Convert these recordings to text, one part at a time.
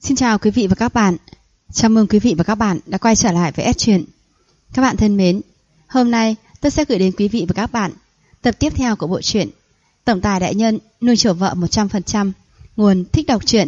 Xin chào quý vị và các bạn. Chào mừng quý vị và các bạn đã quay trở lại với S Truyện. Các bạn thân mến, hôm nay tôi sẽ gửi đến quý vị và các bạn tập tiếp theo của bộ truyện Tổng tài đại nhân nuôi chiều vợ 100%, nguồn thích đọc truyện.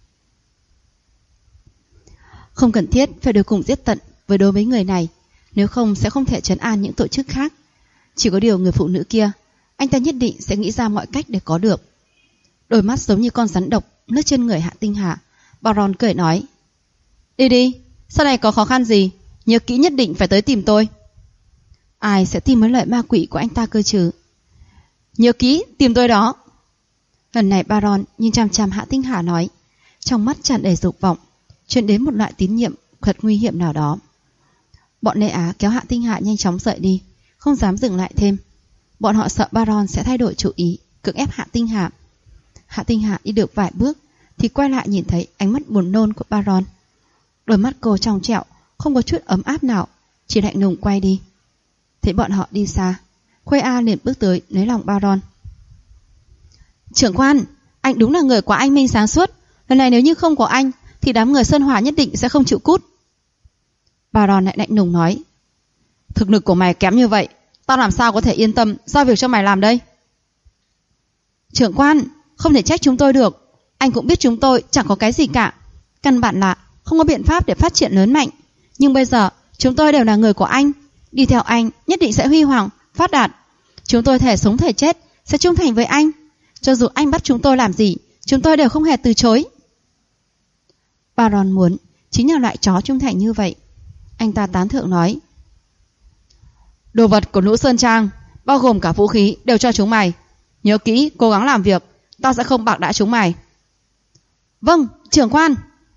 Không cần thiết phải đối cùng giết tận với đối với người này, nếu không sẽ không thể trấn an những tổ chức khác. Chỉ có điều người phụ nữ kia, anh ta nhất định sẽ nghĩ ra mọi cách để có được. Đôi mắt giống như con rắn độc lướt trên người Hạ Tinh Hà. Baron cười nói: Đi đi, sau này có khó khăn gì, nhớ kỹ nhất định phải tới tìm tôi. Ai sẽ tin mấy lời ma quỷ của anh ta cơ chứ? Nhớ kỹ tìm tôi đó. Lần này Baron nhìn chằm chằm Hạ Tinh Hà nói, trong mắt tràn đầy dục vọng, truyền đến một loại tín nhiệm thật nguy hiểm nào đó. Bọn Lê Á kéo Hạ Tinh Hà nhanh chóng rời đi, không dám dừng lại thêm. Bọn họ sợ Baron sẽ thay đổi chủ ý, cưỡng ép Hạ Tinh Hà. Hạ Tinh Hà đi được vài bước thì quay lại nhìn thấy ánh mắt buồn nôn của Baron. Đôi mắt cô trong trẻo, không có chút ấm áp nào, chỉ lạnh lùng quay đi. Thấy bọn họ đi xa, Khuê A liền bước tới lấy lòng Baron. Trưởng quan, anh đúng là người quá anh minh sáng suốt. Lần này nếu như không có anh thì đám người Sơn Hòa nhất định sẽ không chịu cút. Baron lại lạnh lùng nói: Thực lực của mày kém như vậy, tao làm sao có thể yên tâm giao việc cho mày làm đây? Trưởng quan, không thể trách chúng tôi được. Anh cũng biết chúng tôi chẳng có cái gì cả, căn bản là không có biện pháp để phát triển lớn mạnh. Nhưng bây giờ chúng tôi đều là người của anh, đi theo anh nhất định sẽ huy hoàng, phát đạt. Chúng tôi thể sống thể chết sẽ trung thành với anh. Cho dù anh bắt chúng tôi làm gì, chúng tôi đều không hề từ chối. Baron muốn chính là loại chó trung thành như vậy. Anh ta tán thưởng nói: Đồ vật của Lũ Sơn Trang, bao gồm cả vũ khí, đều cho chúng mày. Nhớ kỹ, cố gắng làm việc, tao sẽ không bạc đãi chúng mày. Vâng, trưởng quan.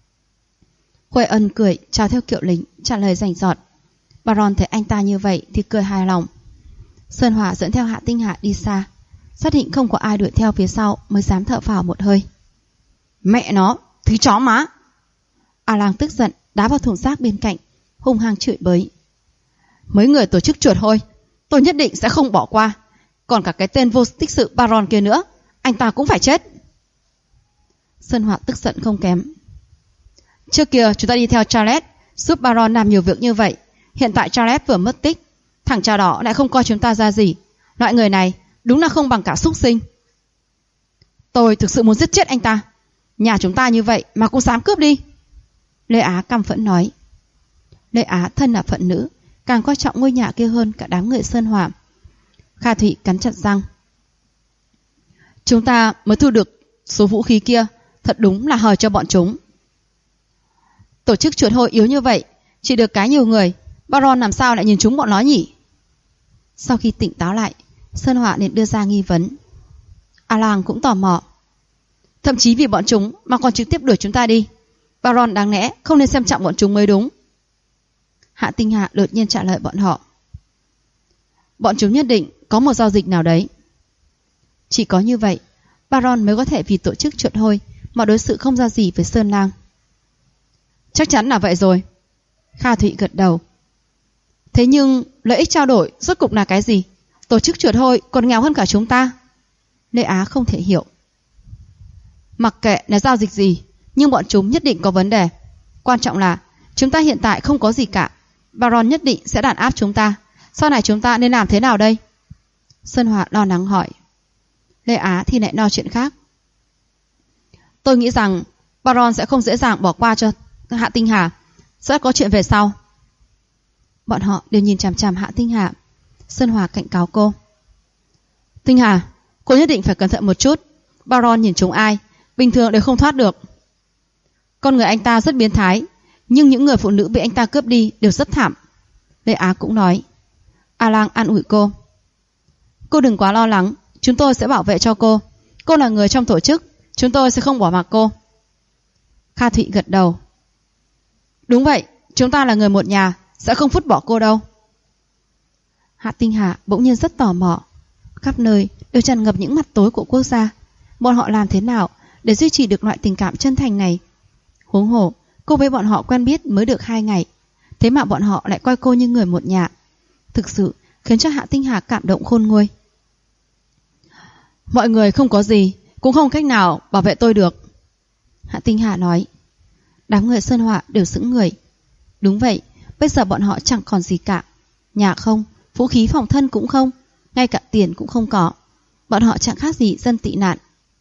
Khuê Ân cười chào theo kiệu lính, trả lời rành rọt. Baron thấy anh ta như vậy thì cười hài lòng. Sơn Hòa dẫn theo Hạ Tinh Hà đi xa, xác định không có ai đuổi theo phía sau mới dám thở phào một hơi. Mẹ nó, thứ chó má! A Lang tức giận đá vào thùng rác bên cạnh, hung hăng chửi bới. Mấy người tổ chức chuột hôi, tôi nhất định sẽ không bỏ qua. Còn cả cái tên vô tích sự Baron kia nữa, anh ta cũng phải chết. Sơn Hòa tức giận không kém. Trước kia chúng ta đi theo Charles, giúp Baron làm nhiều việc như vậy. Hiện tại Charles vừa mất tích, thằng cha đó lại không coi chúng ta ra gì. Loại người này đúng là không bằng cả súc sinh. Tôi thực sự muốn giết chết anh ta. Nhà chúng ta như vậy mà cũng dám cướp đi. Lê Á căm phẫn nói. Lê Á thân là phận nữ, càng coi trọng ngôi nhà kia hơn cả đám người Sơn Hòa. Kha Thụy cắn chặt răng. Chúng ta mới thu được số vũ khí kia, thật đúng là hời cho bọn chúng. Tổ chức chuột hôi yếu như vậy, chỉ được cái nhiều người, Baron làm sao lại nhìn chúng bọn nó nhỉ? Sau khi tỉnh táo lại, Sơn Hòa liền đưa ra nghi vấn. A Lang cũng tò mò. Thậm chí vì bọn chúng mà còn trực tiếp đuổi chúng ta đi. Baron đáng lẽ không nên xem trọng bọn chúng mới đúng. Hạ Tinh Hà đột nhiên trả lời bọn họ. Bọn chúng nhất định có một giao dịch nào đấy. Chỉ có như vậy, Baron mới có thể vì tổ chức chuột hôi mà đối xử không ra gì với Sơn Lang. Chắc chắn là vậy rồi. Kha Thụy gật đầu. Thế nhưng lợi ích trao đổi rốt cục là cái gì? Tổ chức chuột hôi còn nghèo hơn cả chúng ta. Lê Á không thể hiểu. Mặc kệ là giao dịch gì, nhưng bọn chúng nhất định có vấn đề. Quan trọng là chúng ta hiện tại không có gì cả. Baron nhất định sẽ đàn áp chúng ta. Sau này chúng ta nên làm thế nào đây? Sơn Hòa lo lắng hỏi. Lê Á thì lại lo chuyện khác. Tôi nghĩ rằng Baron sẽ không dễ dàng bỏ qua cho Hạ Tinh Hà, sẽ có chuyện về sau. Bọn họ đều nhìn chằm chằm Hạ Tinh Hà. Sơn Hòa cảnh cáo cô. Tinh Hà, cô nhất định phải cẩn thận một chút. Baron nhìn chúng ai, bình thường đều không thoát được. Con người anh ta rất biến thái, nhưng những người phụ nữ bị anh ta cướp đi đều rất thảm. Lê Á cũng nói. A Lang an ủi cô. Cô đừng quá lo lắng, chúng tôi sẽ bảo vệ cho cô. Cô là người trong tổ chức, chúng tôi sẽ không bỏ mặc cô. Kha Thụy gật đầu. Đúng vậy, chúng ta là người một nhà, sẽ không phút bỏ cô đâu. Hạ Tinh Hà bỗng nhiên rất tò mò. Khắp nơi đều tràn ngập những mặt tối của quốc gia. Bọn họ làm thế nào để duy trì được loại tình cảm chân thành này? Huống hồ, cô với bọn họ quen biết mới được 2 ngày, thế mà bọn họ lại coi cô như người một nhà. Thực sự khiến cho Hạ Tinh Hà cảm động khôn nguôi. Mọi người không có gì, cũng không cách nào bảo vệ tôi được. Hạ Tinh Hà nói. Đám người Sơn Hỏa đều sững người. Đúng vậy, bây giờ bọn họ chẳng còn gì cả. Nhà không, vũ khí phòng thân cũng không, ngay cả tiền cũng không có. Bọn họ chẳng khác gì dân tị nạn.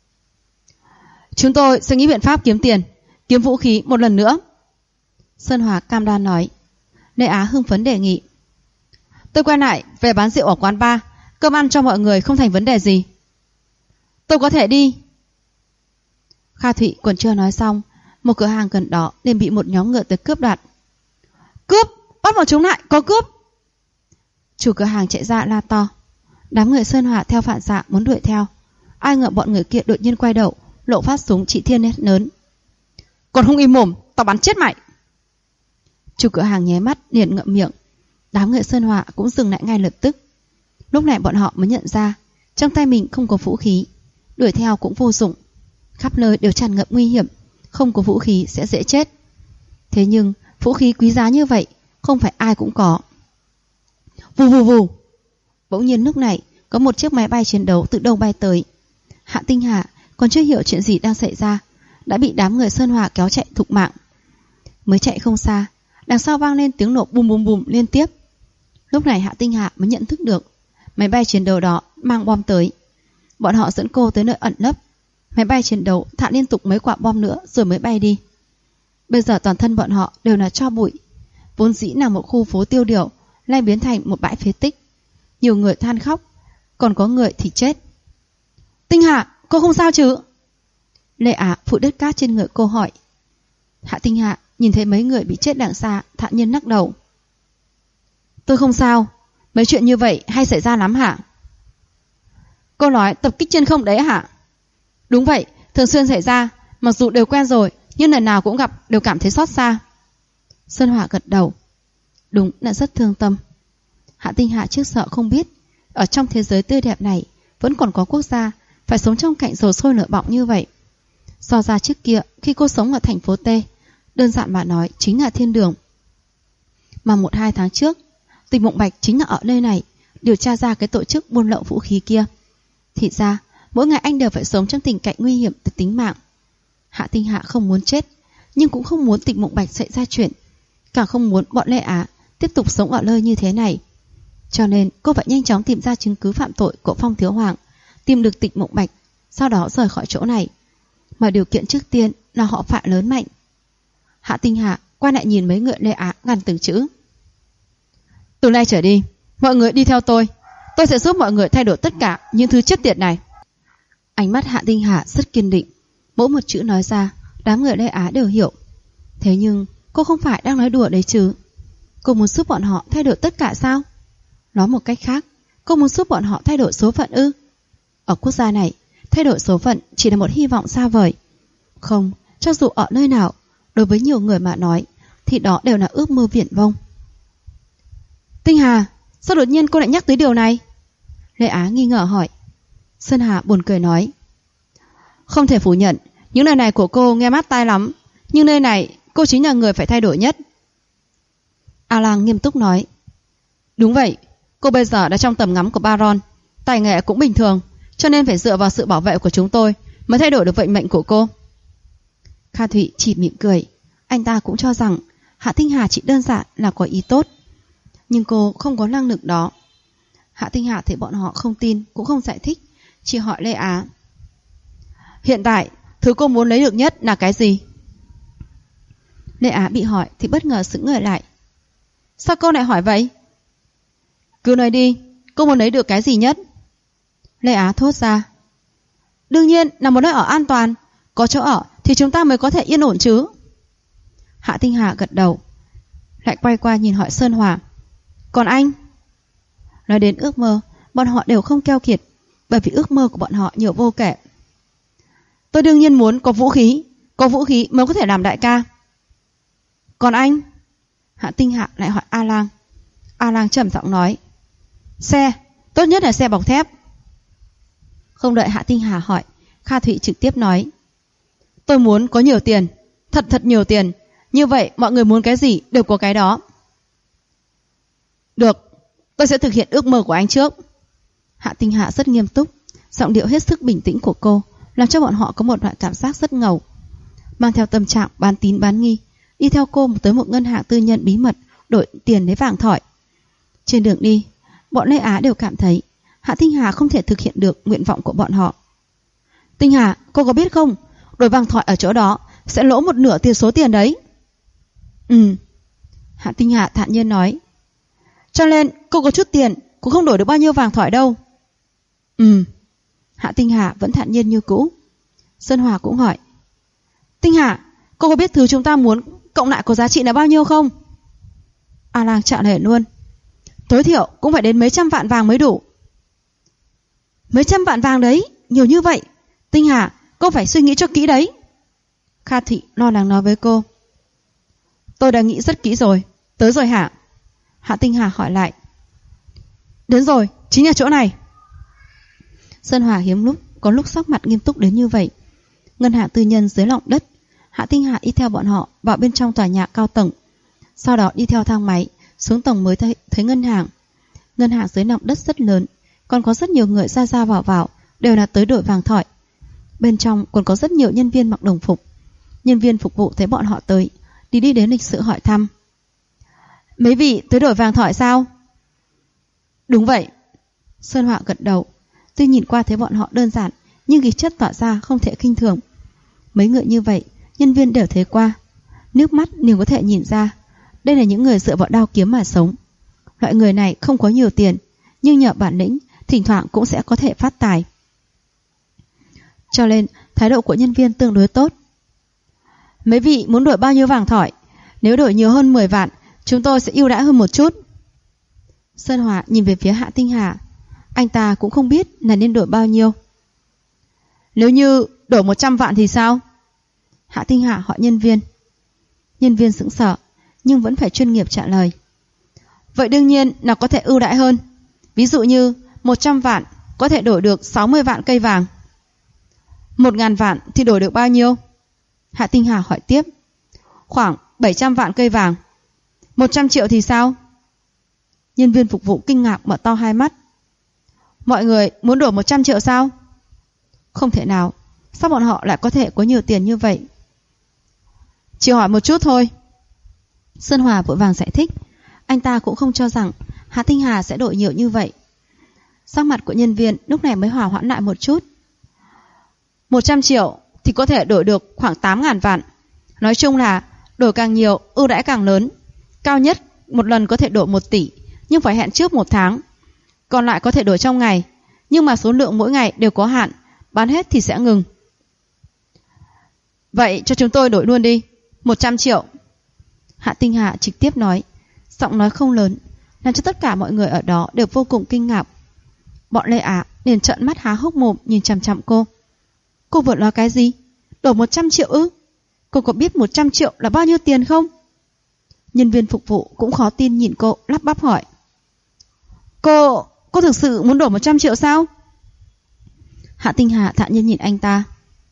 Chúng tôi sẽ nghĩ biện pháp kiếm tiền, kiếm vũ khí một lần nữa. Sơn Hỏa cam đoan nói. Lê Á hưng phấn đề nghị. Tôi quay lại về bán rượu ở quán bar, cơm ăn cho mọi người không thành vấn đề gì. Tôi có thể đi. Kha Thụy còn chưa nói xong, một cửa hàng gần đó liền bị một nhóm người tới cướp đoạt. Cướp! Bắt bọn chúng lại! Có cướp! Chủ cửa hàng chạy ra la to. Đám người Sơn Hỏa theo phản xạ muốn đuổi theo. Ai ngờ bọn người kia đột nhiên quay đầu, lộ phát súng chỉ thiên hét lớn. Còn không im mồm, tao bắn chết mày! Chủ cửa hàng nháy mắt liền ngậm miệng. Đám người Sơn Hỏa cũng dừng lại ngay lập tức. Lúc này bọn họ mới nhận ra trong tay mình không có vũ khí, đuổi theo cũng vô dụng. Khắp nơi đều tràn ngập nguy hiểm, không có vũ khí sẽ dễ chết. Thế nhưng vũ khí quý giá như vậy không phải ai cũng có. Vù vù vù. Bỗng nhiên lúc này có một chiếc máy bay chiến đấu từ đâu bay tới. Hạ Tinh Hà còn chưa hiểu chuyện gì đang xảy ra, đã bị đám người Sơn Hỏa kéo chạy thục mạng. Mới chạy không xa, đằng sau vang lên tiếng nổ bùm bùm bùm liên tiếp. Lúc này Hạ Tinh Hà mới nhận thức được máy bay chiến đấu đó mang bom tới. Bọn họ dẫn cô tới nơi ẩn nấp. Máy bay chiến đấu thả liên tục mấy quả bom nữa rồi mới bay đi. Bây giờ toàn thân bọn họ đều là tro bụi. Vốn dĩ là một khu phố tiêu điều nay biến thành một bãi phế tích. Nhiều người than khóc, còn có người thì chết. Tinh Hà, cô không sao chứ? Lê Á phụ đứt cát trên người cô hỏi. Hạ Tinh Hà nhìn thấy mấy người bị chết đằng xa, thản nhiên lắc đầu. Tôi không sao. Mấy chuyện như vậy hay xảy ra lắm hả? Cô nói tập kích trên không đấy hả? Đúng vậy, thường xuyên xảy ra. Mặc dù đều quen rồi, nhưng lần nào cũng gặp đều cảm thấy xót xa. Sơn Hỏa gật đầu. Đúng là rất thương tâm. Hạ Tinh Hà trước sợ không biết ở trong thế giới tươi đẹp này vẫn còn có quốc gia phải sống trong cảnh dầu sôi lửa bỏng như vậy. So ra trước kia khi cô sống ở thành phố T, đơn giản mà nói chính là thiên đường. Mà 1-2 tháng trước, Tịch Mộng Bạch chính là ở nơi này điều tra ra cái tổ chức buôn lậu vũ khí kia. Thì ra mỗi ngày anh đều phải sống trong tình cảnh nguy hiểm tới tính mạng. Hạ Tinh Hạ không muốn chết, nhưng cũng không muốn Tịch Mộng Bạch xảy ra chuyện, càng không muốn bọn Lê Á tiếp tục sống ở nơi như thế này. Cho nên cô phải nhanh chóng tìm ra chứng cứ phạm tội của Phong Thiếu Hoàng, tìm được Tịch Mộng Bạch, sau đó rời khỏi chỗ này. Mà điều kiện trước tiên là họ phải lớn mạnh. Hạ Tinh Hạ quay lại nhìn mấy người Lê Á gằn từng chữ. Từ nay trở đi, mọi người đi theo tôi sẽ giúp mọi người thay đổi tất cả những thứ chết tiệt này. Ánh mắt Hạ Tinh Hà rất kiên định, mỗi một chữ nói ra, đám người Lê Á đều hiểu. Thế nhưng cô không phải đang nói đùa đấy chứ? Cô muốn giúp bọn họ thay đổi tất cả sao? Nói một cách khác, cô muốn giúp bọn họ thay đổi số phận ư? Ở quốc gia này, thay đổi số phận chỉ là một hy vọng xa vời. Không, cho dù ở nơi nào, đối với nhiều người mà nói, thì đó đều là ước mơ viển vông. Tinh Hà, sao đột nhiên cô lại nhắc tới điều này? Lê Á nghi ngờ hỏi. Sơn Hà buồn cười nói. Không thể phủ nhận, những lời này của cô nghe mát tai lắm, nhưng nơi này cô chính là người phải thay đổi nhất. A Lang nghiêm túc nói. Đúng vậy, cô bây giờ đã trong tầm ngắm của Baron, tài nghệ cũng bình thường, cho nên phải dựa vào sự bảo vệ của chúng tôi mới thay đổi được vận mệnh của cô. Kha Thụy chỉ mỉm cười. Anh ta cũng cho rằng Hạ Tinh Hà chỉ đơn giản là có ý tốt, nhưng cô không có năng lực đó. Hạ Tinh Hà thấy bọn họ không tin cũng không giải thích, chỉ hỏi Lê Á. Hiện tại thứ cô muốn lấy được nhất là cái gì? Lê Á bị hỏi thì bất ngờ sững người lại. Sao cô lại hỏi vậy? Cứ nói đi, cô muốn lấy được cái gì nhất? Lê Á thốt ra. Đương nhiên là một nơi ở an toàn, có chỗ ở thì chúng ta mới có thể yên ổn chứ. Hạ Tinh Hà gật đầu, lại quay qua nhìn hỏi Sơn Hỏa. Còn anh? Nói đến ước mơ, bọn họ đều không keo kiệt, bởi vì ước mơ của bọn họ nhiều vô kể. Tôi đương nhiên muốn có vũ khí mới có thể làm đại ca. Còn anh? Hạ Tinh Hạ lại hỏi A Lang. A Lang trầm giọng nói. Xe, tốt nhất là xe bọc thép. Không đợi Hạ Tinh Hà hỏi, Kha Thụy trực tiếp nói. Tôi muốn có nhiều tiền, thật nhiều tiền, như vậy mọi người muốn cái gì đều có cái đó. Được, tôi sẽ thực hiện ước mơ của anh trước. Hạ Tinh Hạ rất nghiêm túc, giọng điệu hết sức bình tĩnh của cô làm cho bọn họ có một loại cảm giác rất ngầu. mang theo tâm trạng bán tín bán nghi, đi theo cô tới một ngân hàng tư nhân bí mật đổi tiền lấy vàng thỏi. Trên đường đi, bọn Lê Á đều cảm thấy Hạ Tinh Hà không thể thực hiện được nguyện vọng của bọn họ. Tinh Hà, cô có biết không, đổi vàng thỏi ở chỗ đó sẽ lỗ một nửa số tiền đấy. Hạ Tinh Hà thản nhiên nói. Cho nên cô có chút tiền cũng không đổi được bao nhiêu vàng thỏi đâu. Hạ Tinh Hà vẫn thản nhiên như cũ. Sơn Hòa cũng hỏi. Tinh Hà, cô có biết thứ chúng ta muốn cộng lại có giá trị là bao nhiêu không? A Lang trả lời luôn. Tối thiểu cũng phải đến mấy trăm vạn vàng mới đủ. Mấy trăm vạn vàng đấy, nhiều như vậy. Tinh Hà, cô phải suy nghĩ cho kỹ đấy. Kha Thị lo lắng nói với cô. Tôi đã nghĩ rất kỹ rồi. Tới rồi hả? Hạ Tinh Hà hỏi lại. Đến rồi, chính là chỗ này. Sơn Hòa hiếm lúc có lúc sắc mặt nghiêm túc đến như vậy. Ngân hàng tư nhân dưới lòng đất. Hạ Tinh Hà đi theo bọn họ vào bên trong tòa nhà cao tầng. Sau đó đi theo thang máy xuống tầng mới thấy ngân hàng. Ngân hàng dưới lòng đất rất lớn, còn có rất nhiều người ra ra vào đều là tới đổi vàng thỏi. Bên trong còn có rất nhiều nhân viên mặc đồng phục. Nhân viên phục vụ thấy bọn họ tới đi đến lịch sự hỏi thăm. Mấy vị tới đổi vàng thỏi sao? Đúng vậy. Sơn Họa gật đầu. Tuy nhìn qua thấy bọn họ đơn giản, nhưng khí chất tỏa ra không thể khinh thường. Mấy người như vậy nhân viên đều thấy qua. Nước mắt đều có thể nhìn ra. Đây là những người dựa vào đao kiếm mà sống. Loại người này không có nhiều tiền, nhưng nhờ bản lĩnh thỉnh thoảng cũng sẽ có thể phát tài. Cho nên thái độ của nhân viên tương đối tốt. Mấy vị muốn đổi bao nhiêu vàng thỏi? Nếu đổi nhiều hơn 10 vạn, chúng tôi sẽ ưu đãi hơn một chút. Sơn Hòa nhìn về phía Hạ Tinh Hà. Anh ta cũng không biết là nên đổi bao nhiêu. Nếu như đổi 100 vạn thì sao? Hạ Tinh Hà hỏi nhân viên. Nhân viên sững sờ, nhưng vẫn phải chuyên nghiệp trả lời. Vậy đương nhiên là có thể ưu đãi hơn. Ví dụ như 100 vạn có thể đổi được 60 vạn cây vàng. 1.000 vạn thì đổi được bao nhiêu? Hạ Tinh Hà hỏi tiếp. Khoảng 700 vạn cây vàng. 100 triệu thì sao? Nhân viên phục vụ kinh ngạc mở to hai mắt. Mọi người muốn đổi 100 triệu sao? Không thể nào. Sao bọn họ lại có thể có nhiều tiền như vậy? Chỉ hỏi một chút thôi. Sơn Hòa vội vàng giải thích. Anh ta cũng không cho rằng Hạ Tinh Hà sẽ đổi nhiều như vậy. Sắc mặt của nhân viên lúc này mới hòa hoãn lại một chút. 100 triệu thì có thể đổi được khoảng 8.000 vạn. Nói chung là đổi càng nhiều ưu đãi càng lớn. Cao nhất một lần có thể đổi 1 tỷ, nhưng phải hẹn trước 1 tháng. Còn lại có thể đổi trong ngày, nhưng mà số lượng mỗi ngày đều có hạn, bán hết thì sẽ ngừng. Vậy cho chúng tôi đổi luôn đi, 100 triệu. Hạ Tinh Hà trực tiếp nói, giọng nói không lớn, làm cho tất cả mọi người ở đó đều vô cùng kinh ngạc. Bọn Lê Á liền trợn mắt há hốc mồm nhìn chằm chằm cô. Cô vừa nói cái gì? Đổi 100 triệu ư? Cô có biết 100 triệu là bao nhiêu tiền không? Nhân viên phục vụ cũng khó tin nhìn cô, lắp bắp hỏi. Cô thực sự muốn đổi 100 triệu sao? Hạ Tinh Hà thản nhiên nhìn anh ta.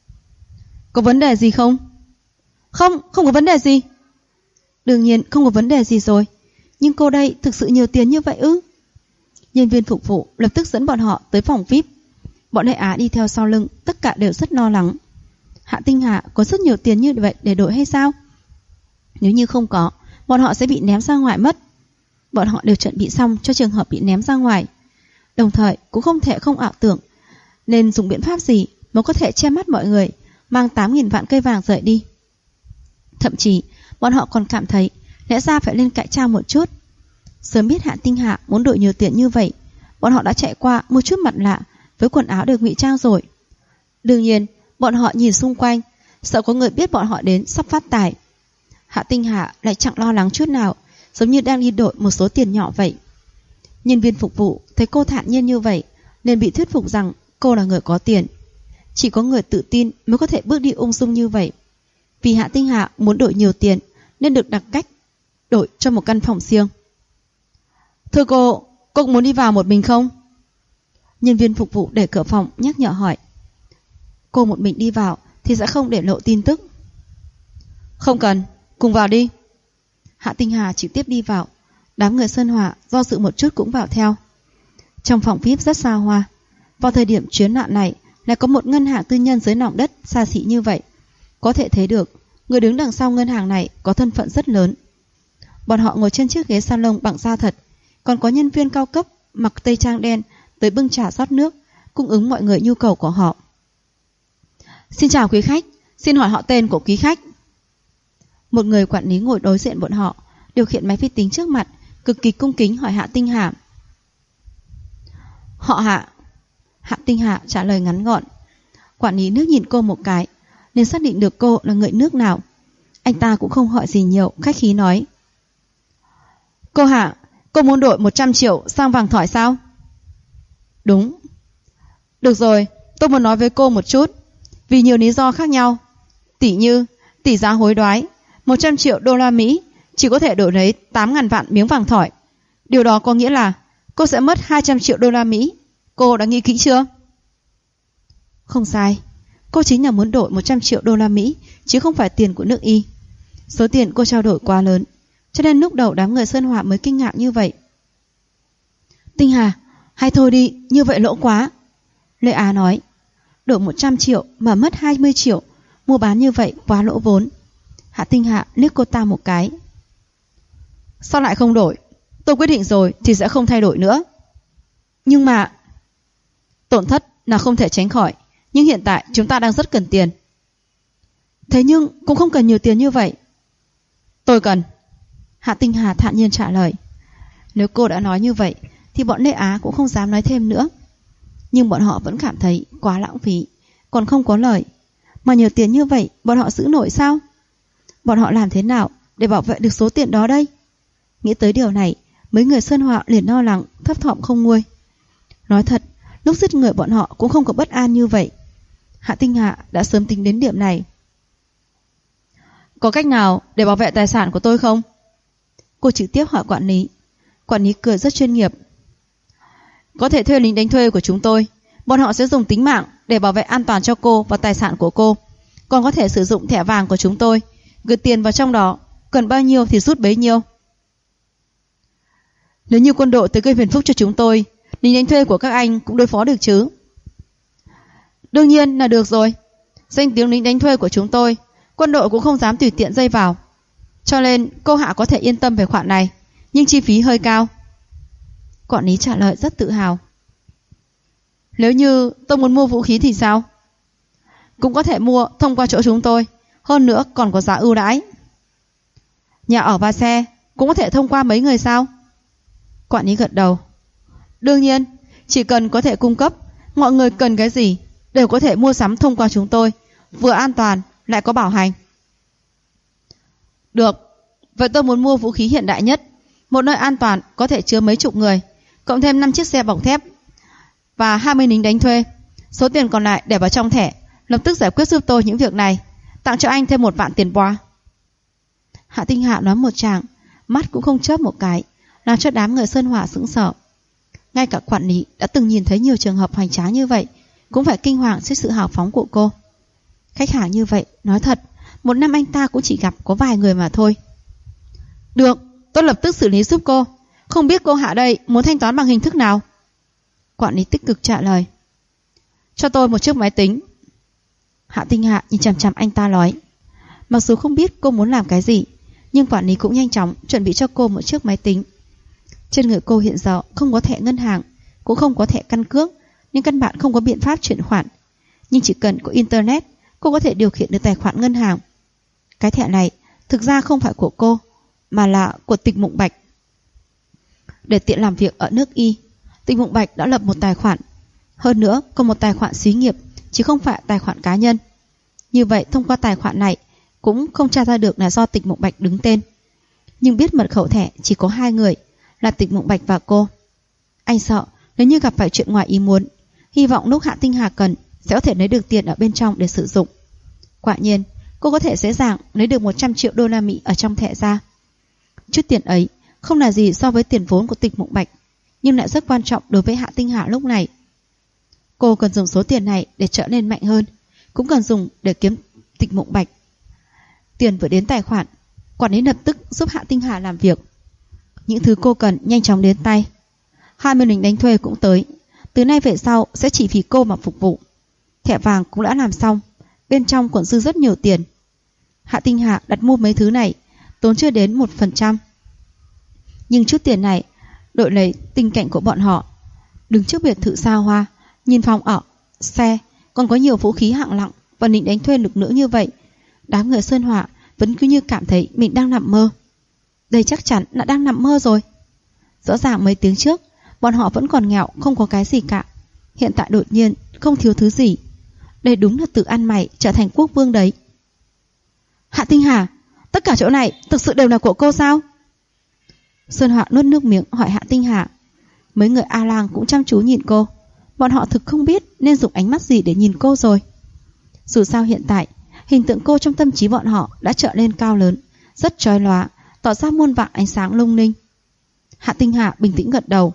Có vấn đề gì không? Không có vấn đề gì. Đương nhiên không có vấn đề gì rồi. Nhưng cô đây thực sự nhiều tiền như vậy ư? Nhân viên phục vụ lập tức dẫn bọn họ tới phòng VIP. Bọn Lê Á đi theo sau lưng, tất cả đều rất lo lắng. Hạ Tinh Hà có rất nhiều tiền như vậy để đổi hay sao? Nếu như không có, bọn họ sẽ bị ném ra ngoài mất. Bọn họ đều chuẩn bị xong cho trường hợp bị ném ra ngoài. Đồng thời cũng không thể không ảo tưởng nên dùng biện pháp gì mới có thể che mắt mọi người, mang 8.000 vạn cây vàng rời đi. Thậm chí bọn họ còn cảm thấy lẽ ra phải lên cải trang một chút. Sớm biết Hạ Tinh Hà muốn đổi nhiều tiền như vậy, bọn họ đã chạy qua mua chút mặt lạ với quần áo được ngụy trang rồi. Đương nhiên bọn họ nhìn xung quanh, sợ có người biết bọn họ đến sắp phát tài. Hạ Tinh Hà lại chẳng lo lắng chút nào, giống như đang đi đổi một số tiền nhỏ vậy. Nhân viên phục vụ thấy cô thản nhiên như vậy nên bị thuyết phục rằng cô là người có tiền. Chỉ có người tự tin mới có thể bước đi ung dung như vậy. Vì Hạ Tinh Hà muốn đổi nhiều tiền nên được đặt cách đổi cho một căn phòng riêng. Thưa cô cũng muốn đi vào một mình không? Nhân viên phục vụ để cửa phòng nhắc nhở hỏi. Cô một mình đi vào thì sẽ không để lộ tin tức. Không cần, cùng vào đi. Hạ Tinh Hà trực tiếp đi vào. Đám người Sơn Hòa do dự một chút cũng vào theo. Trong phòng VIP rất xa hoa. Vào thời điểm chuyến nạn này lại có một ngân hàng tư nhân dưới lòng đất xa xỉ như vậy. Có thể thấy được, người đứng đằng sau ngân hàng này có thân phận rất lớn. Bọn họ ngồi trên chiếc ghế salon bằng da thật, còn có nhân viên cao cấp mặc tây trang đen tới bưng trà rót nước, cung ứng mọi người nhu cầu của họ. Xin chào quý khách, xin hỏi họ tên của quý khách. Một người quản lý ngồi đối diện bọn họ, điều khiển máy vi tính trước mặt, cực kỳ cung kính hỏi Hạ Tinh Hà. Họ Hạ. Hạ Tinh Hà trả lời ngắn gọn. Quản lý nước nhìn cô một cái, nên xác định được cô là người nước nào. Anh ta cũng không hỏi gì nhiều, khách khí nói. Cô Hạ, cô muốn đổi 100 triệu sang vàng thỏi sao? Đúng. Được rồi, tôi muốn nói với cô một chút. Vì nhiều lý do khác nhau, tỉ như tỷ giá hối đoái, 100 triệu đô la Mỹ chỉ có thể đổi lấy 8.000 vạn miếng vàng thỏi. Điều đó có nghĩa là cô sẽ mất 200 triệu đô la Mỹ. Cô đã nghĩ kỹ chưa? Không sai. Cô chính là muốn đổi 100 triệu đô la Mỹ, chứ không phải tiền của nước Y. Số tiền cô trao đổi quá lớn, cho nên lúc đầu đám người Sơn Hòa mới kinh ngạc như vậy. Tinh Hà, hay thôi đi, như vậy lỗ quá. Lê Á nói. Đổi 100 triệu mà mất 20 triệu, mua bán như vậy quá lỗ vốn. Hạ Tinh Hà liếc cô ta một cái. Sao lại không đổi? Tôi quyết định rồi thì sẽ không thay đổi nữa. Nhưng mà tổn thất là không thể tránh khỏi, nhưng hiện tại chúng ta đang rất cần tiền. Thế nhưng cũng không cần nhiều tiền như vậy. Tôi cần. Hạ Tinh Hà thản nhiên trả lời. Nếu cô đã nói như vậy thì bọn Lê Á cũng không dám nói thêm nữa. Nhưng bọn họ vẫn cảm thấy quá lãng phí, còn không có lời. Mà nhiều tiền như vậy bọn họ giữ nổi sao? Bọn họ làm thế nào để bảo vệ được số tiền đó đây? Nghĩ tới điều này, mấy người Sơn Hòa liền lo lắng, thấp thỏm không nguôi. Nói thật, lúc giết người bọn họ cũng không có bất an như vậy. Hạ Tinh Hà đã sớm tính đến điểm này. Có cách nào để bảo vệ tài sản của tôi không? Cô trực tiếp hỏi quản lý. Quản lý cười rất chuyên nghiệp. Có thể thuê lính đánh thuê của chúng tôi. Bọn họ sẽ dùng tính mạng để bảo vệ an toàn cho cô và tài sản của cô. Còn có thể sử dụng thẻ vàng của chúng tôi, gửi tiền vào trong đó, cần bao nhiêu thì rút bấy nhiêu. Nếu như quân đội tới gây phiền phức cho chúng tôi, lính đánh thuê của các anh cũng đối phó được chứ? Đương nhiên là được rồi. Danh tiếng lính đánh thuê của chúng tôi, quân đội cũng không dám tùy tiện dây vào. Cho nên cô Hạ có thể yên tâm về khoản này, nhưng chi phí hơi cao. Quản lý trả lời rất tự hào. Nếu như tôi muốn mua vũ khí thì sao? Cũng có thể mua thông qua chỗ chúng tôi, hơn nữa còn có giá ưu đãi. Nhà ở và xe cũng có thể thông qua mấy người sao? Quản lý gật đầu. Đương nhiên, chỉ cần có thể cung cấp, mọi người cần cái gì đều có thể mua sắm thông qua chúng tôi, vừa an toàn lại có bảo hành. Được, vậy tôi muốn mua vũ khí hiện đại nhất, một nơi an toàn có thể chứa mấy chục người, cộng thêm 5 chiếc xe bọc thép và 20 lính đánh thuê. Số tiền còn lại để vào trong thẻ, lập tức giải quyết giúp tôi những việc này, tặng cho anh thêm 1 vạn tiền boa. Hạ Tinh Hạ nói một tràng, mắt cũng không chớp một cái, làm cho đám người Sơn Hòa sững sờ. Ngay cả quản lý đã từng nhìn thấy nhiều trường hợp hoành tráng như vậy, cũng phải kinh hoàng trước sự hào phóng của cô. Khách hàng như vậy, nói thật, một năm anh ta cũng chỉ gặp có vài người mà thôi. Được, tôi lập tức xử lý giúp cô. Không biết cô Hạ đây muốn thanh toán bằng hình thức nào? Quản lý tích cực trả lời. Cho tôi một chiếc máy tính. Hạ Tinh Hạ nhìn chằm chằm anh ta nói. Mặc dù không biết cô muốn làm cái gì, nhưng quản lý cũng nhanh chóng chuẩn bị cho cô một chiếc máy tính. Trên người cô hiện giờ không có thẻ ngân hàng, cũng không có thẻ căn cước, nhưng căn bản không có biện pháp chuyển khoản. Nhưng chỉ cần có internet, cô có thể điều khiển được tài khoản ngân hàng. Cái thẻ này thực ra không phải của cô, mà là của Tịch Mộng Bạch. Để tiện làm việc ở nước Y, Tịch Mộng Bạch đã lập một tài khoản. Hơn nữa còn một tài khoản xí nghiệp, chứ không phải tài khoản cá nhân. Như vậy thông qua tài khoản này cũng không tra ra được là do Tịch Mộng Bạch đứng tên. Nhưng biết mật khẩu thẻ chỉ có 2 người, là Tịch Mộng Bạch và cô. Anh sợ nếu như gặp phải chuyện ngoài ý muốn, hy vọng lúc Hạ Tinh Hà cần sẽ có thể lấy được tiền ở bên trong để sử dụng. Quả nhiên cô có thể dễ dàng lấy được 100 triệu đô la Mỹ ở trong thẻ ra. Chút tiền ấy không là gì so với tiền vốn của Tịch Mộng Bạch, nhưng lại rất quan trọng đối với Hạ Tinh Hà lúc này. Cô cần dùng số tiền này để trở nên mạnh hơn, cũng cần dùng để kiếm Tịch Mộng Bạch. Tiền vừa đến tài khoản, quản lý lập tức giúp Hạ Tinh Hà làm việc. Những thứ cô cần nhanh chóng đến tay. 20 lính đánh thuê cũng tới. Từ nay về sau sẽ chỉ vì cô mà phục vụ. Thẻ vàng cũng đã làm xong, bên trong còn dư rất nhiều tiền. Hạ Tinh Hà đặt mua mấy thứ này tốn chưa đến 1%. Nhưng chút tiền này đổi lấy tình cảnh của bọn họ. Đứng trước biệt thự xa hoa, nhìn phòng ở, xe, còn có nhiều vũ khí hạng nặng và định đánh thuê lực nữa như vậy, đám người Sơn Hỏa vẫn cứ như cảm thấy mình đang nằm mơ. Đây chắc chắn là đang nằm mơ rồi. Rõ ràng mấy tiếng trước bọn họ vẫn còn nghèo, không có cái gì cả. Hiện tại đột nhiên không thiếu thứ gì. Đây đúng là tự ăn mày trở thành quốc vương đấy. Hạ Tinh Hà, tất cả chỗ này thực sự đều là của cô sao? Sơn Hỏa nuốt nước miếng hỏi Hạ Tinh Hà. Mấy người A Lang cũng chăm chú nhìn cô. Bọn họ thực không biết nên dùng ánh mắt gì để nhìn cô rồi. Dù sao hiện tại hình tượng cô trong tâm trí bọn họ đã trở lên cao lớn, rất chói lóa, tỏ ra muôn vàn ánh sáng lung linh. Hạ Tinh Hà bình tĩnh gật đầu.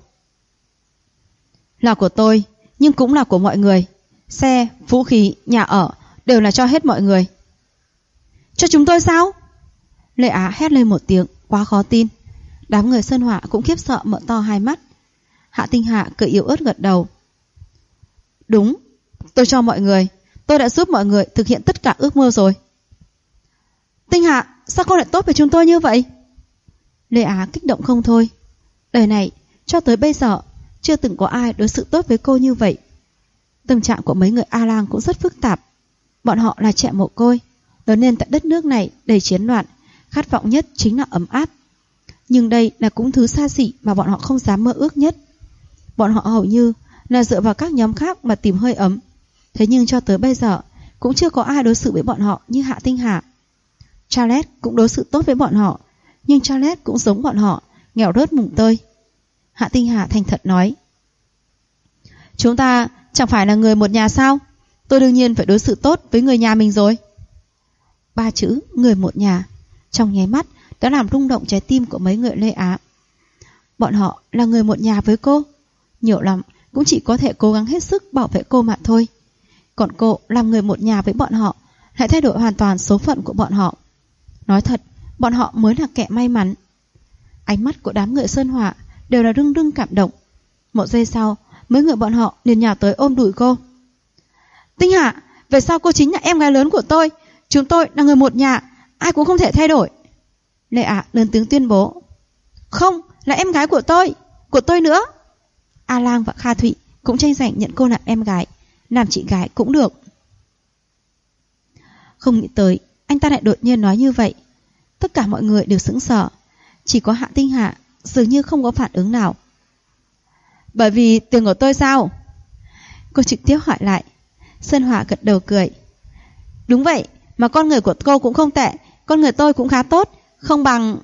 Là của tôi, nhưng cũng là của mọi người. Xe, vũ khí, nhà ở đều là cho hết mọi người. Cho chúng tôi sao? Lê Á hét lên một tiếng, quá khó tin. Đám người Sơn Hỏa cũng khiếp sợ mở to hai mắt. Hạ Tinh Hà cười yếu ớt gật đầu. Đúng, tôi cho mọi người. Tôi đã giúp mọi người thực hiện tất cả ước mơ rồi. Tinh Hà, sao cô lại tốt với chúng tôi như vậy? Lê Á kích động không thôi. Đời này, cho tới bây giờ chưa từng có ai đối xử tốt với cô như vậy. Tâm trạng của mấy người A Lang cũng rất phức tạp. Bọn họ là trẻ mồ côi, lớn lên tại đất nước này đầy chiến loạn, khát vọng nhất chính là ấm áp. Nhưng đây là cũng thứ xa xỉ mà bọn họ không dám mơ ước nhất. Bọn họ hầu như là dựa vào các nhóm khác mà tìm hơi ấm. Thế nhưng cho tới bây giờ cũng chưa có ai đối xử với bọn họ như Hạ Tinh Hà. Charles cũng đối xử tốt với bọn họ, nhưng Charles cũng giống bọn họ, nghèo rớt mùng tơi. Hạ Tinh Hà thành thật nói. Chúng ta chẳng phải là người một nhà sao? Tôi đương nhiên phải đối xử tốt với người nhà mình rồi. 3 chữ người một nhà trong nháy mắt đã làm rung động trái tim của mấy người Lê Á. Bọn họ là người một nhà với cô, nhiều lắm cũng chỉ có thể cố gắng hết sức bảo vệ cô mà thôi. Còn cô làm người một nhà với bọn họ lại thay đổi hoàn toàn số phận của bọn họ. Nói thật, bọn họ mới là kẻ may mắn. Ánh mắt của đám người Sơn Hỏa đều là rưng rưng cảm động. Một giây sau, mấy người bọn họ liền nhào tới ôm đùi cô. Tinh Hà, về sau cô chính là em gái lớn của tôi. Chúng tôi là người một nhà, ai cũng không thể thay đổi. Lê Á lớn tiếng tuyên bố. Không, là em gái của tôi nữa. A Lang và Kha Thụy cũng tranh giành nhận cô làm em gái, làm chị gái cũng được. Không nghĩ tới anh ta lại đột nhiên nói như vậy. Tất cả mọi người đều sững sờ, chỉ có Hạ Tinh Hà dường như không có phản ứng nào. Bởi vì tiền của tôi sao? Cô trực tiếp hỏi lại. Sơn Hỏa gật đầu cười. Đúng vậy, mà con người của cô cũng không tệ, con người tôi cũng khá tốt, không bằng...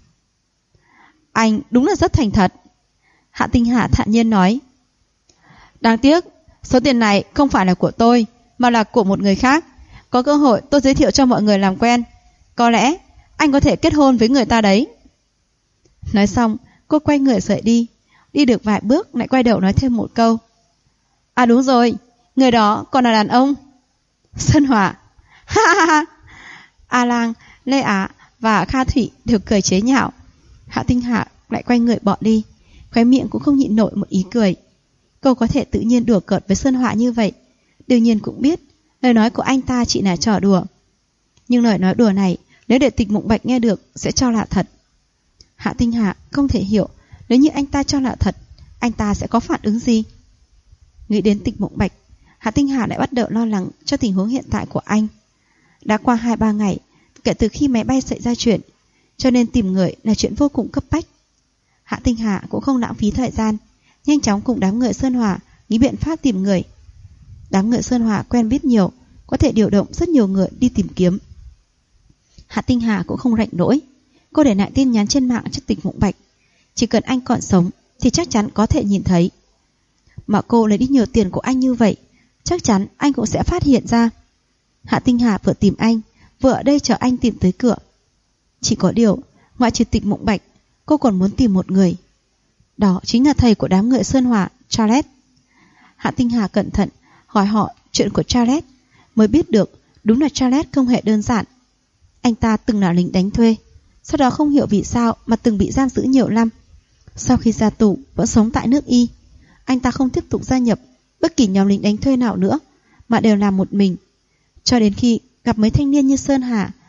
Anh đúng là rất thành thật. Hạ Tinh Hà thản nhiên nói. Đáng tiếc, số tiền này không phải là của tôi, mà là của một người khác. Có cơ hội tôi giới thiệu cho mọi người làm quen. Có lẽ anh có thể kết hôn với người ta đấy. Nói xong, cô quay người rời đi. Đi được vài bước lại quay đầu nói thêm một câu. À đúng rồi, người đó còn là đàn ông. Sơn Hỏa. Ha ha ha. A Lang, Lê Á và Kha Thụy đều cười chế nhạo. Hạ Tinh Hà lại quay người bỏ đi, khóe miệng cũng không nhịn nổi một ý cười. Cô có thể tự nhiên đùa cợt với Sơn Hỏa như vậy, đương nhiên cũng biết lời nói của anh ta chỉ là trò đùa. Nhưng lời nói đùa này nếu để Tịch Mộng Bạch nghe được sẽ cho là thật. Hạ Tinh Hà không thể hiểu nếu như anh ta cho là thật, anh ta sẽ có phản ứng gì. Nghĩ đến Tịch Mộng Bạch, Hạ Tinh Hà lại bắt đầu lo lắng cho tình huống hiện tại của anh. Đã qua 2-3 ngày kể từ khi máy bay xảy ra chuyện, cho nên tìm người là chuyện vô cùng cấp bách. Hạ Tinh Hà cũng không lãng phí thời gian, nhanh chóng cùng đám người Sơn Hỏa nghĩ biện pháp tìm người. Đám người Sơn Hỏa quen biết nhiều, có thể điều động rất nhiều người đi tìm kiếm. Hạ Tinh Hà cũng không rảnh rỗi, cô để lại tin nhắn trên mạng cho Tịch Mộng Bạch. Chỉ cần anh còn sống thì chắc chắn có thể nhìn thấy. Mà cô lấy đi nhiều tiền của anh như vậy, chắc chắn anh cũng sẽ phát hiện ra. Hạ Tinh Hà vừa tìm anh, vừa ở đây chờ anh tìm tới cửa. Chỉ có điều, ngoại trừ Tịch Mộng Bạch, cô còn muốn tìm một người. Đó chính là thầy của đám người Sơn Hỏa, Charles. Hạ Tinh Hà cẩn thận hỏi họ chuyện của Charles, mới biết được đúng là Charles không hề đơn giản. Anh ta từng là lính đánh thuê, sau đó không hiểu vì sao mà từng bị giam giữ nhiều năm. Sau khi ra tù vẫn sống tại nước Y. Anh ta không tiếp tục gia nhập bất kỳ nhóm lính đánh thuê nào nữa, mà đều làm một mình. Cho đến khi gặp mấy thanh niên như Sơn Hà,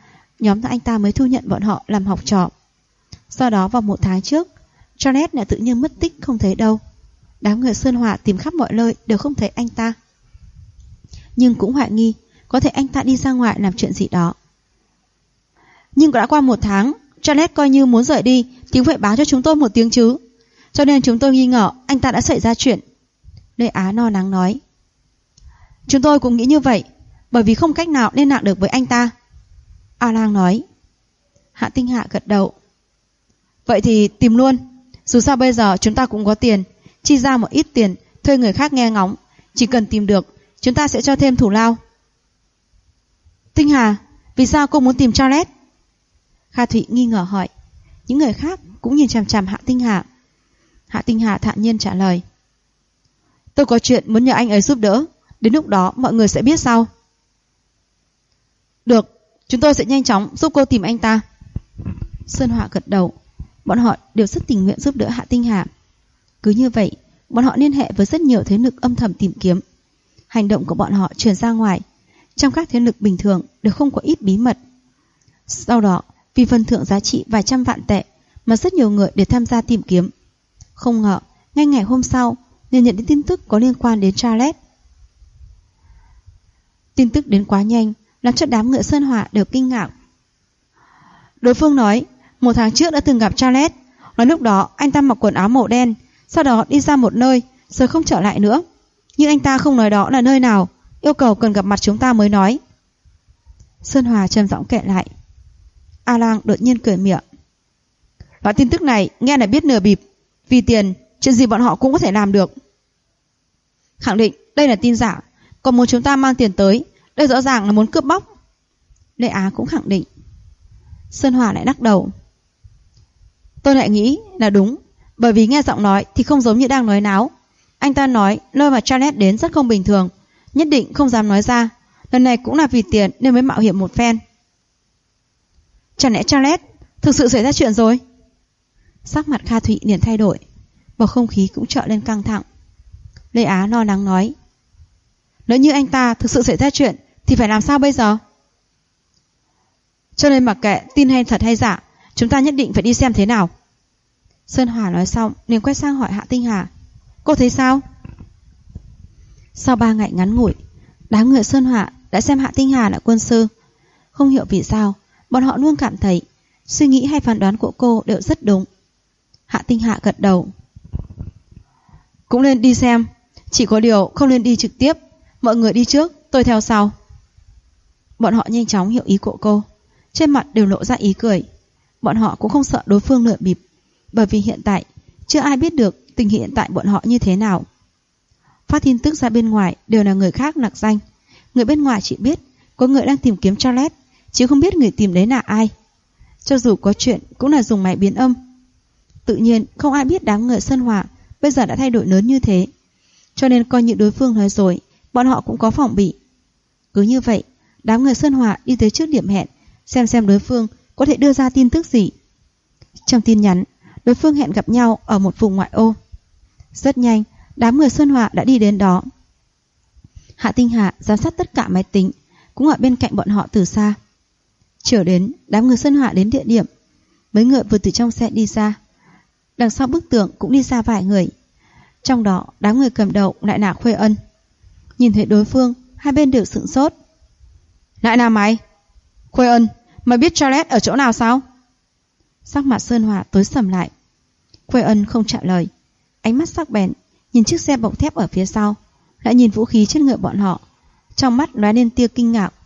nhóm anh ta mới thu nhận bọn họ làm học trò. Sau đó vào 1 tháng trước, Charles lại tự nhiên mất tích không thấy đâu. Đám người Sơn Hòa tìm khắp mọi nơi đều không thấy anh ta, nhưng cũng hoài nghi có thể anh ta đi ra ngoài làm chuyện gì đó. Nhưng đã qua 1 tháng, Charles coi như muốn rời đi thì phải báo cho chúng tôi một tiếng chứ. Cho nên chúng tôi nghi ngờ anh ta đã xảy ra chuyện. Lê Á no nắng nói. Chúng tôi cũng nghĩ như vậy, bởi vì không cách nào liên lạc được với anh ta. A Lang nói. Hạ Tinh Hạ gật đầu. Vậy thì tìm luôn. Dù sao bây giờ chúng ta cũng có tiền, chi ra một ít tiền thuê người khác nghe ngóng. Chỉ cần tìm được, chúng ta sẽ cho thêm thù lao. Tinh Hà, vì sao cô muốn tìm Charles? Kha Thụy nghi ngờ hỏi. Những người khác cũng nhìn chằm chằm Hạ Tinh Hà. Hạ Tinh Hà thản nhiên trả lời. Tôi có chuyện muốn nhờ anh ấy giúp đỡ. Đến lúc đó mọi người sẽ biết sau. Được, chúng tôi sẽ nhanh chóng giúp cô tìm anh ta. Sơn Họa gật đầu. Bọn họ đều rất tình nguyện giúp đỡ Hạ Tinh Hà. Cứ như vậy, bọn họ liên hệ với rất nhiều thế lực âm thầm tìm kiếm. Hành động của bọn họ truyền ra ngoài. Trong các thế lực bình thường đều không có ít bí mật. Sau đó, vì phần thưởng giá trị vài trăm vạn tệ mà rất nhiều người để tham gia tìm kiếm. Không ngờ, ngay ngày hôm sau nên nhận đến tin tức có liên quan đến Charles. Tin tức đến quá nhanh, làm cho đám người Sơn Hòa đều kinh ngạc. Đối phương nói 1 tháng trước đã từng gặp Charles. Nói lúc đó anh ta mặc quần áo màu đen, sau đó đi ra một nơi rồi không trở lại nữa. Nhưng anh ta không nói đó là nơi nào, yêu cầu cần gặp mặt chúng ta mới nói. Sơn Hòa trầm giọng kể lại. A Lang đột nhiên cười miệng. Loại tin tức này nghe là biết nửa bịp. Vì tiền, chuyện gì bọn họ cũng có thể làm được. Khẳng định đây là tin giả. Còn muốn chúng ta mang tiền tới, đây rõ ràng là muốn cướp bóc. Lê Á cũng khẳng định. Sơn Hòa lại lắc đầu. Tôi lại nghĩ là đúng, bởi vì nghe giọng nói thì không giống như đang nói náo. Anh ta nói nơi mà Charles đến rất không bình thường, nhất định không dám nói ra. Lần này cũng là vì tiền nên mới mạo hiểm một phen. Chẳng lẽ Charles thực sự xảy ra chuyện rồi? Sắc mặt Kha Thụy liền thay đổi, bầu không khí cũng trở lên căng thẳng. Lê Á lo lắng nói. Nếu như anh ta thực sự xảy ra chuyện thì phải làm sao bây giờ? Cho nên mặc kệ tin hay thật hay giả, chúng ta nhất định phải đi xem thế nào. Sơn Hòa nói xong liền quay sang hỏi Hạ Tinh Hà. Cô thấy sao? Sau 3 ngày ngắn ngủi, đám người Sơn Hòa đã xem Hạ Tinh Hà là quân sư. Không hiểu vì sao, bọn họ luôn cảm thấy suy nghĩ hay phán đoán của cô đều rất đúng. Hạ Tinh Hà gật đầu. Cũng nên đi xem, chỉ có điều không nên đi trực tiếp. Mọi người đi trước, tôi theo sau. Bọn họ nhanh chóng hiểu ý của cô, trên mặt đều lộ ra ý cười. Bọn họ cũng không sợ đối phương lừa bịp, bởi vì hiện tại chưa ai biết được tình hình hiện tại bọn họ như thế nào. Phát tin tức ra bên ngoài đều là người khác nặc danh. Người bên ngoài chỉ biết có người đang tìm kiếm Charles, chứ không biết người tìm đấy là ai. Cho dù có chuyện cũng là dùng máy biến âm. Tự nhiên không ai biết đám người Sơn Hòa bây giờ đã thay đổi lớn như thế. Cho nên coi như đối phương nói rồi, bọn họ cũng có phòng bị. Cứ như vậy, đám người Sơn Hòa đi tới trước điểm hẹn, xem đối phương có thể đưa ra tin tức gì. Trong tin nhắn, đối phương hẹn gặp nhau ở một vùng ngoại ô. Rất nhanh, đám người Sơn Hòa đã đi đến đó. Hạ Tinh Hà giám sát tất cả máy tính, cũng ở bên cạnh bọn họ từ xa. Chờ đến, đám người Sơn Hòa đến địa điểm. Mấy người vừa từ trong xe đi ra. Đằng sau bức tường cũng đi ra vài người. Trong đó, đám người cầm đầu lại là Khuê Ân. Nhìn thấy đối phương, hai bên đều sửng sốt. Lại là mày? Khuê Ân, mày biết Charles ở chỗ nào sao? Sắc mặt Sơn Hòa tối sầm lại. Khuê Ân không trả lời, ánh mắt sắc bén nhìn chiếc xe bọc thép ở phía sau, lại nhìn vũ khí trên người bọn họ, trong mắt lóe lên tia kinh ngạc.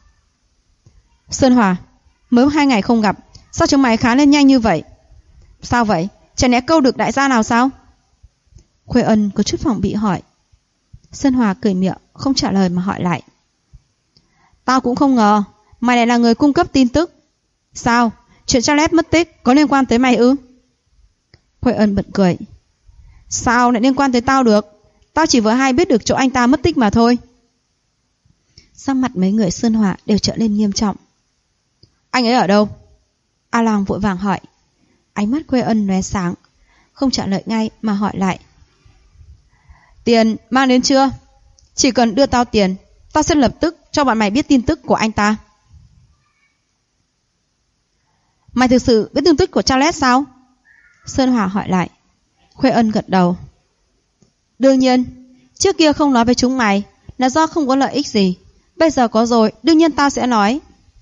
Sơn Hòa, mới 2 ngày không gặp, sao chúng mày khá lên nhanh như vậy? Sao vậy? Chẳng lẽ câu được đại gia nào sao? Khuê Ân có chút phòng bị hỏi. Sơn Hòa cười miệng, không trả lời mà hỏi lại. Tao cũng không ngờ mày lại là người cung cấp tin tức. Sao? Chuyện Charles mất tích có liên quan tới mày ư? Khuê Ân bật cười. Sao lại liên quan tới tao được? Tao chỉ vừa hay biết được chỗ anh ta mất tích mà thôi. Sắc mặt mấy người Sơn Hòa đều trở lên nghiêm trọng. Anh ấy ở đâu? A Lang vội vàng hỏi. Ánh mắt Khuê Ân lóe sáng, không trả lời ngay mà hỏi lại. Tiền mang đến chưa? Chỉ cần đưa tao tiền, tao sẽ lập tức cho bọn mày biết tin tức của anh ta. Mày thực sự biết tung tích của Charles sao? Sơn Hòa hỏi lại. Khuê Ân gật đầu. Đương nhiên, trước kia không nói với chúng mày là do không có lợi ích gì. Bây giờ có rồi, đương nhiên tao sẽ nói.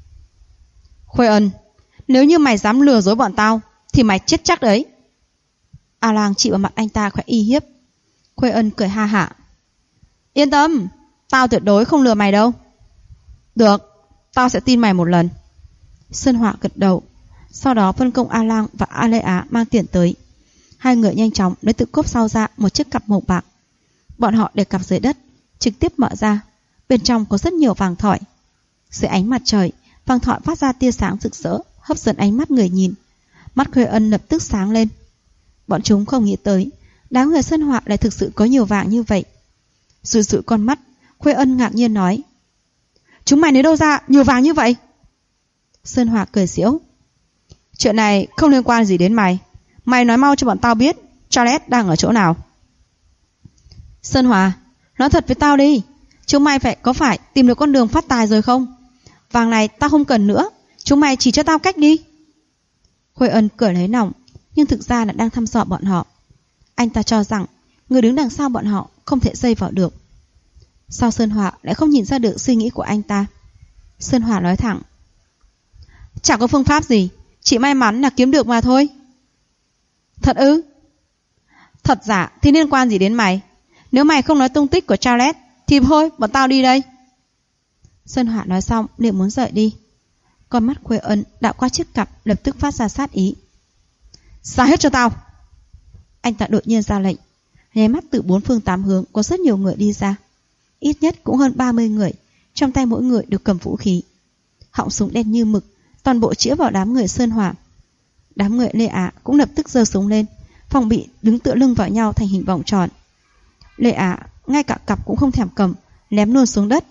Khuê Ân, nếu như mày dám lừa dối bọn tao thì mày chết chắc đấy. A Lang chỉ vào mặt anh ta khẽ uy hiếp. Khuê Ân cười ha hả. Yên tâm, tao tuyệt đối không lừa mày đâu. Được, tao sẽ tin mày một lần. Sơn Họa gật đầu. Sau đó phân công A Lang và A Lê Á mang tiền tới. Hai người nhanh chóng lấy từ cốp sau ra một chiếc cặp màu bạc. Bọn họ để cặp dưới đất, trực tiếp mở ra. Bên trong có rất nhiều vàng thỏi. Dưới ánh mặt trời, vàng thỏi phát ra tia sáng rực rỡ, hấp dẫn ánh mắt người nhìn. Mắt Khuê Ân lập tức sáng lên. Bọn chúng không nghĩ tới đám người Sơn Họa lại thực sự có nhiều vàng như vậy. Dụi dụi con mắt, Khuê Ân ngạc nhiên nói. Chúng mày lấy đâu ra nhiều vàng như vậy? Sơn Họa cười giễu. Chuyện này không liên quan gì đến mày. Mày nói mau cho bọn tao biết Charles đang ở chỗ nào. Sơn Họa, nói thật với tao đi. Chúng mày có phải tìm được con đường phát tài rồi không? Vàng này tao không cần nữa. Chúng mày chỉ cho tao cách đi. Khuê Ân cười lấy lòng, nhưng thực ra là đang thăm dò bọn họ. Anh ta cho rằng người đứng đằng sau bọn họ không thể dây vào được. Sao Sơn Họa lại không nhìn ra được suy nghĩ của anh ta? Sơn Họa nói thẳng. Chẳng có phương pháp gì, chỉ may mắn là kiếm được mà thôi. Thật ư? Thật giả thì liên quan gì đến mày? Nếu mày không nói tung tích của Charles thì thôi, bọn tao đi đây. Sơn Họa nói xong liền muốn rời đi. Con mắt Khuê Ân đạo qua chiếc cặp lập tức phát ra sát ý. Ra hết cho tao. Anh ta đột nhiên ra lệnh. Nháy mắt từ bốn phương tám hướng có rất nhiều người đi ra. Ít nhất cũng hơn 30 người. Trong tay mỗi người đều cầm vũ khí. Họng súng đen như mực, toàn bộ chĩa vào đám người Sơn Hỏa. Đám người Lê Á cũng lập tức giơ súng lên, phòng bị đứng tựa lưng vào nhau thành hình vòng tròn. Lê Á ngay cả cặp cũng không thèm cầm, ném luôn xuống đất.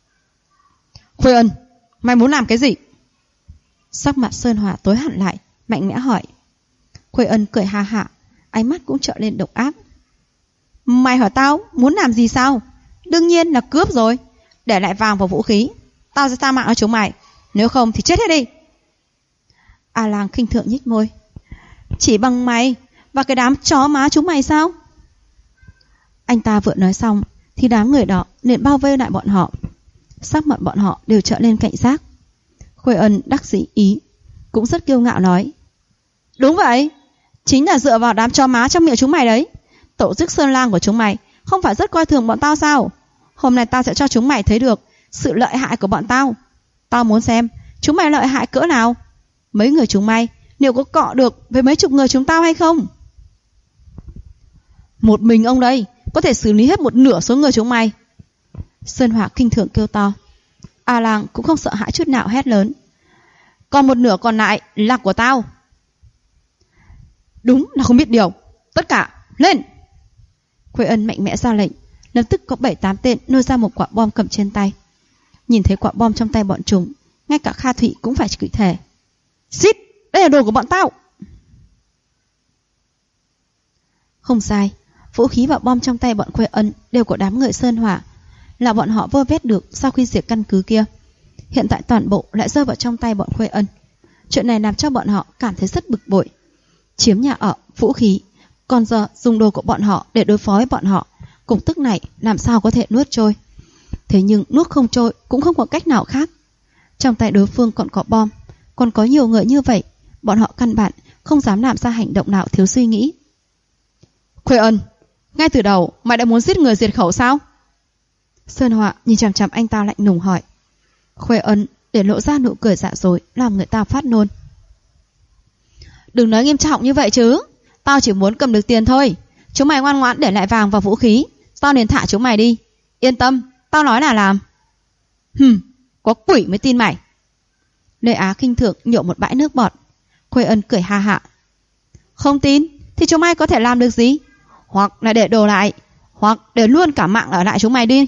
Khuê Ân, mày muốn làm cái gì? Sắc mặt Sơn Hỏa tối hẳn lại, mạnh mẽ hỏi. Khuê Ân cười ha hả, ánh mắt cũng trợn lên độc ác. Mày hỏi tao muốn làm gì sao? Đương nhiên là cướp rồi. Để lại vàng và vũ khí, tao sẽ tha mạng cho chúng mày. Nếu không thì chết hết đi. A Lang khinh thường nhếch môi. Chỉ bằng mày và cái đám chó má chúng mày sao? Anh ta vừa nói xong thì đám người đó liền bao vây lại bọn họ. Sắc mặt bọn họ đều trợn lên cảnh giác. Khuê Ân đắc dĩ ý, cũng rất kiêu ngạo nói. Đúng vậy, chính là dựa vào đám chó má trong miệng chúng mày đấy. Tổ chức Sơn Lang của chúng mày không phải rất coi thường bọn tao sao? Hôm nay tao sẽ cho chúng mày thấy được sự lợi hại của bọn tao. Tao muốn xem chúng mày lợi hại cỡ nào. Mấy người chúng mày liệu có cọ được với mấy chục người chúng tao hay không? Một mình ông đây có thể xử lý hết một nửa số người chúng mày. Sơn Hỏa kinh thường kêu to. A Lang cũng không sợ hãi chút nào hét lớn. Còn một nửa còn lại là của tao. Đúng là không biết điều. Tất cả lên. Khuê Ân mạnh mẽ ra lệnh. Lập tức có 7-8 tên nôi ra một quả bom cầm trên tay. Nhìn thấy quả bom trong tay bọn chúng, ngay cả Kha Thụy cũng phải chửi thề. Xít, đây là đồ của bọn tao. Không sai, vũ khí và bom trong tay bọn Khuê Ân đều của đám người Sơn Hỏa, là bọn họ vơ vét được sau khi diệt căn cứ kia. Hiện tại toàn bộ lại rơi vào trong tay bọn Khuê Ân. Chuyện này làm cho bọn họ cảm thấy rất bực bội. Chiếm nhà ở, vũ khí, còn giờ dùng đồ của bọn họ để đối phó với bọn họ, cục tức này làm sao có thể nuốt trôi. Thế nhưng nuốt không trôi cũng không có cách nào khác. Trong tay đối phương còn có bom, còn có nhiều người như vậy, bọn họ căn bản không dám làm ra hành động nào thiếu suy nghĩ. Khuê Ân, ngay từ đầu mày đã muốn giết người diệt khẩu sao? Sơn Họa nhìn chằm chằm anh ta lạnh lùng hỏi. Khuê Ân để lộ ra nụ cười dạ dối làm người ta phát nôn. Đừng nói nghiêm trọng như vậy chứ. Tao chỉ muốn cầm được tiền thôi. Chúng mày ngoan ngoãn để lại vàng và vũ khí, tao liền thả chúng mày đi. Yên tâm, tao nói là làm. Có quỷ mới tin mày. Lê Á khinh thường nhổ một bãi nước bọt. Khuê Ân cười ha hả. Không tin thì chúng mày có thể làm được gì? Hoặc là để đồ lại, hoặc để luôn cả mạng ở lại chúng mày đi.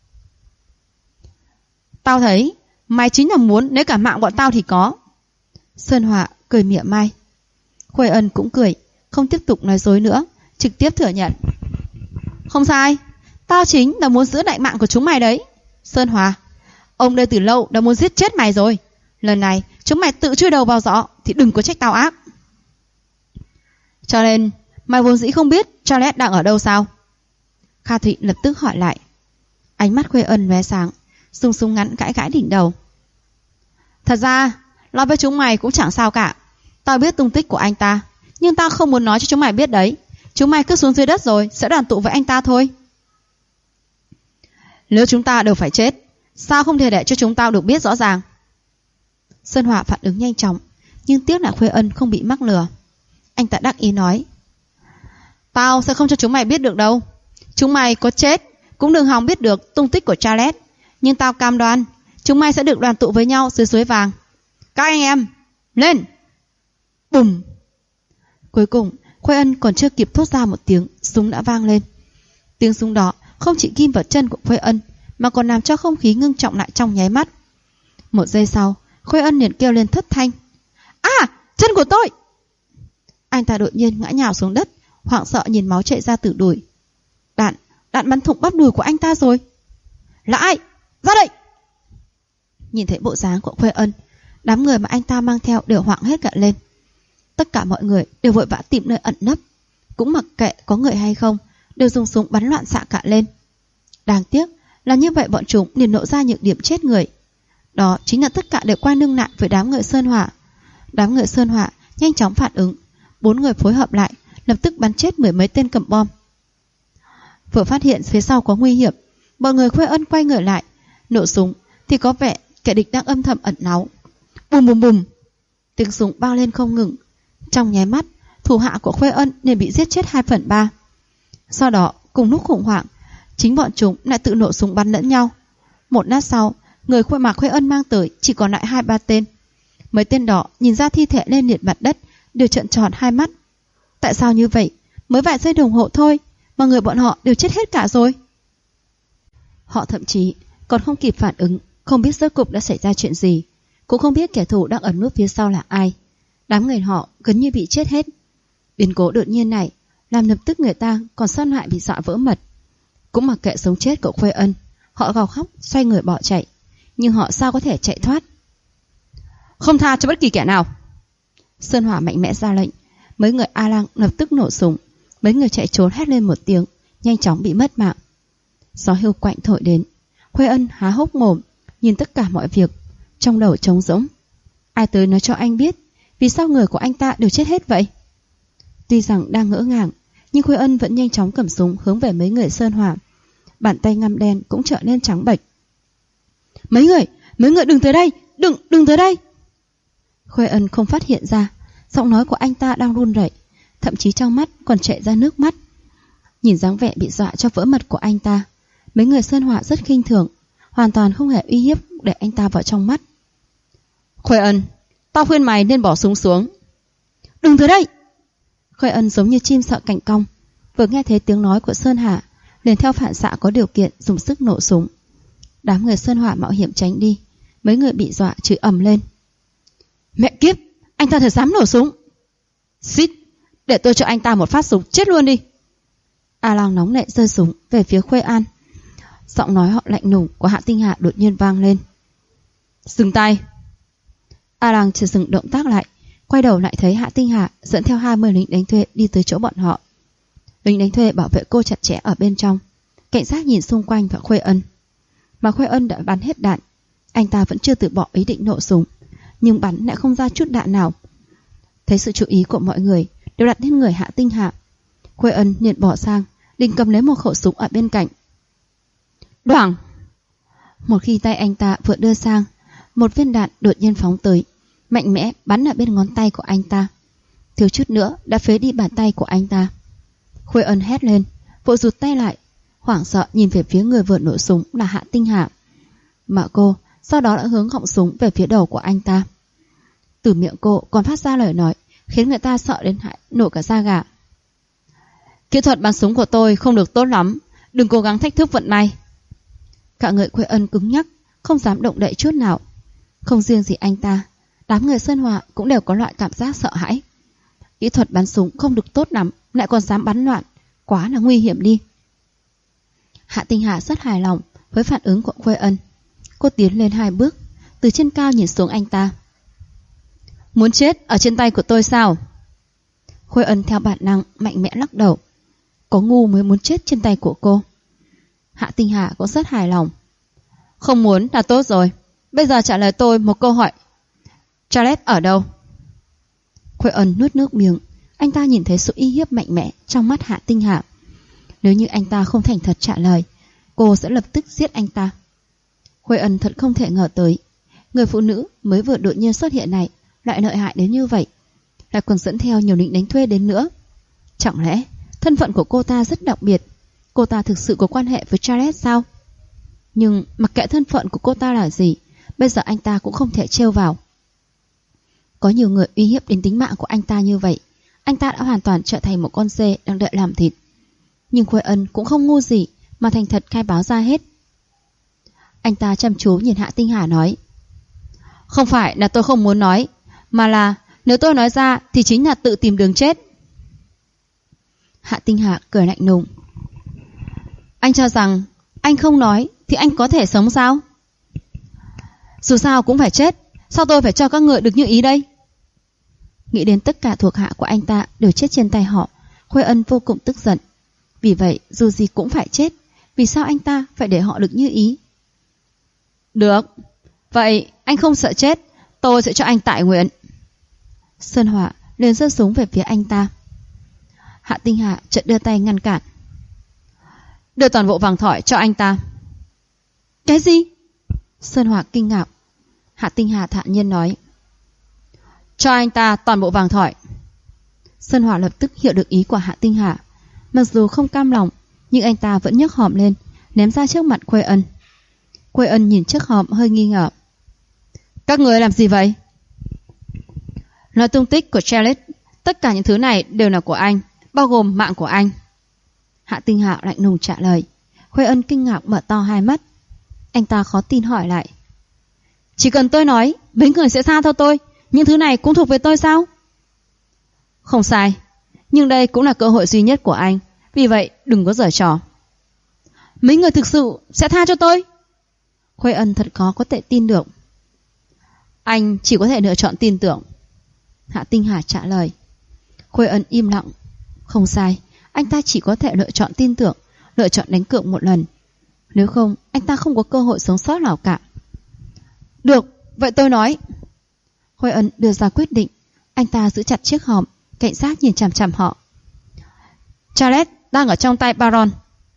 Tao thấy mày chính là muốn lấy cả mạng bọn tao thì có. Sơn Họa cười mỉa mai. Khuê Ân cũng cười, không tiếp tục nói dối nữa, trực tiếp thừa nhận. Không sai, tao chính là muốn giữ lại mạng của chúng mày đấy. Sơn Họa, ông đây từ lâu đã muốn giết chết mày rồi. Lần này chúng mày tự chui đầu vào giỏ thì đừng có trách tao ác. Cho nên mày vốn dĩ không biết Charlotte đang ở đâu sao? Kha Thụy lập tức hỏi lại. Ánh mắt Khuê Ân lóe sáng, dùng súng ngắn gãi gãi đỉnh đầu. Thật ra nói với chúng mày cũng chẳng sao cả. Tao biết tung tích của anh ta, nhưng tao không muốn nói cho chúng mày biết đấy. Chúng mày cứ xuống dưới đất rồi sẽ đoàn tụ với anh ta thôi. Nếu chúng ta đều phải chết, sao không thể để cho chúng tao được biết rõ ràng? Sơn Hỏa phản ứng nhanh chóng, nhưng tiếc là Khuê Ân không bị mắc lừa. Anh ta đắc ý nói. Tao sẽ không cho chúng mày biết được đâu. Chúng mày có chết cũng đừng hòng biết được tung tích của Charlotte. Nhưng tao cam đoan chúng mày sẽ được đoàn tụ với nhau dưới suối vàng. Các anh em, lên! Bùm! Cuối cùng Khuê Ân còn chưa kịp thốt ra một tiếng, súng đã vang lên. Tiếng súng đó không chỉ ghim vào chân của Khuê Ân, mà còn làm cho không khí ngưng trọng lại trong nháy mắt. Một giây sau, Khuê Ân liền kêu lên thất thanh. À! Chân của tôi! Anh ta đột nhiên ngã nhào xuống đất, hoảng sợ nhìn máu chảy ra từ đùi. Đạn bắn thủng bắp đùi của anh ta rồi. Là ai? Ra đây! Nhìn thấy bộ dáng của Khuê Ân, đám người mà anh ta mang theo đều hoảng hết cả lên. Tất cả mọi người đều vội vã tìm nơi ẩn nấp, cũng mặc kệ có người hay không, đều dùng súng bắn loạn xạ cả lên. Đáng tiếc là như vậy bọn chúng liền lộ ra những điểm chết người. Đó chính là tất cả đều quay lưng lại với đám người Sơn Hỏa. Đám người Sơn Hỏa nhanh chóng phản ứng, 4 người phối hợp lại, lập tức bắn chết 10 mấy tên cầm bom. Vừa phát hiện phía sau có nguy hiểm, mọi người Khuê Ân quay người lại, nổ súng thì có vẻ kẻ địch đang âm thầm ẩn náu. Bùm bùm bùm, tiếng súng bao lên không ngừng. Trong nháy mắt, thủ hạ của Khuê Ân liền bị giết chết 2/3. Sau đó, cùng lúc khủng hoảng, chính bọn chúng lại tự nổ súng bắn lẫn nhau. Một lát sau, người mà Khuê Ân mang tới chỉ còn lại 2-3 tên. Mấy tên đó nhìn ra thi thể lên liệt mặt đất, đều trợn tròn hai mắt. Tại sao như vậy? Mới vài giây đồng hồ thôi mà người bọn họ đều chết hết cả rồi. Họ thậm chí còn không kịp phản ứng, không biết rốt cục đã xảy ra chuyện gì, cũng không biết kẻ thù đang ẩn núp phía sau là ai. Đám người họ gần như bị chết hết. Biến cố đột nhiên này làm lập tức người ta còn sót lại bị dọa vỡ mật. Cũng mặc kệ sống chết của Khuê Ân, họ gào khóc xoay người bỏ chạy. Nhưng họ sao có thể chạy thoát? Không tha cho bất kỳ kẻ nào! Sơn Hỏa mạnh mẽ ra lệnh. Mấy người A Lang lập tức nổ súng. Mấy người chạy trốn hét lên một tiếng, nhanh chóng bị mất mạng. Gió hiu quạnh thổi đến. Khuê Ân há hốc mồm, nhìn tất cả mọi việc, trong đầu trống rỗng. Ai tới nói cho anh biết vì sao người của anh ta đều chết hết vậy? Tuy rằng đang ngỡ ngàng, nhưng Khuê Ân vẫn nhanh chóng cầm súng hướng về mấy người Sơn Hỏa. Bàn tay ngăm đen cũng trở nên trắng bệch. Mấy người đừng tới đây, đừng tới đây! Khuê Ân không phát hiện ra, giọng nói của anh ta đang run rẩy, thậm chí trong mắt còn chảy ra nước mắt. Nhìn dáng vẻ bị dọa cho vỡ mật của anh ta, mấy người Sơn Hỏa rất khinh thường, hoàn toàn không hề uy hiếp để anh ta vào trong mắt. Khuê Ân, tao khuyên mày nên bỏ súng xuống. Đừng tới đây! Khuê Ân giống như chim sợ cành cong, vừa nghe thấy tiếng nói của Sơn Hà, liền theo phản xạ có điều kiện dùng sức nổ súng. Đám người Sơn Hỏa mạo hiểm tránh đi, mấy người bị dọa chửi ầm lên. Mẹ kiếp, anh ta thật dám nổ súng! Xít, để tôi cho anh ta một phát súng chết luôn đi! A Lang nóng nảy giơ súng về phía Khuê An. Giọng nói họ lạnh lùng của Hạ Tinh Hà đột nhiên vang lên. Dừng tay! A Lang chỉ dừng động tác lại, quay đầu lại thấy Hạ Tinh Hà dẫn theo 20 lính đánh thuê đi tới chỗ bọn họ. Lính đánh thuê bảo vệ cô chặt chẽ ở bên trong, cảnh giác nhìn xung quanh và Khuê Ân. Mà Khuê Ân đã bắn hết đạn, anh ta vẫn chưa từ bỏ ý định nổ súng, nhưng bắn lại không ra chút đạn nào. Thấy sự chú ý của mọi người đều đặt lên người Hạ Tinh Hà, Khuê Ân liền bỏ sang, định cầm lấy một khẩu súng ở bên cạnh. Đoảng! Một khi tay anh ta vừa đưa sang, một viên đạn đột nhiên phóng tới, mạnh mẽ bắn ở bên ngón tay của anh ta, thiếu chút nữa đã phế đi bàn tay của anh ta. Khuê Ân hét lên, vội rụt tay lại, hoảng sợ nhìn về phía người vừa nổ súng là Hạ Tinh Hà, mà cô sau đó đã hướng họng súng về phía đầu của anh ta. Từ miệng cô còn phát ra lời nói khiến người ta sợ đến nổi cả da gà. Kỹ thuật bắn súng của tôi không được tốt lắm, đừng cố gắng thách thức vận may. Cả người Khuê Ân cứng nhắc, không dám động đậy chút nào. Không riêng gì anh ta, đám người Sơn Hỏa cũng đều có loại cảm giác sợ hãi. Kỹ thuật bắn súng không được tốt lắm, lại còn dám bắn loạn, quá là nguy hiểm đi. Hạ Tinh Hà rất hài lòng với phản ứng của Khuê Ân. Cô tiến lên 2 bước, từ trên cao nhìn xuống anh ta. Muốn chết ở trên tay của tôi sao? Khôi Ân theo bản năng mạnh mẽ lắc đầu. Có ngu mới muốn chết trên tay của cô. Hạ Tinh Hà cũng rất hài lòng. Không muốn là tốt rồi. Bây giờ trả lời tôi một câu hỏi. Charles ở đâu? Khôi Ân nuốt nước miếng. Anh ta nhìn thấy sự uy hiếp mạnh mẽ trong mắt Hạ Tinh Hà. Nếu như anh ta không thành thật trả lời, cô sẽ lập tức giết anh ta. Khôi Ân thật không thể ngờ tới, người phụ nữ mới vừa đột nhiên xuất hiện này lại lợi hại đến như vậy, lại còn dẫn theo nhiều lính đánh thuê đến nữa. Chẳng lẽ thân phận của cô ta rất đặc biệt? Cô ta thực sự có quan hệ với Charles sao? Nhưng mặc kệ thân phận của cô ta là gì, bây giờ anh ta cũng không thể trêu vào. Có nhiều người uy hiếp đến tính mạng của anh ta như vậy, anh ta đã hoàn toàn trở thành một con dê đang đợi làm thịt. Nhưng Khôi Ân cũng không ngu gì mà thành thật khai báo ra hết. Anh ta chăm chú nhìn Hạ Tinh Hà nói: Không phải là tôi không muốn nói, mà là nếu tôi nói ra thì chính là tự tìm đường chết. Hạ Tinh Hà cười lạnh lùng: Anh cho rằng anh không nói thì anh có thể sống sao? Dù sao cũng phải chết, sao tôi phải cho các người được như ý đây? Nghĩ đến tất cả thuộc hạ của anh ta đều chết trên tay họ, Khôi Ân vô cùng tức giận. Vì vậy dù gì cũng phải chết, vì sao anh ta phải để họ được như ý? Được, vậy anh không sợ chết, tôi sẽ cho anh tại nguyện. Sơn Hỏa liền giơ súng về phía anh ta. Hạ Tinh Hà chợt đưa tay ngăn cản. Đưa toàn bộ vàng thỏi cho anh ta. Cái gì? Sơn Hỏa kinh ngạc. Hạ Tinh Hà thản nhiên nói: Cho anh ta toàn bộ vàng thỏi. Sơn Hỏa lập tức hiểu được ý của Hạ Tinh Hà. Mặc dù không cam lòng, nhưng anh ta vẫn nhấc hòm lên, ném ra trước mặt Khôi Ân. Khôi Ân nhìn chiếc hòm hơi nghi ngờ. Các người làm gì vậy? Nói tung tích của Charles. Tất cả những thứ này đều là của anh, bao gồm mạng của anh. Hạ Tinh Hà lạnh lùng trả lời. Khôi Ân kinh ngạc mở to hai mắt. Anh ta khó tin hỏi lại: Chỉ cần tôi nói, mấy người sẽ tha cho tôi, những thứ này cũng thuộc về tôi sao? Không sai, nhưng đây cũng là cơ hội duy nhất của anh, vì vậy đừng có giở trò. Mấy người thực sự sẽ tha cho tôi? Khôi Ân thật khó có thể tin được. Anh chỉ có thể lựa chọn tin tưởng. Hạ Tinh Hà trả lời. Khôi Ân im lặng. Không sai, anh ta chỉ có thể lựa chọn tin tưởng, lựa chọn đánh cược một lần. Nếu không, anh ta không có cơ hội sống sót nào cả. Được, vậy tôi nói. Khôi Ân đưa ra quyết định. Anh ta giữ chặt chiếc hòm, cảnh giác nhìn chằm chằm họ. Charles đang ở trong tay Baron.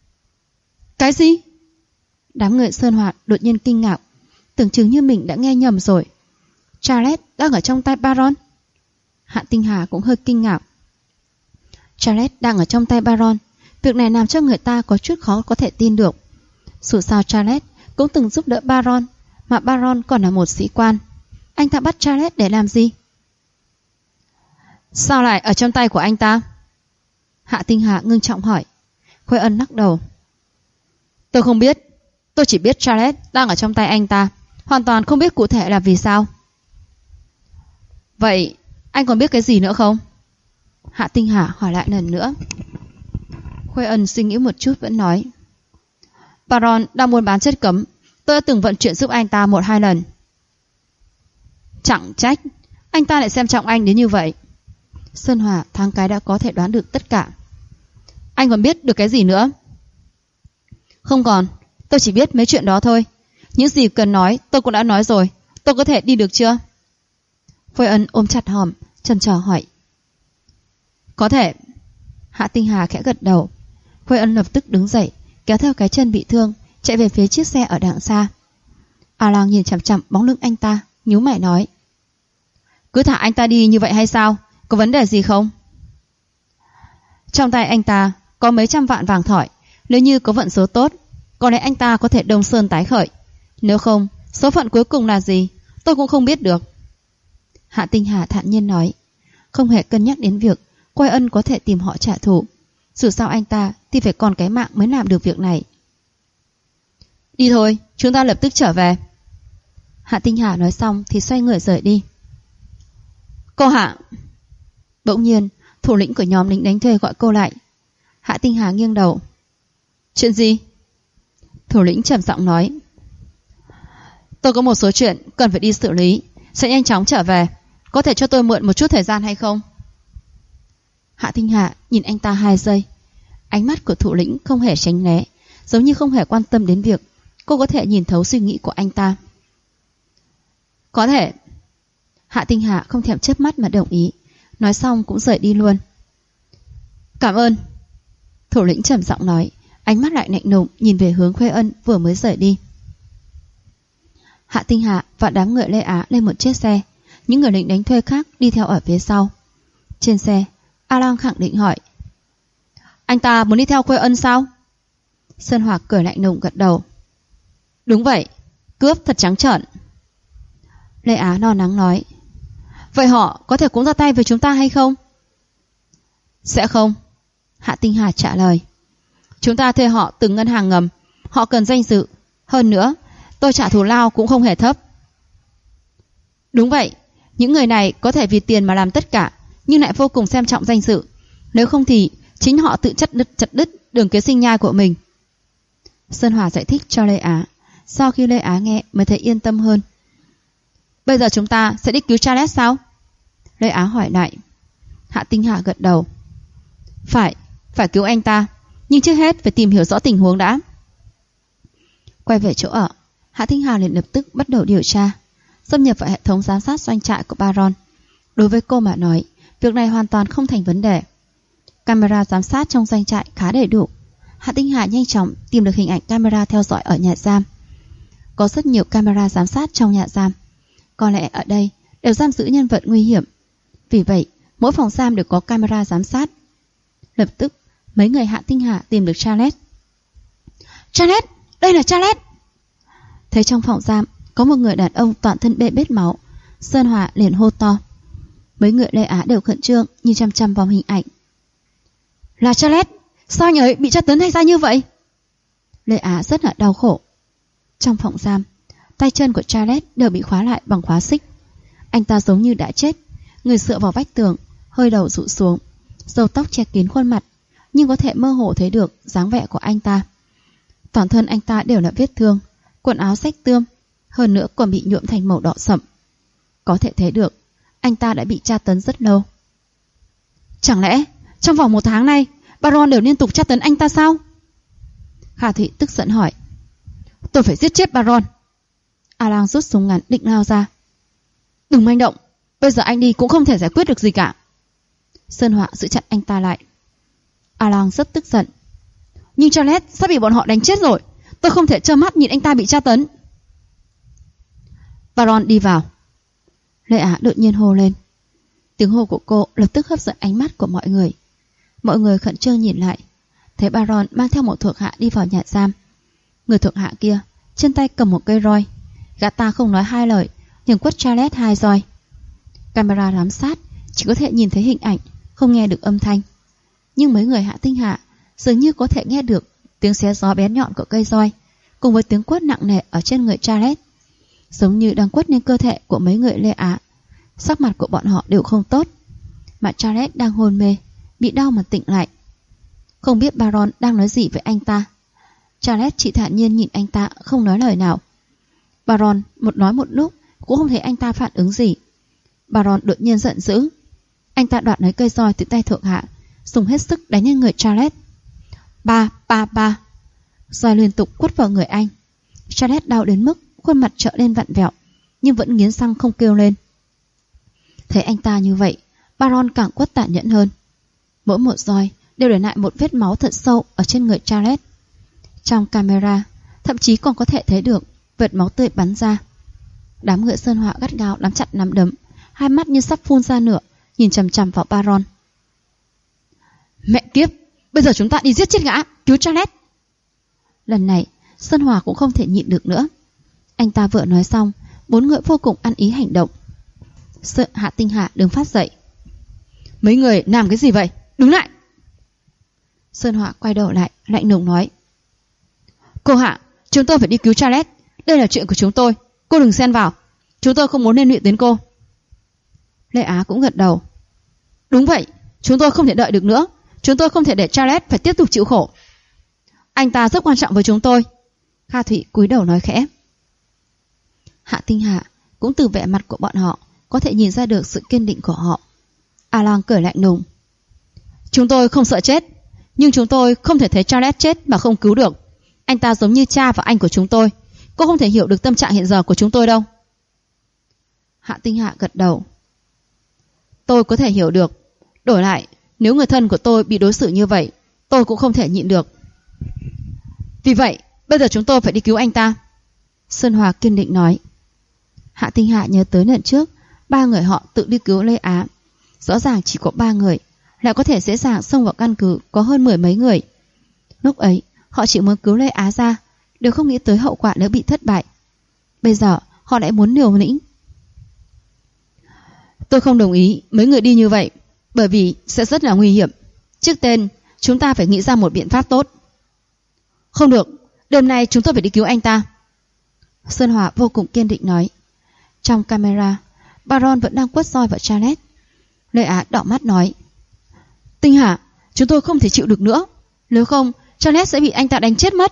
Cái gì? Đám người Sơn Hỏa đột nhiên kinh ngạc, tưởng chừng như mình đã nghe nhầm rồi. Charles đang ở trong tay Baron? Hạ Tinh Hà cũng hơi kinh ngạc. Charles đang ở trong tay Baron, việc này làm cho người ta có chút khó có thể tin được. Dù sao Charles cũng từng giúp đỡ Baron, mà Baron còn là một sĩ quan. Anh ta bắt Charles để làm gì? Sao lại ở trong tay của anh ta? Hạ Tinh Hà ngưng trọng hỏi. Khôi Ân lắc đầu. Tôi không biết, tôi chỉ biết Charles đang ở trong tay anh ta, hoàn toàn không biết cụ thể là vì sao. Vậy anh còn biết cái gì nữa không? Hạ Tinh Hà hỏi lại lần nữa. Khôi Ân suy nghĩ một chút vẫn nói. Baron đang muốn bán chất cấm, tôi đã từng vận chuyển giúp anh ta 1-2 lần. Chẳng trách anh ta lại xem trọng anh đến như vậy. Sơn Hòa thoáng cái đã có thể đoán được tất cả. Anh còn biết được cái gì nữa? Không còn, tôi chỉ biết mấy chuyện đó thôi. Những gì cần nói tôi cũng đã nói rồi. Tôi có thể đi được chưa? Khôi Ân ôm chặt hòm, chần chờ hỏi. Có thể. Hạ Tinh Hà khẽ gật đầu. Khôi Ân lập tức đứng dậy, kéo theo cái chân bị thương, chạy về phía chiếc xe ở đằng xa. A Lang nhìn chằm chằm bóng lưng anh ta, nhíu mày nói. Cứ thả anh ta đi như vậy hay sao? Có vấn đề gì không? Trong tay anh ta có mấy trăm vạn vàng thỏi. Nếu như có vận số tốt, có lẽ anh ta có thể đông sơn tái khởi. Nếu không, số phận cuối cùng là gì tôi cũng không biết được. Hạ Tinh Hà thản nhiên nói, không hề cân nhắc đến việc Khôi Ân có thể tìm họ trả thù. Dù sao anh ta thì phải còn cái mạng mới làm được việc này. Đi thôi, chúng ta lập tức trở về. Hạ Tinh Hà nói xong thì xoay người rời đi. Cô Hạ. Bỗng nhiên thủ lĩnh của nhóm lính đánh thuê gọi cô lại. Hạ Tinh Hà nghiêng đầu. Chuyện gì? Thủ lĩnh trầm giọng nói. Tôi có một số chuyện cần phải đi xử lý, sẽ nhanh chóng trở về. có thể cho tôi mượn một chút thời gian hay không? Hạ Tinh Hà nhìn anh ta 2 giây. Ánh mắt của thủ lĩnh không hề tránh né, giống như không hề quan tâm đến việc cô có thể nhìn thấu suy nghĩ của anh ta. Có thể. Hạ Tinh Hà không thèm chớp mắt mà đồng ý, nói xong cũng rời đi luôn. Cảm ơn. Thủ lĩnh trầm giọng nói, ánh mắt lại lạnh lùng nhìn về hướng Khuê Ân vừa mới rời đi. Hạ Tinh Hà và đám người Lê Á lên một chiếc xe, những người lính đánh thuê khác đi theo ở phía sau. Trên xe, A Lang khẳng định hỏi, anh ta muốn đi theo Khuê Ân sao? Sơn Hòa cười lạnh lùng gật đầu. Đúng vậy, cướp thật trắng trợn. Lê Á lo lắng nói, vậy họ có thể cũng ra tay với chúng ta hay không? Sẽ không. Hạ Tinh Hà trả lời, chúng ta thuê họ từ ngân hàng ngầm, họ cần danh dự. Hơn nữa, tôi trả thù lao cũng không hề thấp. Đúng vậy, những người này có thể vì tiền mà làm tất cả, nhưng lại vô cùng xem trọng danh dự. Nếu không thì chính họ tự chặt đứt đường kế sinh nhai của mình. Sơn Hòa giải thích cho Lê Á. Sau khi Lê Á nghe mới thấy yên tâm hơn. Bây giờ chúng ta sẽ đi cứu Charles sao? Lê Á hỏi lại. Hạ Tinh Hà gật đầu. Phải cứu anh ta, nhưng trước hết phải tìm hiểu rõ tình huống đã. Quay về chỗ ở, Hạ Tinh Hà liền lập tức bắt đầu điều tra, xâm nhập vào hệ thống giám sát doanh trại của Baron. Đối với cô mà nói, việc này hoàn toàn không thành vấn đề. Camera giám sát trong doanh trại khá đầy đủ. Hạ Tinh Hà nhanh chóng tìm được hình ảnh camera theo dõi ở nhà giam. Có rất nhiều camera giám sát trong nhà giam. Có lẽ ở đây đều giam giữ nhân vật nguy hiểm. Vì vậy, mỗi phòng giam đều có camera giám sát. Lập tức, mấy người Hạ Tinh Hà tìm được Charles. Charles! Đây là Charles! Thấy trong phòng giam có một người đàn ông toàn thân bê bết máu, Sơn Hòa liền hô to. Mấy người Lê Á đều khẩn trương nhìn chăm chăm vào hình ảnh. Là Charles! Sao anh ấy bị tra tấn thành ra như vậy? Lê Á rất là đau khổ. Trong phòng giam, tay chân của Charles đều bị khóa lại bằng khóa xích. Anh ta giống như đã chết, người dựa vào vách tường, hơi đầu rũ xuống, râu tóc che kín khuôn mặt, nhưng có thể mơ hồ thấy được dáng vẻ của anh ta. Toàn thân anh ta đều là vết thương, quần áo rách tươm, hơn nữa còn bị nhuộm thành màu đỏ sậm. Có thể thấy được anh ta đã bị tra tấn rất lâu. Chẳng lẽ trong vòng 1 tháng nay Baron đều liên tục tra tấn anh ta sao? Khả Thị tức giận hỏi. Tôi phải giết chết Baron. A Lang rút súng ngắn định lao ra. Đừng manh động, bây giờ anh đi cũng không thể giải quyết được gì cả. Sơn Họa giữ chặt anh ta lại. A Lang rất tức giận. Nhưng Charles sắp bị bọn họ đánh chết rồi, tôi không thể trơ mắt nhìn anh ta bị tra tấn. Baron đi vào. Lê Á đột nhiên hô lên. Tiếng hô của cô lập tức hấp dẫn ánh mắt của mọi người. Mọi người khẩn trương nhìn lại, thấy Baron mang theo một thuộc hạ đi vào nhà giam. Người thuộc hạ kia trên tay cầm một cây roi. Gã ta không nói 2 lời nhưng quất Charles 2 roi. Camera giám sát chỉ có thể nhìn thấy hình ảnh, không nghe được âm thanh. Nhưng mấy người Hạ Tinh Hà dường như có thể nghe được tiếng xé gió bén nhọn của cây roi, cùng với tiếng quất nặng nề ở trên người Charles, giống như đang quất lên cơ thể của mấy người Lê Á. Sắc mặt của bọn họ đều không tốt. Mà Charles đang hôn mê, bị đau mà tỉnh lại. Không biết Baron đang nói gì với anh ta. Charles chỉ thản nhiên nhìn anh ta, không nói lời nào. Baron một nói một lúc cũng không thấy anh ta phản ứng gì. Baron đột nhiên giận dữ. Anh ta đoạt lấy cây roi từ tay thuộc hạ, dùng hết sức đánh lên người Charles. Ba. Roi liên tục quất vào người anh. Charles đau đến mức khuôn mặt trở lên vặn vẹo, nhưng vẫn nghiến răng không kêu lên. Thấy anh ta như vậy, Baron càng quất tàn nhẫn hơn. Mỗi một roi đều để lại một vết máu thật sâu ở trên người Charles. Trong camera thậm chí còn có thể thấy được vệt máu tươi bắn ra. Đám người Sơn Họa gắt gao nắm chặt nắm đấm, hai mắt như sắp phun ra lửa, nhìn chằm chằm vào Baron. Mẹ kiếp, bây giờ chúng ta đi giết chết gã, cứu Charles. Lần này Sơn Họa cũng không thể nhịn được nữa. Anh ta vừa nói xong, 4 người vô cùng ăn ý hành động. Hạ Tinh Hà đứng phát dậy. Mấy người làm cái gì vậy? Đứng lại. Sơn Họa quay đầu lại, lạnh lùng nói. Cô Hạ, chúng tôi phải đi cứu Charles. Đây là chuyện của chúng tôi, cô đừng xen vào. Chúng tôi không muốn liên lụy đến cô. Lê Á cũng gật đầu. Đúng vậy, chúng tôi không thể đợi được nữa. Chúng tôi không thể để Charles phải tiếp tục chịu khổ. Anh ta rất quan trọng với chúng tôi. Kha Thụy cúi đầu nói khẽ. Hạ Tinh Hà cũng từ vẻ mặt của bọn họ có thể nhìn ra được sự kiên định của họ. Alan cười lạnh lùng. Chúng tôi không sợ chết, nhưng chúng tôi không thể thấy Charles chết mà không cứu được. Anh ta giống như cha và anh của chúng tôi. Cô không thể hiểu được tâm trạng hiện giờ của chúng tôi đâu. Hạ Tinh Hạ gật đầu. Tôi có thể hiểu được. Đổi lại, nếu người thân của tôi bị đối xử như vậy, tôi cũng không thể nhịn được. Vì vậy, bây giờ chúng tôi phải đi cứu anh ta. Sơn Hòa kiên định nói. Hạ Tinh Hạ nhớ tới lần trước, 3 người họ tự đi cứu Lê Á. Rõ ràng chỉ có 3 người, lại có thể dễ dàng xông vào căn cứ có hơn 10 mấy người. Lúc ấy, họ chỉ muốn cứu Lê Á ra, đều không nghĩ tới hậu quả nếu bị thất bại. Bây giờ, họ lại muốn liều lĩnh. Tôi không đồng ý mấy người đi như vậy, bởi vì sẽ rất là nguy hiểm. Trước tiên, chúng ta phải nghĩ ra một biện pháp tốt. Không được, đêm nay chúng tôi phải đi cứu anh ta. Sơn Hòa vô cùng kiên định nói. Trong camera, Baron vẫn đang quất roi vào Charles. Lê Á đỏ mắt nói. Tinh Hà, chúng tôi không thể chịu được nữa. Nếu không, Charles sẽ bị anh ta đánh chết mất.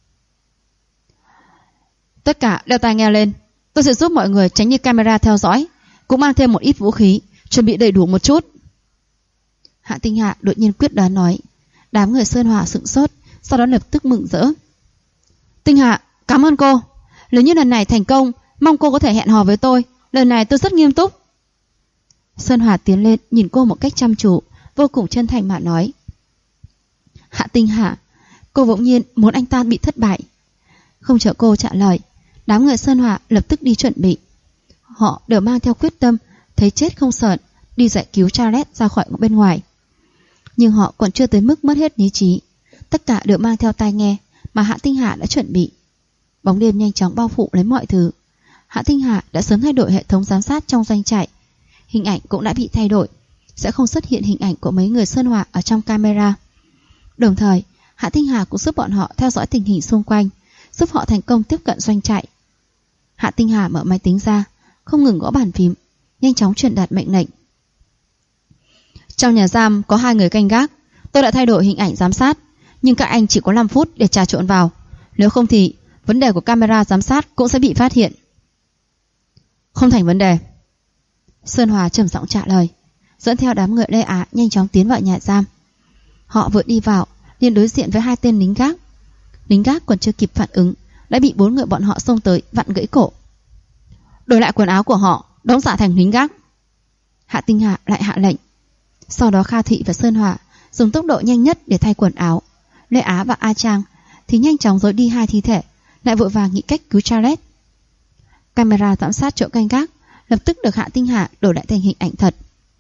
Tất cả đeo tai nghe lên. Tôi sẽ giúp mọi người tránh như camera theo dõi, cũng mang thêm một ít vũ khí, chuẩn bị đầy đủ một chút. Hạ Tinh Hạ đột nhiên quyết đoán nói. Đám người Sơn Hòa sững sốt, sau đó lập tức mừng rỡ. Tinh Hạ, cảm ơn cô. Nếu như lần này thành công, mong cô có thể hẹn hò với tôi. Lần này tôi rất nghiêm túc. Sơn Hòa tiến lên nhìn cô một cách chăm chú, vô cùng chân thành mà nói. Hạ Tinh Hạ, cô bỗng nhiên muốn anh ta bị thất bại. Không chờ cô trả lời, đám người Sơn Hòa lập tức đi chuẩn bị. Họ đều mang theo quyết tâm, thấy chết không sợ, đi giải cứu Charles ra khỏi bên ngoài. Nhưng họ còn chưa tới mức mất hết lý trí. Tất cả đều mang theo tai nghe mà Hạ Tinh Hà đã chuẩn bị. Bóng đêm nhanh chóng bao phủ lấy mọi thứ. Hạ Tinh Hà đã sớm thay đổi hệ thống giám sát trong doanh trại. Hình ảnh cũng đã bị thay đổi, sẽ không xuất hiện hình ảnh của mấy người Sơn Hòa ở trong camera. Đồng thời, Hạ Tinh Hà cũng giúp bọn họ theo dõi tình hình xung quanh, giúp họ thành công tiếp cận doanh trại. Hạ Tinh Hà mở máy tính ra, không ngừng gõ bàn phím, nhanh chóng truyền đạt mệnh lệnh. Trong nhà giam có 2 người canh gác. Tôi đã thay đổi hình ảnh giám sát, nhưng các anh chỉ có 5 phút để trà trộn vào. Nếu không thì vấn đề của camera giám sát cũng sẽ bị phát hiện. Không thành vấn đề. Sơn Hòa trầm giọng trả lời, dẫn theo đám người Lê Á nhanh chóng tiến vào nhà giam. Họ vừa đi vào liền đối diện với 2 tên lính gác. Lính gác còn chưa kịp phản ứng đã bị 4 người bọn họ xông tới vặn gãy cổ. Đổi lại quần áo của họ, đóng giả thành lính gác. Hạ Tinh Hà lại hạ lệnh. Sau đó Kha Thị và Sơn Hòa dùng tốc độ nhanh nhất để thay quần áo. Lê Á và A Trang thì nhanh chóng giấu đi 2 thi thể, lại vội vàng nghĩ cách cứu Charles. Camera giám sát chỗ canh gác lập tức được Hạ Tinh Hà đổi lại thành hình ảnh thật.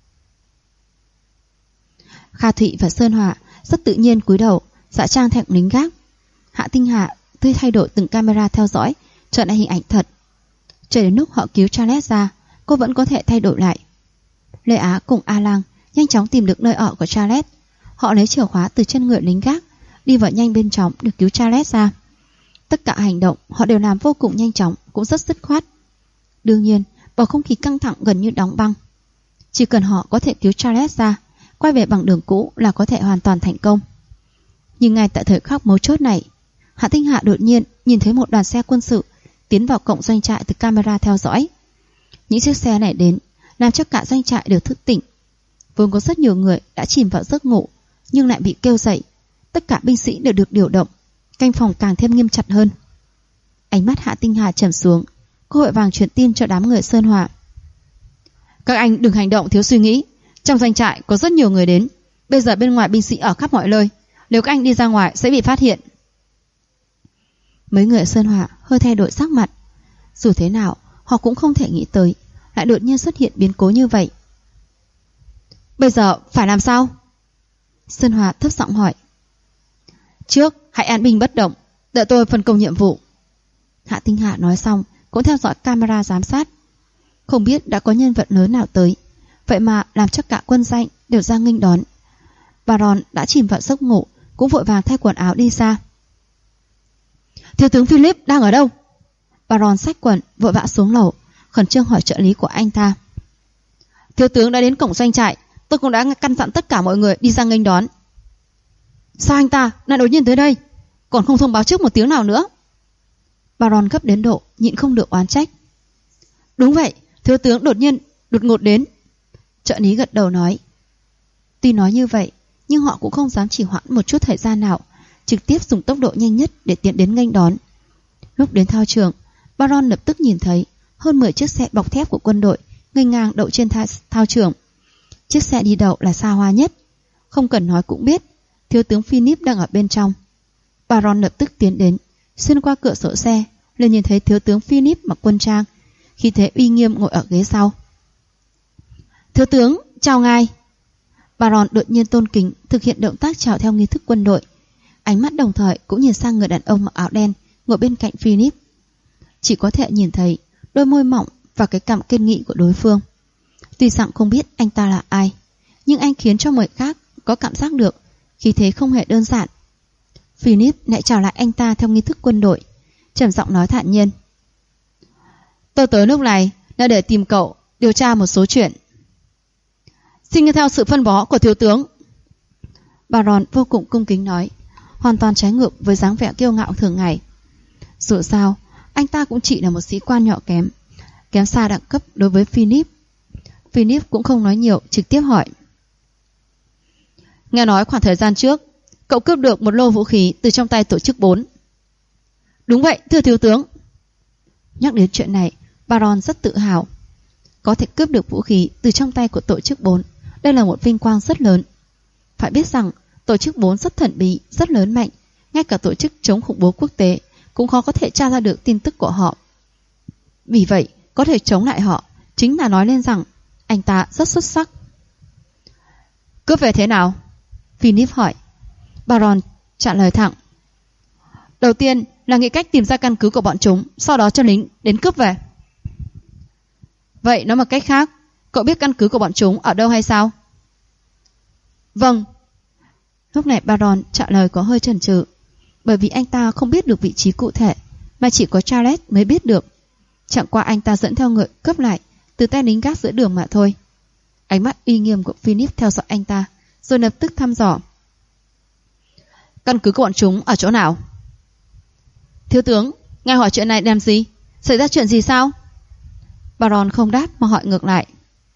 Kha Thị và Sơn Hòa rất tự nhiên cúi đầu giả trang thành lính gác. Hạ Tinh Hà tươi thay đổi từng camera theo dõi trở lại hình ảnh thật. Chờ đến lúc họ cứu Charles ra, cô vẫn có thể thay đổi lại. Lê Á cùng A Lang nhanh chóng tìm được nơi ở của Charles. Họ lấy chìa khóa từ chân người lính gác, đi vào nhanh bên trong để cứu Charles ra. Tất cả hành động họ đều làm vô cùng nhanh chóng, cũng rất dứt khoát. Đương nhiên, bầu không khí căng thẳng gần như đóng băng. Chỉ cần họ có thể cứu Charles ra, quay về bằng đường cũ là có thể hoàn toàn thành công. Nhưng ngay tại thời khắc mấu chốt này, Hạ Tinh Hạ đột nhiên nhìn thấy một đoàn xe quân sự tiến vào cổng doanh trại từ camera theo dõi. Những chiếc xe này đến làm cho cả doanh trại đều thức tỉnh. Vốn có rất nhiều người đã chìm vào giấc ngủ, nhưng lại bị kêu dậy. Tất cả binh sĩ đều được điều động, canh phòng càng thêm nghiêm chặt hơn. Ánh mắt Hạ Tinh Hà trầm xuống, cô vội vàng truyền tin cho đám người Sơn Hòa. Các anh đừng hành động thiếu suy nghĩ. Trong doanh trại có rất nhiều người đến. Bây giờ bên ngoài binh sĩ ở khắp mọi nơi. Nếu các anh đi ra ngoài sẽ bị phát hiện. Mấy người Sơn Hòa hơi thay đổi sắc mặt. Dù thế nào họ cũng không thể nghĩ tới lại đột nhiên xuất hiện biến cố như vậy. Bây giờ phải làm sao? Sơn Hòa thấp giọng hỏi. Trước hãy an binh bất động, đợi tôi phân công nhiệm vụ. Hạ Tinh Hạ nói xong cũng theo dõi camera giám sát. Không biết đã có nhân vật lớn nào tới, vậy mà làm cho cả quân doanh đều ra nghênh đón. Baron đã chìm vào giấc ngủ, cũng vội vàng thay quần áo đi ra. Thiếu tướng Philip đang ở đâu? Baron xách quần vội vã xuống lầu, khẩn trương hỏi trợ lý của anh ta. Thiếu tướng đã đến cổng doanh trại, tôi cũng đã căn dặn tất cả mọi người đi ra nghênh đón. Sao anh ta lại đột nhiên tới đây, còn không thông báo trước một tiếng nào nữa? Baron gấp đến độ nhịn không được oán trách. Đúng vậy, thiếu tướng đột nhiên đột ngột đến. Trợ lý gật đầu nói. Tuy nói như vậy, nhưng họ cũng không dám chỉ hoãn một chút thời gian nào, trực tiếp dùng tốc độ nhanh nhất để tiến đến nghênh đón. Lúc đến thao trường, Baron lập tức nhìn thấy hơn 10 chiếc xe bọc thép của quân đội nghênh ngang đậu trên thao trường. Chiếc xe đi đậu là xa hoa nhất, không cần nói cũng biết thiếu tướng Philip đang ở bên trong. Baron lập tức tiến đến, xuyên qua cửa sổ xe, liền nhìn thấy thiếu tướng Philip mặc quân trang, khí thế uy nghiêm ngồi ở ghế sau. Thiếu tướng, chào ngài. Baron đột nhiên tôn kính thực hiện động tác chào theo nghi thức quân đội. Ánh mắt đồng thời cũng nhìn sang người đàn ông mặc áo đen ngồi bên cạnh Philip. Chỉ có thể nhìn thấy đôi môi mỏng và cái cằm kiên nghị của đối phương. Tuy rằng không biết anh ta là ai, nhưng anh khiến cho người khác có cảm giác được khí thế không hề đơn giản. Philip lại chào lại anh ta theo nghi thức quân đội, trầm giọng nói thản nhiên. Tôi tới lúc này là để tìm cậu điều tra một số chuyện. Xin nghe theo sự phân bó của thiếu tướng. Baron vô cùng cung kính nói, hoàn toàn trái ngược với dáng vẻ kiêu ngạo thường ngày. Dù sao, anh ta cũng chỉ là một sĩ quan nhỏ kém, kém xa đẳng cấp đối với Philip. Philip cũng không nói nhiều, trực tiếp hỏi. Nghe nói khoảng thời gian trước, cậu cướp được một lô vũ khí từ trong tay tổ chức 4. Đúng vậy, thưa thiếu tướng. Nhắc đến chuyện này, Baron rất tự hào. Có thể cướp được vũ khí từ trong tay của tổ chức 4, đây là một vinh quang rất lớn. Phải biết rằng, tổ chức 4 rất thần bí, rất lớn mạnh, ngay cả tổ chức chống khủng bố quốc tế cũng khó có thể tra ra được tin tức của họ. Vì vậy, có thể chống lại họ chính là nói lên rằng anh ta rất xuất sắc. Cướp về thế nào? Philip hỏi. Baron trả lời thẳng. Đầu tiên là nghĩ cách tìm ra căn cứ của bọn chúng, sau đó cho lính đến cướp về. Vậy nói một cách khác, cậu biết căn cứ của bọn chúng ở đâu hay sao? Vâng. Lúc này Baron trả lời có hơi chần chừ, bởi vì anh ta không biết được vị trí cụ thể, mà chỉ có Charles mới biết được. Chẳng qua anh ta dẫn theo người cướp lại từ tay lính gác giữa đường mà thôi. Ánh mắt uy nghiêm của Philip theo dõi anh ta, rồi lập tức thăm dò. Căn cứ của bọn chúng ở chỗ nào? Thiếu tướng, ngài hỏi chuyện này làm gì? Xảy ra chuyện gì sao? Baron không đáp mà hỏi ngược lại.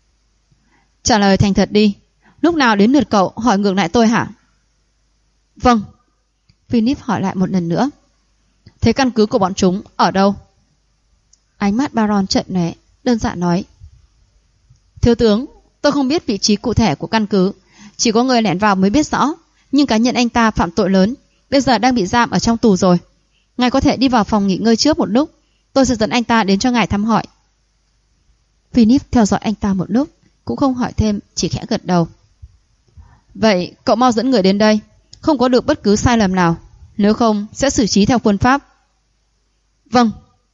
Trả lời thành thật đi, lúc nào đến lượt cậu hỏi ngược lại tôi hả? Vâng. Philip hỏi lại một lần nữa. Thế căn cứ của bọn chúng ở đâu? Ánh mắt Baron trợn lóe, đơn giản nói. Thiếu tướng, tôi không biết vị trí cụ thể của căn cứ, chỉ có người lẻn vào mới biết rõ, nhưng cá nhân anh ta phạm tội lớn, bây giờ đang bị giam ở trong tù rồi. Ngài có thể đi vào phòng nghỉ ngơi trước một lúc, tôi sẽ dẫn anh ta đến cho ngài thăm hỏi. Philip theo dõi anh ta một lúc, cũng không hỏi thêm, chỉ khẽ gật đầu. Vậy cậu mau dẫn người đến đây, không có được bất cứ sai lầm nào, nếu không sẽ xử trí theo quân pháp. Vâng.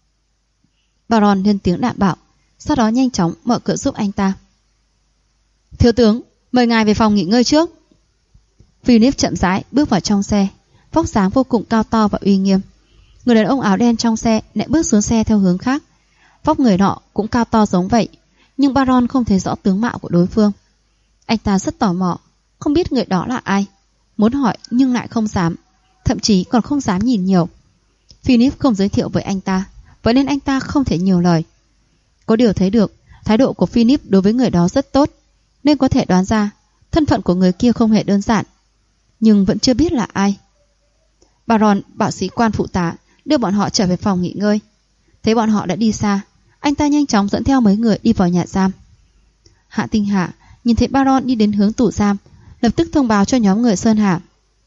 Baron lên tiếng đảm bảo, sau đó nhanh chóng mở cửa giúp anh ta. Thiếu tướng, mời ngài về phòng nghỉ ngơi trước. Philip chậm rãi bước vào trong xe, vóc dáng vô cùng cao to và uy nghiêm. Người đàn ông áo đen trong xe lại bước xuống xe theo hướng khác. Vóc người nọ cũng cao to giống vậy, nhưng Baron không thấy rõ tướng mạo của đối phương. Anh ta rất tò mò, không biết người đó là ai, muốn hỏi nhưng lại không dám, thậm chí còn không dám nhìn nhiều. Philip không giới thiệu với anh ta, vậy nên anh ta không thể nhiều lời. Có điều thấy được thái độ của Philip đối với người đó rất tốt, nên có thể đoán ra thân phận của người kia không hề đơn giản, nhưng vẫn chưa biết là ai. Baron bảo sĩ quan phụ tá đưa bọn họ trở về phòng nghỉ ngơi. Thấy bọn họ đã đi xa, anh ta nhanh chóng dẫn theo mấy người đi vào nhà giam. Hạ Tinh Hà nhìn thấy Baron đi đến hướng tủ giam, lập tức thông báo cho nhóm người Sơn Hà.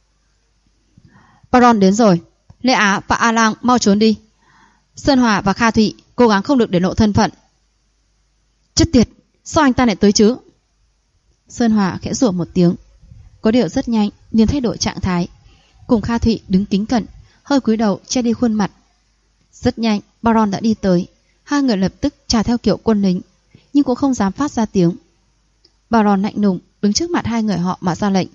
Baron đến rồi, Lê Á và A Lang mau trốn đi. Sơn Hòa và Kha Thụy cố gắng không được để lộ thân phận. Chết tiệt, sao anh ta lại tới chứ? Sơn Hòa khẽ rủa một tiếng. Có điều rất nhanh liền thay đổi trạng thái, cùng Kha Thụy đứng kính cẩn, hơi cúi đầu che đi khuôn mặt. Rất nhanh Baron đã đi tới, hai người lập tức chào theo kiểu quân lính, nhưng cũng không dám phát ra tiếng. Baron lạnh lùng đứng trước mặt hai người họ mà ra lệnh.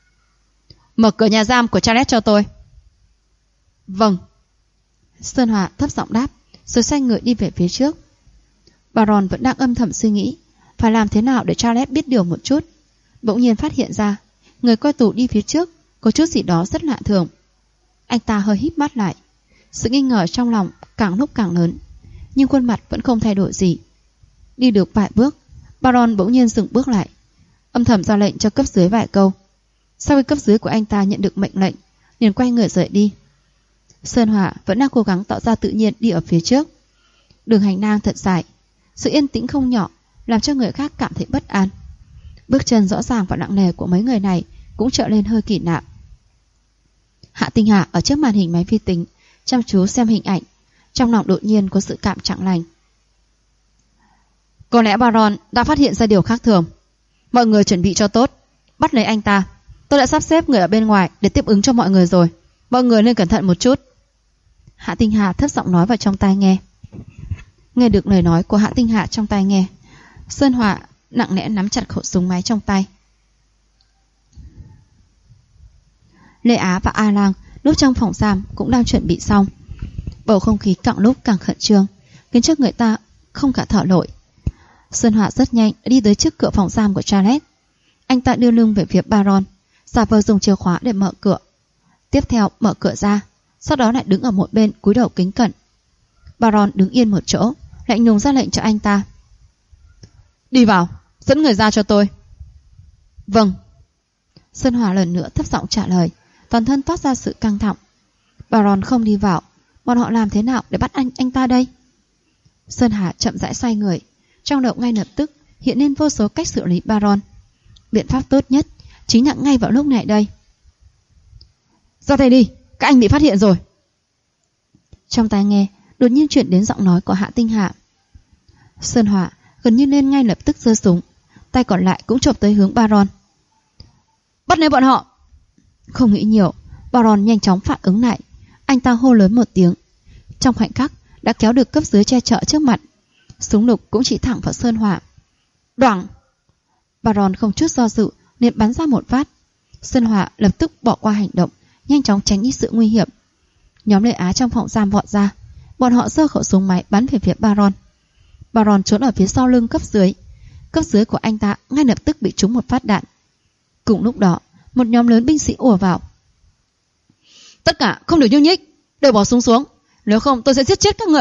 Mở cửa nhà giam của Charles cho tôi. Vâng. Sơn Hòa thấp giọng đáp, rồi xoay người đi về phía trước. Baron vẫn đang âm thầm suy nghĩ phải làm thế nào để Charles biết điều một chút. Bỗng nhiên phát hiện ra người coi tù đi phía trước có chút gì đó rất lạ thường. Anh ta hơi híp mắt lại, sự nghi ngờ trong lòng càng lúc càng lớn, nhưng khuôn mặt vẫn không thay đổi gì. Đi được vài bước, Baron bỗng nhiên dừng bước lại, âm thầm ra lệnh cho cấp dưới vài câu. Sau khi cấp dưới của anh ta nhận được mệnh lệnh, liền quay người rời đi. Sơn Hỏa vẫn đang cố gắng tạo ra tự nhiên đi ở phía trước. Đường hành lang thật dài, sự yên tĩnh không nhỏ làm cho người khác cảm thấy bất an. Bước chân rõ ràng và nặng nề của mấy người này cũng trở lên hơi kỳ lạ. Hạ Tinh Hà ở trước màn hình máy vi tính chăm chú xem hình ảnh, trong lòng đột nhiên có sự cảm chẳng lành. Có lẽ Baron đã phát hiện ra điều khác thường. Mọi người chuẩn bị cho tốt, bắt lấy anh ta. Tôi đã sắp xếp người ở bên ngoài để tiếp ứng cho mọi người rồi. Mọi người nên cẩn thận một chút. Hạ Tinh Hà thấp giọng nói vào trong tai nghe. Nghe được lời nói của Hạ Tinh Hà trong tai nghe, Sơn Hỏa nặng nề nắm chặt khẩu súng máy trong tay. Lê Á và A Lang lúc trong phòng giam cũng đang chuẩn bị xong. Bầu không khí càng lúc càng khẩn trương, khiến cho người ta không cả thở nổi. Sơn Hỏa rất nhanh đã đi tới trước cửa phòng giam của Charles. Anh ta đưa lưng về phía Baron, giả vờ dùng chìa khóa để mở cửa. Tiếp theo mở cửa ra, sau đó lại đứng ở một bên cúi đầu kính cẩn. Baron đứng yên một chỗ, lạnh lùng ra lệnh cho anh ta. Đi vào, dẫn người ra cho tôi. Vâng. Sơn Hỏa lần nữa thấp giọng trả lời, toàn thân toát ra sự căng thẳng. Baron không đi vào, bọn họ làm thế nào để bắt anh ta đây? Sơn Hà chậm rãi xoay người, trong đầu ngay lập tức hiện lên vô số cách xử lý Baron. Biện pháp tốt nhất chính là ngay vào lúc này đây. Ra tay đi, các anh bị phát hiện rồi. Trong tai nghe đột nhiên chuyển đến giọng nói của Hạ Tinh Hà. Sơn Hỏa gần như lên ngay lập tức giơ súng, tay còn lại cũng chộp tới hướng Baron. Bắt lấy bọn họ. Không nghĩ nhiều, Baron nhanh chóng phản ứng lại. Anh ta hô lớn một tiếng, trong khoảnh khắc đã kéo được cấp dưới che chở trước mặt. Súng lục cũng chỉ thẳng vào Sơn Hỏa. Đoảng! Baron không chút do dự liền bắn ra một phát. Sơn Hỏa lập tức bỏ qua hành động, nhanh chóng tránh đi sự nguy hiểm. Nhóm Lê Á trong phòng giam vọt ra, bọn họ giơ khẩu súng máy bắn về phía Baron. Baron trốn ở phía sau lưng cấp dưới. Cấp dưới của anh ta ngay lập tức bị trúng một phát đạn. Cùng lúc đó, một nhóm lớn binh sĩ ùa vào. Tất cả không được nhúc nhích, đều bỏ súng xuống, nếu không tôi sẽ giết chết các người.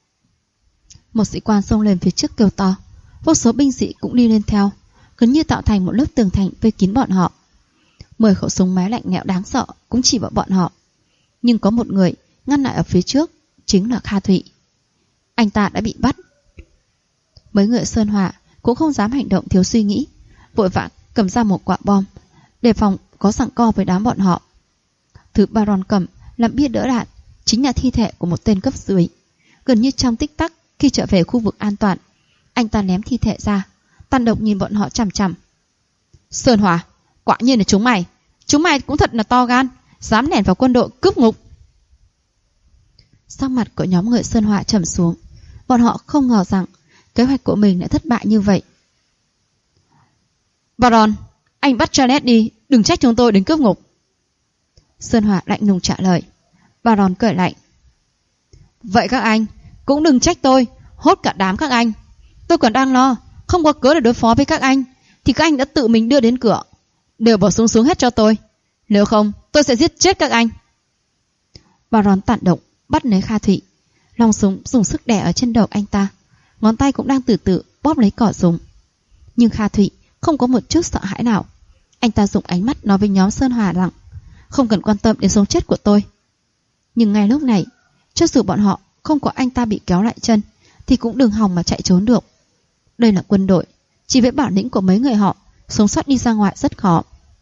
Một sĩ quan xông lên phía trước kêu to, vô số binh sĩ cũng đi lên theo, gần như tạo thành một lớp tường thành vây kín bọn họ. 10 khẩu súng máy lạnh lẽo đáng sợ cũng chỉ vào bọn họ. Nhưng có một người ngăn lại ở phía trước, chính là Kha Thụy. Anh ta đã bị bắt. Mấy người Sơn Hỏa cũng không dám hành động thiếu suy nghĩ, vội vã cầm ra một quả bom, đề phòng có giằng co với đám bọn họ. Thứ Baron cầm làm bia đỡ đạn chính là thi thể của một tên cấp dưới. Gần như trong tích tắc, khi trở về khu vực an toàn, anh ta ném thi thể ra, tàn độc nhìn bọn họ chằm chằm. Sơn Hỏa, quả nhiên là chúng mày cũng thật là to gan, dám lẻn vào quân đội cướp ngục. Sắc mặt của nhóm người Sơn Hỏa trầm xuống, bọn họ không ngờ rằng kế hoạch của mình lại thất bại như vậy. Baron, anh bắt Charles đi, đừng trách chúng tôi đến cướp ngục. Sơn Hỏa lạnh lùng trả lời. Baron cười lạnh. Vậy các anh cũng đừng trách tôi, hốt cả đám các anh. Tôi còn đang lo, không có cớ để đối phó với các anh, thì các anh đã tự mình đưa đến cửa. Đều bỏ súng xuống hết cho tôi, nếu không tôi sẽ giết chết các anh. Baron tản động bắt lấy Kha Thụy, lòng súng dùng sức đè ở trên đầu anh ta, ngón tay cũng đang từ từ bóp lấy cỏ súng. Nhưng Kha Thụy không có một chút sợ hãi nào. Anh ta dùng ánh mắt nói với nhóm Sơn Hỏa rằng không cần quan tâm đến sống chết của tôi. Nhưng ngay lúc này, cho dù bọn họ không có anh ta bị kéo lại chân, thì cũng đừng hòng mà chạy trốn được. Đây là quân đội, chỉ với bản lĩnh của mấy người họ, sống sót đi ra ngoài rất khó.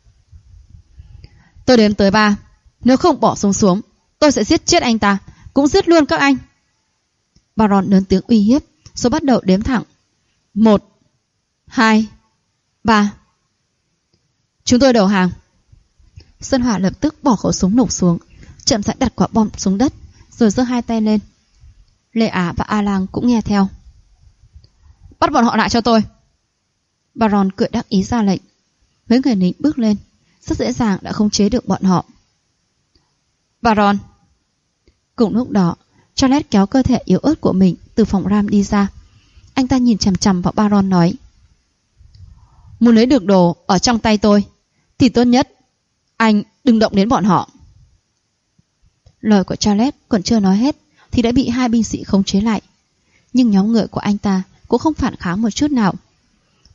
Tôi đếm tới 3, nếu không bỏ súng xuống, tôi sẽ giết chết anh ta, cũng giết luôn các anh. Baron lớn tiếng uy hiếp, rồi bắt đầu đếm thẳng. 1, 2, 3. Chúng tôi đầu hàng. Sơn Hỏa lập tức bỏ khẩu súng nổ xuống, chậm rãi đặt quả bom xuống đất, rồi giơ hai tay lên. Lê Á và A Lang cũng nghe theo. Bắt bọn họ lại cho tôi. Baron cười đắc ý ra lệnh. Mấy người lính bước lên, rất dễ dàng đã khống chế được bọn họ. Baron. Cùng lúc đó, Charles kéo cơ thể yếu ớt của mình từ phòng ram đi ra. Anh ta nhìn chằm chằm vào Baron nói. Muốn lấy được đồ ở trong tay tôi, thì tốt nhất anh đừng động đến bọn họ. Lời của Charles còn chưa nói hết thì đã bị hai binh sĩ khống chế lại. Nhưng nhóm người của anh ta cũng không phản kháng một chút nào.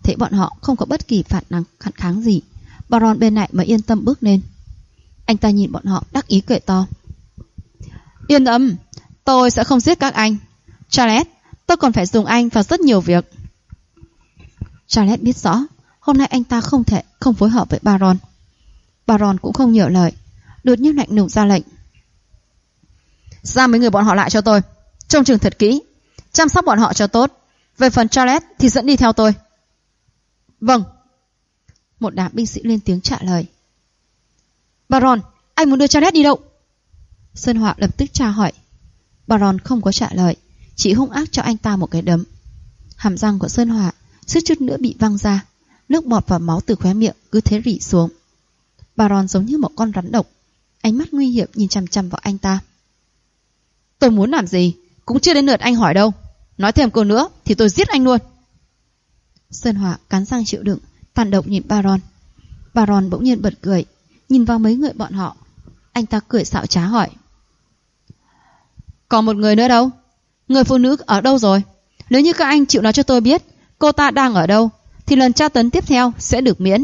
Thấy bọn họ không có bất kỳ phản kháng gì, Baron bên này mới yên tâm bước lên. Anh ta nhìn bọn họ đắc ý cười to. Yên tâm, tôi sẽ không giết các anh. Charles, tôi còn phải dùng anh vào rất nhiều việc. Charles biết rõ hôm nay anh ta không thể không phối hợp với Baron. Baron cũng không nhiều lời, đột nhiên lạnh lùng ra lệnh. Giam mấy người bọn họ lại cho tôi, trông chừng thật kỹ, chăm sóc bọn họ cho tốt. Về phần Charles thì dẫn đi theo tôi. Vâng. Một đám binh sĩ lên tiếng trả lời. Baron, anh muốn đưa Charles đi đâu? Sơn Họa lập tức tra hỏi. Baron không có trả lời, chỉ hung ác cho anh ta một cái đấm. Hàm răng của Sơn Họa suýt chút nữa bị văng ra, nước bọt và máu từ khóe miệng cứ thế rỉ xuống. Baron giống như một con rắn độc, ánh mắt nguy hiểm nhìn chằm chằm vào anh ta. Tôi muốn làm gì cũng chưa đến lượt anh hỏi đâu. Nói thêm câu nữa thì tôi giết anh luôn. Sơn Họa cắn răng chịu đựng, phản động nhìn Baron. Baron bỗng nhiên bật cười, nhìn vào mấy người bọn họ. Anh ta cười xạo trá hỏi. Còn một người nữa đâu? Người phụ nữ ở đâu rồi? Nếu như các anh chịu nói cho tôi biết cô ta đang ở đâu, thì lần tra tấn tiếp theo sẽ được miễn.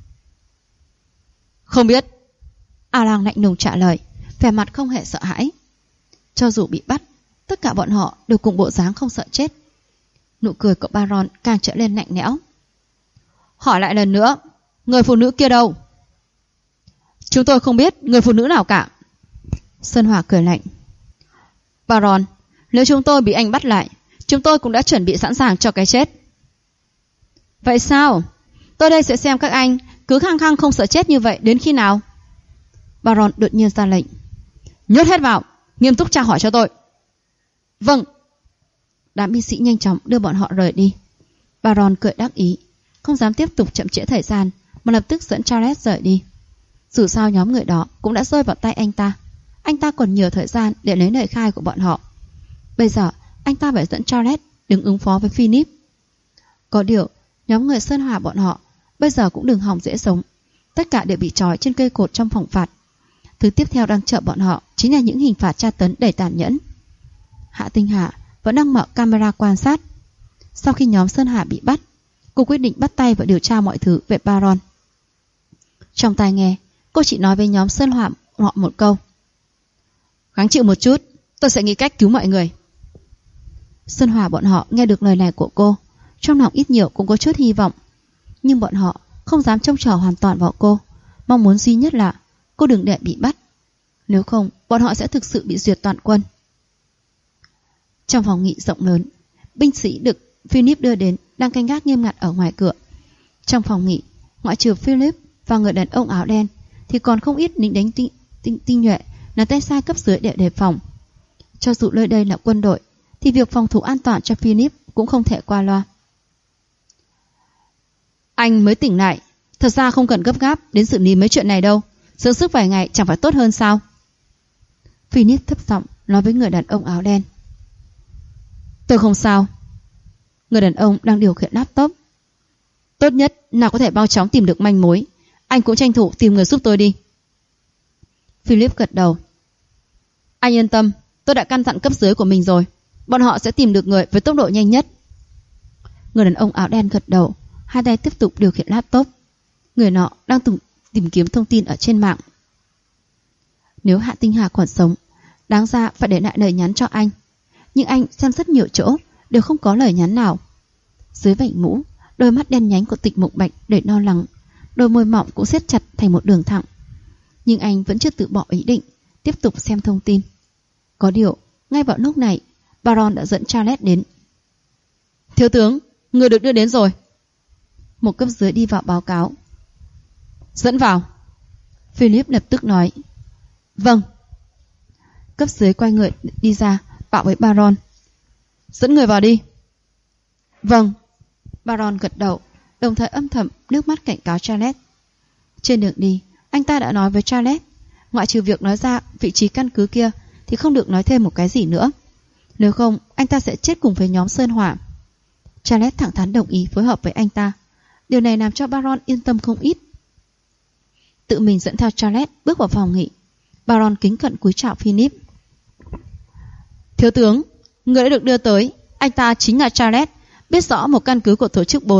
Không biết. Alan lạnh lùng trả lời, vẻ mặt không hề sợ hãi. Cho dù bị bắt, tất cả bọn họ đều cùng bộ dáng không sợ chết. Nụ cười của Baron càng trở lên lạnh lẽo. Hỏi lại lần nữa, người phụ nữ kia đâu? Chúng tôi không biết người phụ nữ nào cả. Sơn Hỏa cười lạnh. Baron, nếu chúng tôi bị anh bắt lại, chúng tôi cũng đã chuẩn bị sẵn sàng cho cái chết. Vậy sao? Tôi đây sẽ xem các anh cứ khăng khăng không sợ chết như vậy đến khi nào. Baron đột nhiên ra lệnh. Nhốt hết vào, nghiêm túc tra hỏi cho tôi. Vâng. Đám binh sĩ nhanh chóng đưa bọn họ rời đi. Baron cười đắc ý, không dám tiếp tục chậm trễ thời gian, mà lập tức dẫn Charles rời đi. Dù sao nhóm người đó cũng đã rơi vào tay anh ta. Anh ta còn nhiều thời gian để lấy lời khai của bọn họ. Bây giờ anh ta phải dẫn Charles đứng ứng phó với Philip. Có điều nhóm người Sơn Hỏa bọn họ bây giờ cũng đừng hòng dễ sống. Tất cả đều bị trói trên cây cột trong phòng phạt. Thứ tiếp theo đang chờ bọn họ chính là những hình phạt tra tấn đầy tàn nhẫn. Hạ Tinh Hà vẫn đang mở camera quan sát. Sau khi nhóm Sơn Hà bị bắt, cô quyết định bắt tay và điều tra mọi thứ về Baron. Trong tai nghe, cô chỉ nói với nhóm Sơn Hỏa họ một câu. Gắng chịu một chút, tôi sẽ nghĩ cách cứu mọi người. Sơn Hỏa bọn họ nghe được lời này của cô, trong lòng ít nhiều cũng có chút hy vọng. Nhưng bọn họ không dám trông chờ hoàn toàn vào cô. Mong muốn duy nhất là cô đừng để bị bắt. Nếu không, bọn họ sẽ thực sự bị duyệt toàn quân. Trong phòng nghị rộng lớn, binh sĩ được Philip đưa đến đang canh gác nghiêm ngặt ở ngoài cửa. Trong phòng nghị, ngoại trừ Philip và người đàn ông áo đen, thì còn không ít lính đánh tinh nhuệ là tay sai cấp dưới để đề phòng. Cho dù nơi đây là quân đội, thì việc phòng thủ an toàn cho Philip cũng không thể qua loa. Anh mới tỉnh lại, thật ra không cần gấp gáp đến xử lý mấy chuyện này đâu. Dưỡng sức vài ngày chẳng phải tốt hơn sao? Philip thấp giọng nói với người đàn ông áo đen. Tôi không sao. Người đàn ông đang điều khiển laptop. Tốt nhất nào có thể mau chóng tìm được manh mối. Anh cũng tranh thủ tìm người giúp tôi đi. Philip gật đầu. Anh yên tâm, tôi đã căn dặn cấp dưới của mình rồi. Bọn họ sẽ tìm được người với tốc độ nhanh nhất. Người đàn ông áo đen gật đầu, hai tay tiếp tục điều khiển laptop. Người nọ đang tìm kiếm thông tin ở trên mạng. Nếu Hạ Tinh Hà còn sống, đáng ra phải để lại lời nhắn cho anh. Nhưng anh xem rất nhiều chỗ đều không có lời nhắn nào. Dưới vành mũ, đôi mắt đen nhánh của Tịch Mục Bạch đầy lo lắng, đôi môi mỏng cũng siết chặt thành một đường thẳng. Nhưng anh vẫn chưa từ bỏ ý định tiếp tục xem thông tin. Có điều, ngay vào lúc này, Baron đã dẫn Charles đến. Thiếu tướng, người được đưa đến rồi. Một cấp dưới đi vào báo cáo. Dẫn vào. Philip lập tức nói. Vâng. Cấp dưới quay người đi ra, bảo với Baron. Dẫn người vào đi. Vâng. Baron gật đầu, đồng thời âm thầm nước mắt cảnh cáo Charles. Trên đường đi, anh ta đã nói với Charles, ngoại trừ việc nói ra vị trí căn cứ kia thì không được nói thêm một cái gì nữa. Nếu không, anh ta sẽ chết cùng với nhóm Sơn Hỏa. Charles thẳng thắn đồng ý phối hợp với anh ta. Điều này làm cho Baron yên tâm không ít. Tự mình dẫn theo Charles bước vào phòng nghị. Baron kính cận cúi chào Philip. Thiếu tướng, người đã được đưa tới, anh ta chính là Charles, biết rõ một căn cứ của tổ chức 4,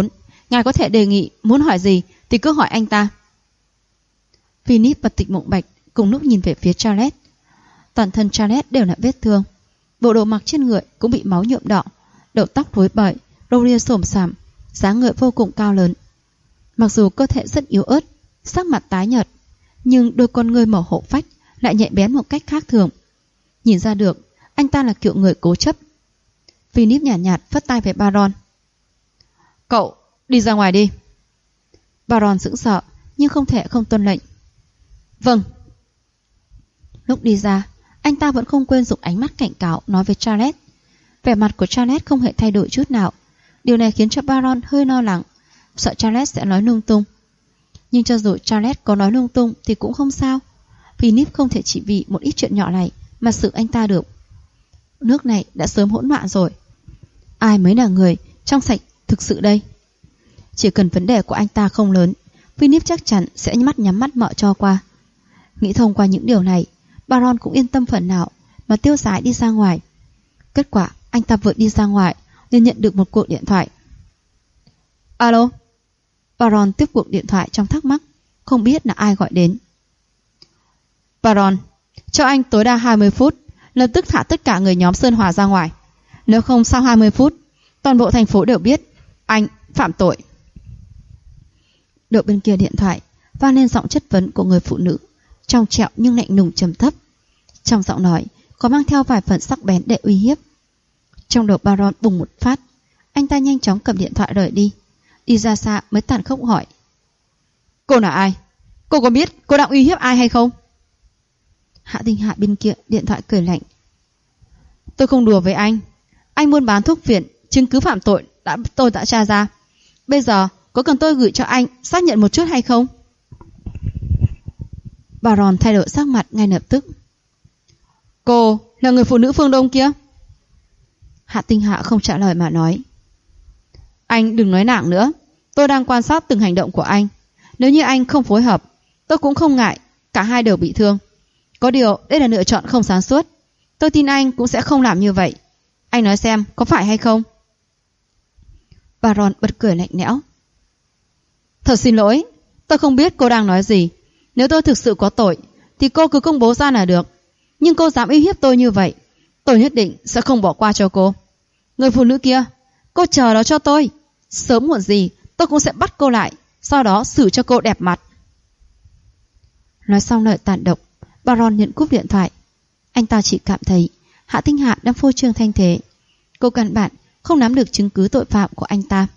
Ngài có thể đề nghị, muốn hỏi gì thì cứ hỏi anh ta. Philip và Tịch Mộng Bạch cùng lúc nhìn về phía Charles. Toàn thân Charles đều là vết thương. Bộ đồ mặc trên người cũng bị máu nhuộm đỏ, đầu tóc rối bời, râu ria xồm xoàm, dáng người vô cùng cao lớn. Mặc dù cơ thể rất yếu ớt, sắc mặt tái nhợt, nhưng đôi con ngươi màu hổ phách lại nhạy bén một cách khác thường. Nhìn ra được, anh ta là kiểu người cố chấp. Philip nhàn nhạt phất tay về Baron. Cậu, đi ra ngoài đi. Baron sững sờ, nhưng không thể không tuân lệnh. Vâng. Lúc đi ra, anh ta vẫn không quên dùng ánh mắt cảnh cáo nói với Charles. Vẻ mặt của Charles không hề thay đổi chút nào. Điều này khiến cho Baron hơi lo lắng, sợ Charles sẽ nói lung tung. Nhưng cho dù Charles có nói lung tung thì cũng không sao. Philip không thể chỉ vì một ít chuyện nhỏ này mà xử anh ta được. Nước này đã sớm hỗn loạn rồi. Ai mới là người trong sạch thực sự đây? Chỉ cần vấn đề của anh ta không lớn, Philip chắc chắn sẽ nhắm mắt mở cho qua. Nghĩ thông qua những điều này, Baron cũng yên tâm phần nào mà tiêu sái đi ra ngoài. Kết quả anh ta vừa đi ra ngoài liền nhận được một cuộc điện thoại. Alo? Baron tiếp cuộc điện thoại trong thắc mắc, không biết là ai gọi đến. Baron, cho anh tối đa 20 phút, lập tức thả tất cả người nhóm Sơn Hòa ra ngoài. Nếu không sau 20 phút, toàn bộ thành phố đều biết anh phạm tội. Đầu bên kia điện thoại vang lên giọng chất vấn của người phụ nữ, trong trẻo nhưng lạnh lùng trầm thấp. Trong giọng nói có mang theo vài phần sắc bén để uy hiếp. Trong đầu Baron bùng một phát, anh ta nhanh chóng cầm điện thoại rời đi. Đi ra xa mới tàn khốc hỏi. Cô là ai? Cô có biết cô đang uy hiếp ai hay không? Hạ Tinh Hạ bên kia điện thoại cười lạnh. Tôi không đùa với anh. Anh buôn bán thuốc phiện, chứng cứ phạm tội tôi đã tra ra. Bây giờ có cần tôi gửi cho anh xác nhận một chút hay không? Baron thay đổi sắc mặt ngay lập tức. Cô là người phụ nữ phương Đông kia? Hạ Tinh Hạ không trả lời mà nói. Anh đừng nói nặng nữa. Tôi đang quan sát từng hành động của anh. Nếu như anh không phối hợp, tôi cũng không ngại. Cả hai đều bị thương. Có điều đây là lựa chọn không sáng suốt. Tôi tin anh cũng sẽ không làm như vậy. Anh nói xem có phải hay không? Baron bật cười lạnh lẽo. Thật xin lỗi, tôi không biết cô đang nói gì. Nếu tôi thực sự có tội thì cô cứ công bố ra là được. Nhưng cô dám uy hiếp tôi như vậy, tôi nhất định sẽ không bỏ qua cho cô. Người phụ nữ kia, cô chờ đó cho tôi. Sớm muộn gì tôi cũng sẽ bắt cô lại, sau đó xử cho cô đẹp mặt. Nói xong lời tàn độc, Baron nhận cúp điện thoại. Anh ta chỉ cảm thấy Hạ Tinh Hạ đang phô trương thanh thế. Cô căn bản không nắm được chứng cứ tội phạm của anh ta.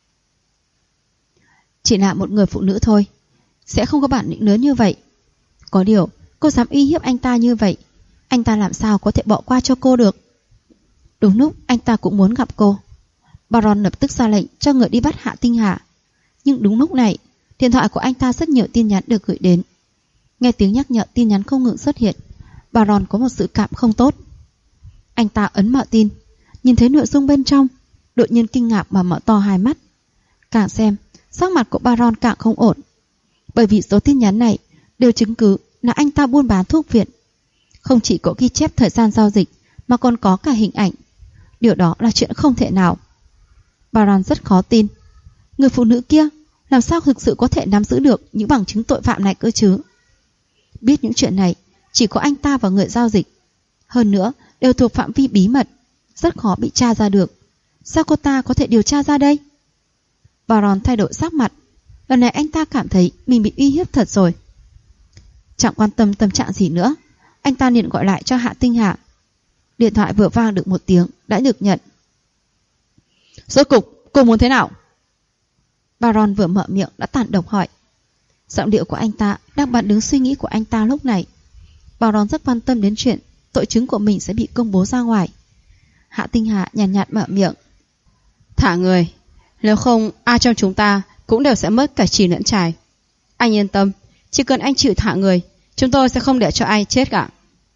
Chỉ là một người phụ nữ thôi, sẽ không có bản lĩnh lớn như vậy. Có điều cô dám uy hiếp anh ta như vậy, anh ta làm sao có thể bỏ qua cho cô được? Đúng lúc anh ta cũng muốn gặp cô, Baron lập tức ra lệnh cho người đi bắt Hạ Tinh Hạ. Nhưng đúng lúc này, điện thoại của anh ta rất nhiều tin nhắn được gửi đến. Nghe tiếng nhắc nhở tin nhắn không ngừng xuất hiện, Baron có một sự cảm không tốt. Anh ta ấn mở tin, nhìn thấy nội dung bên trong, đột nhiên kinh ngạc mà mở to hai mắt. Càng xem, sắc mặt của Baron càng không ổn. Bởi vì số tin nhắn này đều chứng cứ là anh ta buôn bán thuốc viện. Không chỉ có ghi chép thời gian giao dịch mà còn có cả hình ảnh. Điều đó là chuyện không thể nào. Baron rất khó tin. Người phụ nữ kia làm sao thực sự có thể nắm giữ được những bằng chứng tội phạm này cơ chứ? Biết những chuyện này chỉ có anh ta và người giao dịch. Hơn nữa đều thuộc phạm vi bí mật, rất khó bị tra ra được. Sao cô ta có thể điều tra ra đây? Baron thay đổi sắc mặt. Lần này anh ta cảm thấy mình bị uy hiếp thật rồi. Chẳng quan tâm tâm trạng gì nữa, anh ta liền gọi lại cho Hạ Tinh Hạ. Điện thoại vừa vang được một tiếng đã được nhận. Rốt cục cô muốn thế nào? Baron vừa mở miệng đã tàn độc hỏi. Giọng điệu của anh ta đang bắn đứng suy nghĩ của anh ta lúc này. Baron rất quan tâm đến chuyện tội chứng của mình sẽ bị công bố ra ngoài. Hạ Tinh Hạ nhàn nhạt mở miệng. Thả người, nếu không ai trong chúng ta cũng đều sẽ mất cả chì lẫn chài. Anh yên tâm, chỉ cần anh chịu thả người, chúng tôi sẽ không để cho ai chết cả.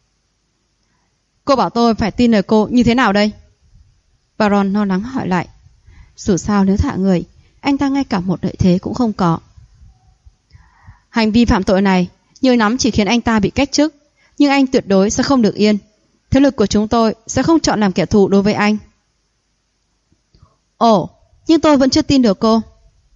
Cô bảo tôi phải tin lời cô như thế nào đây? Baron lo lắng hỏi lại. Dù sao nếu thả người, anh ta ngay cả một lợi thế cũng không có. Hành vi phạm tội này nhiều lắm chỉ khiến anh ta bị cách chức, nhưng anh tuyệt đối sẽ không được yên. Thế lực của chúng tôi sẽ không chọn làm kẻ thù đối với anh. Ồ, nhưng tôi vẫn chưa tin được cô.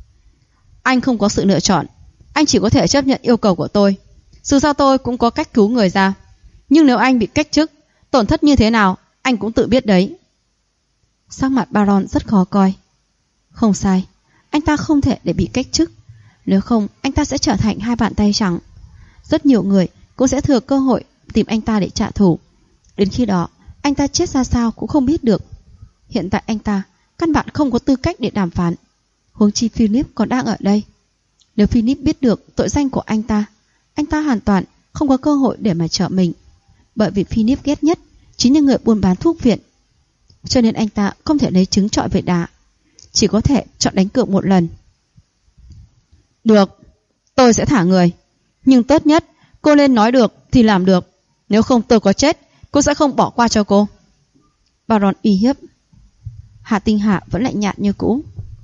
Anh không có sự lựa chọn. Anh chỉ có thể chấp nhận yêu cầu của tôi. Dù sao tôi cũng có cách cứu người ra. Nhưng nếu anh bị cách chức, tổn thất như thế nào anh cũng tự biết đấy. Sắc mặt Baron rất khó coi. Không sai, anh ta không thể để bị cách chức. Nếu không, anh ta sẽ trở thành hai bàn tay trắng. Rất nhiều người cũng sẽ thừa cơ hội tìm anh ta để trả thù. Đến khi đó, anh ta chết ra sao cũng không biết được. Hiện tại anh ta căn bản không có tư cách để đàm phán. Huống chi Philip còn đang ở đây. Nếu Philip biết được tội danh của anh ta hoàn toàn không có cơ hội để mà trợ mình. Bởi vì Philip ghét nhất chính là người buôn bán thuốc viện. Cho nên anh ta không thể lấy trứng trọi với đá. Chỉ có thể chọn đánh cược một lần. Được, tôi sẽ thả người. Nhưng tốt nhất cô nên nói được thì làm được. Nếu không tôi có chết, cô sẽ không bỏ qua cho cô. Baron uy hiếp. Hạ Tinh Hạ vẫn lạnh nhạt như cũ.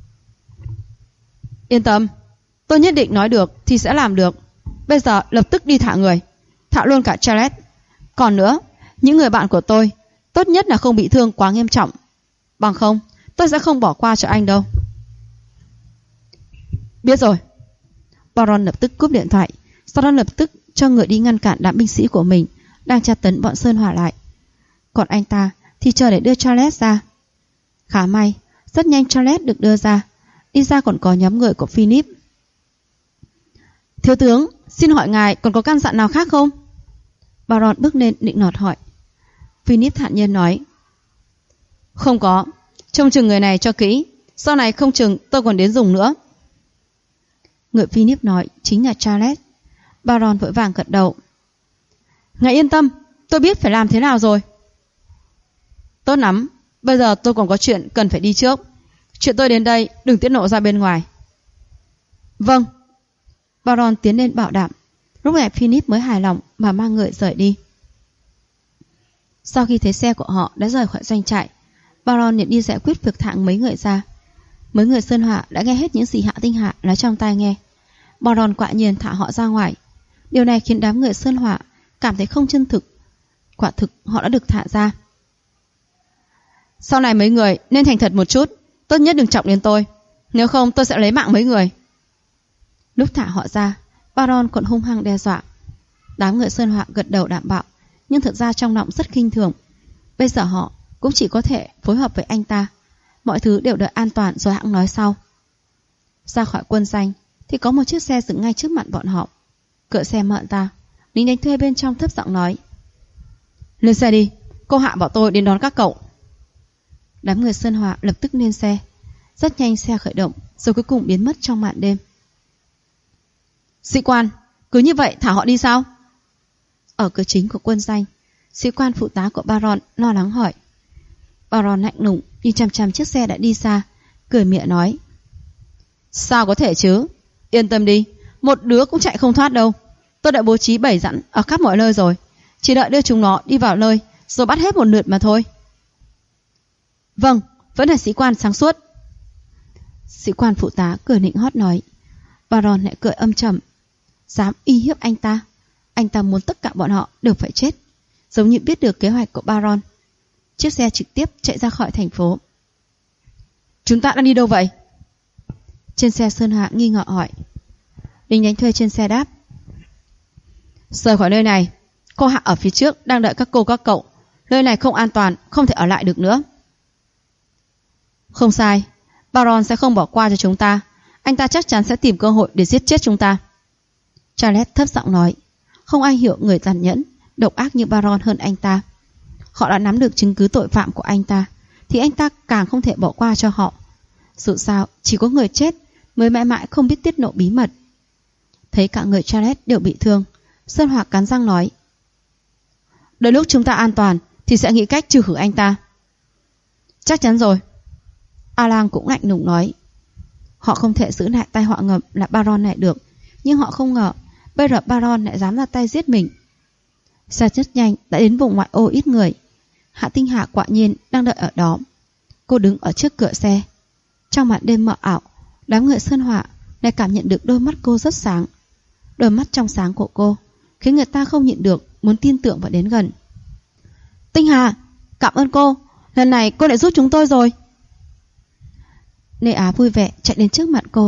Yên tâm, tôi nhất định nói được thì sẽ làm được. Bây giờ lập tức đi thả người. Thả luôn cả Charles. Còn nữa, những người bạn của tôi tốt nhất là không bị thương quá nghiêm trọng. Bằng không, tôi sẽ không bỏ qua cho anh đâu. Biết rồi. Baron lập tức cúp điện thoại. Sau đó lập tức cho người đi ngăn cản đám binh sĩ của mình đang tra tấn bọn Sơn Hỏa lại. Còn anh ta thì chờ để đưa Charles ra. Khá may, rất nhanh Charles được đưa ra. Đi ra còn có nhóm người của Philip. Thiếu tướng, xin hỏi ngài còn có căn dặn nào khác không? Baron bước lên định nọt hỏi. Philip thản nhiên nói. Không có, trông chừng người này cho kỹ. Sau này không chừng tôi còn đến dùng nữa. Người Philip nói chính là Charles. Baron vội vàng gật đầu. Ngài yên tâm, tôi biết phải làm thế nào rồi. Tốt lắm, bây giờ tôi còn có chuyện cần phải đi trước. Chuyện tôi đến đây đừng tiết lộ ra bên ngoài. Vâng. Baron tiến lên bảo đảm. Lúc này Philip mới hài lòng mà mang người rời đi. Sau khi thấy xe của họ đã rời khỏi doanh trại, Baron liền đi giải quyết việc thả mấy người ra. Mấy người Sơn Hỏa đã nghe hết những gì Hạ Tinh Hạ nói trong tai nghe. Baron quả nhiên thả họ ra ngoài. Điều này khiến đám người Sơn Hỏa cảm thấy không chân thực. Quả thực họ đã được thả ra. Sau này mấy người nên thành thật một chút. Tốt nhất đừng chọc đến tôi. Nếu không tôi sẽ lấy mạng mấy người. Lúc thả họ ra, Baron còn hung hăng đe dọa. Đám người Sơn Hỏa gật đầu đảm bảo, nhưng thật ra trong lòng rất khinh thường. Bây giờ họ cũng chỉ có thể phối hợp với anh ta. Mọi thứ đều đợi an toàn rồi hãng nói sau. Ra khỏi quân doanh thì có một chiếc xe dừng ngay trước mặt bọn họ. Cửa xe mở ra, lính đánh thuê bên trong thấp giọng nói. Lên xe đi, cô Hạ bảo tôi đến đón các cậu. Đám người Sơn Hỏa lập tức lên xe. Rất nhanh xe khởi động, rồi cuối cùng biến mất trong màn đêm. Sĩ quan, cứ như vậy thả họ đi sao? Ở cửa chính của quân doanh, sĩ quan phụ tá của Baron lo lắng hỏi. Baron lạnh lùng nhìn chằm chằm chiếc xe đã đi xa, cười mỉa nói. Sao có thể chứ? Yên tâm đi, một đứa cũng chạy không thoát đâu. Tôi đã bố trí bẫy dặn ở khắp mọi nơi rồi. Chỉ đợi đưa chúng nó đi vào nơi, rồi bắt hết một lượt mà thôi. Vâng, vẫn là sĩ quan sáng suốt. Sĩ quan phụ tá cười nịnh hót nói. Baron lại cười âm trầm. Dám uy hiếp anh ta. Anh ta muốn tất cả bọn họ đều phải chết. Giống như biết được kế hoạch của Baron. Chiếc xe trực tiếp chạy ra khỏi thành phố. Chúng ta đang đi đâu vậy? Trên xe Sơn Hạ nghi ngờ hỏi. Lính đánh thuê trên xe đáp. Rời khỏi nơi này. Cô Hạ ở phía trước đang đợi các cô các cậu. Nơi này không an toàn, không thể ở lại được nữa. Không sai, Baron sẽ không bỏ qua cho chúng ta. Anh ta chắc chắn sẽ tìm cơ hội để giết chết chúng ta. Charles thấp giọng nói. Không ai hiểu người tàn nhẫn, độc ác như Baron hơn anh ta. Họ đã nắm được chứng cứ tội phạm của anh ta, thì anh ta càng không thể bỏ qua cho họ. Dù sao, chỉ có người chết mới mãi mãi không biết tiết lộ bí mật. Thấy cả người Charles đều bị thương, Sơn Hỏa cắn răng nói. Đợi lúc chúng ta an toàn thì sẽ nghĩ cách trừ khử anh ta. Chắc chắn rồi. Alan cũng lạnh lùng nói. Họ không thể giữ lại tai họa ngầm là Baron này được, nhưng họ không ngờ bây giờ Baron lại dám ra tay giết mình. Xe rất nhanh đã đến vùng ngoại ô ít người. Hạ Tinh Hạ quả nhiên đang đợi ở đó. Cô đứng ở trước cửa xe. Trong màn đêm mờ ảo, đám người Sơn Hỏa lại cảm nhận được đôi mắt cô rất sáng. Đôi mắt trong sáng của cô khiến người ta không nhịn được muốn tin tưởng và đến gần. Tinh Hà, cảm ơn cô. Lần này cô lại giúp chúng tôi rồi. Lê Á vui vẻ chạy đến trước mặt cô,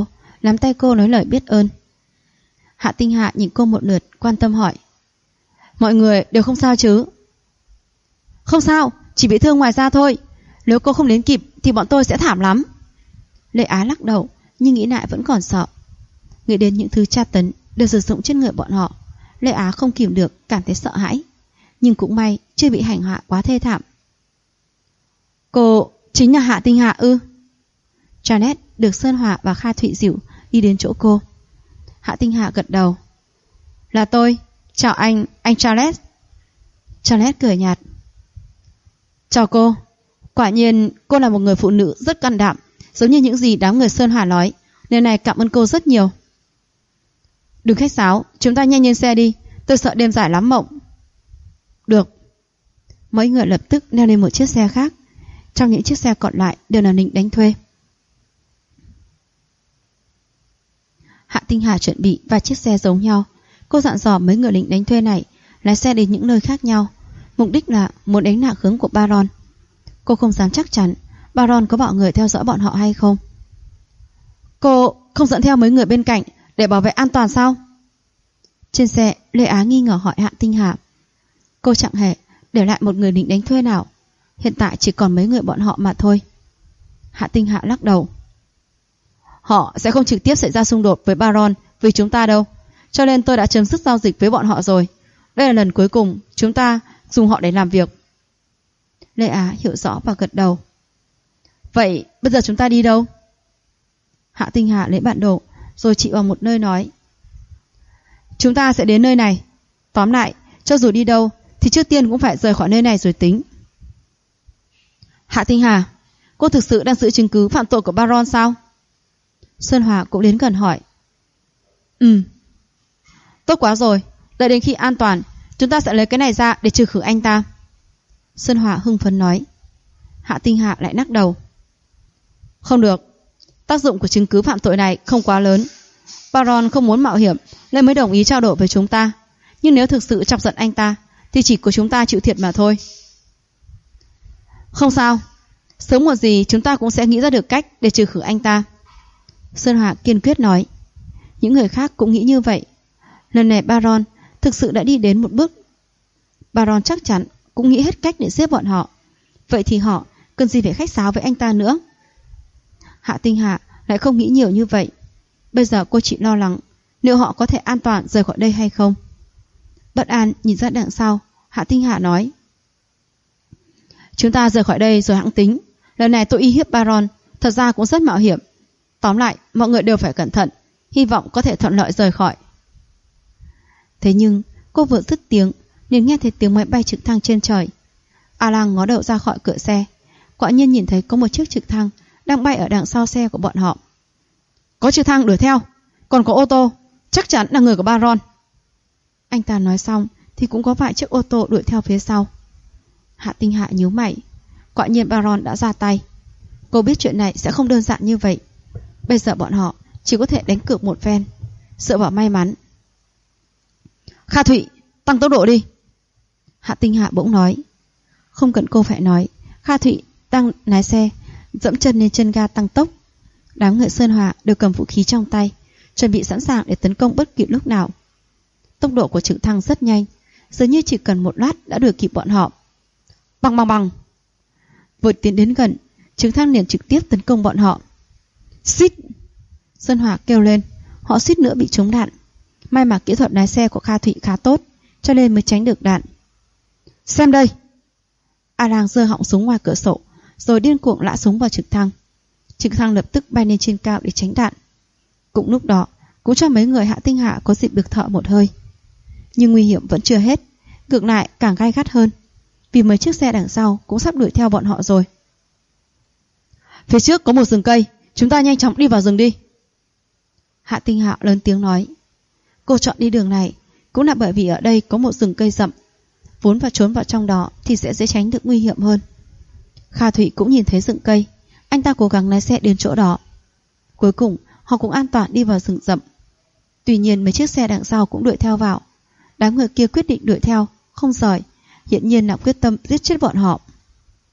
nắm tay cô nói lời biết ơn. Hạ Tinh Hạ nhìn cô một lượt, quan tâm hỏi: mọi người đều không sao chứ? Không sao, chỉ bị thương ngoài da thôi. Nếu cô không đến kịp thì bọn tôi sẽ thảm lắm. Lệ Á lắc đầu, nhưng nghĩ lại vẫn còn sợ. Nghĩ đến những thứ tra tấn được sử dụng trên người bọn họ, Lệ Á không kìm được cảm thấy sợ hãi. Nhưng cũng may chưa bị hành hạ quá thê thảm. Cô chính là Hạ Tinh Hạ ư? Janet được Sơn Hòa và Kha Thụy dìu đi đến chỗ cô. Hạ Tinh Hạ gật đầu. Là tôi, chào anh Charles. Charles cười nhạt. Chào cô. Quả nhiên cô là một người phụ nữ rất can đảm, giống như những gì đám người Sơn Hòa nói. Nên này cảm ơn cô rất nhiều. Đừng khách sáo, chúng ta nhanh lên xe đi. Tôi sợ đêm dài lắm mộng. Được. Mấy người lập tức leo lên một chiếc xe khác. Trong những chiếc xe còn lại đều là lính đánh thuê. Hạ Tinh Hà chuẩn bị vài chiếc xe giống nhau. Cô dặn dò mấy người lính đánh thuê này lái xe đến những nơi khác nhau, mục đích là muốn đánh lạc hướng của Baron. Cô không dám chắc chắn Baron có bảo người theo dõi bọn họ hay không. Cô không dẫn theo mấy người bên cạnh để bảo vệ an toàn sao? Trên xe, Lệ Á nghi ngờ hỏi Hạ Tinh Hà. Cô chẳng hề để lại một người lính đánh thuê nào. Hiện tại chỉ còn mấy người bọn họ mà thôi. Hạ Tinh Hạ lắc đầu. Họ sẽ không trực tiếp xảy ra xung đột với Baron vì chúng ta đâu. Cho nên tôi đã chấm dứt giao dịch với bọn họ rồi. Đây là lần cuối cùng chúng ta dùng họ để làm việc. Lệ Á hiểu rõ và gật đầu. Vậy bây giờ chúng ta đi đâu? Hạ Tinh Hà lấy bản đồ rồi chỉ vào một nơi nói. Chúng ta sẽ đến nơi này. Tóm lại, cho dù đi đâu thì trước tiên cũng phải rời khỏi nơi này rồi tính. Hạ Tinh Hà, cô thực sự đang giữ chứng cứ phạm tội của Baron sao? Sơn Hòa cũng đến gần hỏi. Tốt quá rồi. Đợi đến khi an toàn, chúng ta sẽ lấy cái này ra để trừ khử anh ta. Sơn Hòa hưng phấn nói. Hạ Tinh Hà lại lắc đầu. Không được. Tác dụng của chứng cứ phạm tội này không quá lớn. Baron không muốn mạo hiểm nên mới đồng ý trao đổi với chúng ta. Nhưng nếu thực sự chọc giận anh ta thì chỉ có chúng ta chịu thiệt mà thôi. Không sao. Sớm muộn gì chúng ta cũng sẽ nghĩ ra được cách để trừ khử anh ta. Sơn Hòa kiên quyết nói. Những người khác cũng nghĩ như vậy. Lần này Baron thực sự đã đi đến một bước. Baron chắc chắn cũng nghĩ hết cách để giết bọn họ. Vậy thì họ cần gì phải khách sáo với anh ta nữa? Hạ Tinh Hà lại không nghĩ nhiều như vậy. Bây giờ cô chỉ lo lắng liệu họ có thể an toàn rời khỏi đây hay không. Bất an nhìn ra đằng sau, Hạ Tinh Hà nói. Chúng ta rời khỏi đây rồi hẵng tính. Lần này tôi uy hiếp Baron thật ra cũng rất mạo hiểm. Tóm lại, mọi người đều phải cẩn thận. Hy vọng có thể thuận lợi rời khỏi. Thế nhưng cô vừa dứt tiếng liền nghe thấy tiếng máy bay trực thăng trên trời. Alan ngó đầu ra khỏi cửa xe. Quả nhiên nhìn thấy có một chiếc trực thăng đang bay ở đằng sau xe của bọn họ. Có trực thăng đuổi theo, còn có ô tô, chắc chắn là người của Baron. Anh ta nói xong thì cũng có vài chiếc ô tô đuổi theo phía sau. Hạ Tinh Hạ nhíu mày. Quả nhiên Baron đã ra tay. Cô biết chuyện này sẽ không đơn giản như vậy. Bây giờ bọn họ chỉ có thể đánh cược một phen, dựa vào may mắn. Kha Thụy, tăng tốc độ đi. Hạ Tinh Hạ bỗng nói. Không cần cô phải nói, Kha Thụy đang lái xe, dẫm chân lên chân ga tăng tốc. Đám người Sơn Hòa đều cầm vũ khí trong tay, chuẩn bị sẵn sàng để tấn công bất kỳ lúc nào. Tốc độ của trực thăng rất nhanh, dường như chỉ cần một lát đã đuổi kịp bọn họ. Bằng bằng bằng. Vừa tiến đến gần, trực thăng liền trực tiếp tấn công bọn họ. Xít! Sơn Hòa kêu lên, họ suýt nữa bị trúng đạn. May mà kỹ thuật lái xe của Kha Thụy khá tốt, cho nên mới tránh được đạn. Xem đây! Alang giơ họng súng ngoài cửa sổ, rồi điên cuồng lã súng vào trực thăng. Trực thăng lập tức bay lên trên cao để tránh đạn. Cũng lúc đó, cũng cho mấy người Hạ Tinh Hạ có dịp được thở một hơi. Nhưng nguy hiểm vẫn chưa hết, ngược lại càng gay gắt hơn, vì mấy chiếc xe đằng sau cũng sắp đuổi theo bọn họ rồi. Phía trước có một rừng cây, chúng ta nhanh chóng đi vào rừng đi. Hạ Tinh Hạ lớn tiếng nói. Cô chọn đi đường này cũng là bởi vì ở đây có một rừng cây rậm, vốn và trốn vào trong đó thì sẽ dễ tránh được nguy hiểm hơn. Kha Thụy cũng nhìn thấy rừng cây, anh ta cố gắng lái xe đến chỗ đó. Cuối cùng họ cũng an toàn đi vào rừng rậm. Tuy nhiên mấy chiếc xe đằng sau cũng đuổi theo vào. Đám người kia quyết định đuổi theo, không rời, hiển nhiên là quyết tâm giết chết bọn họ.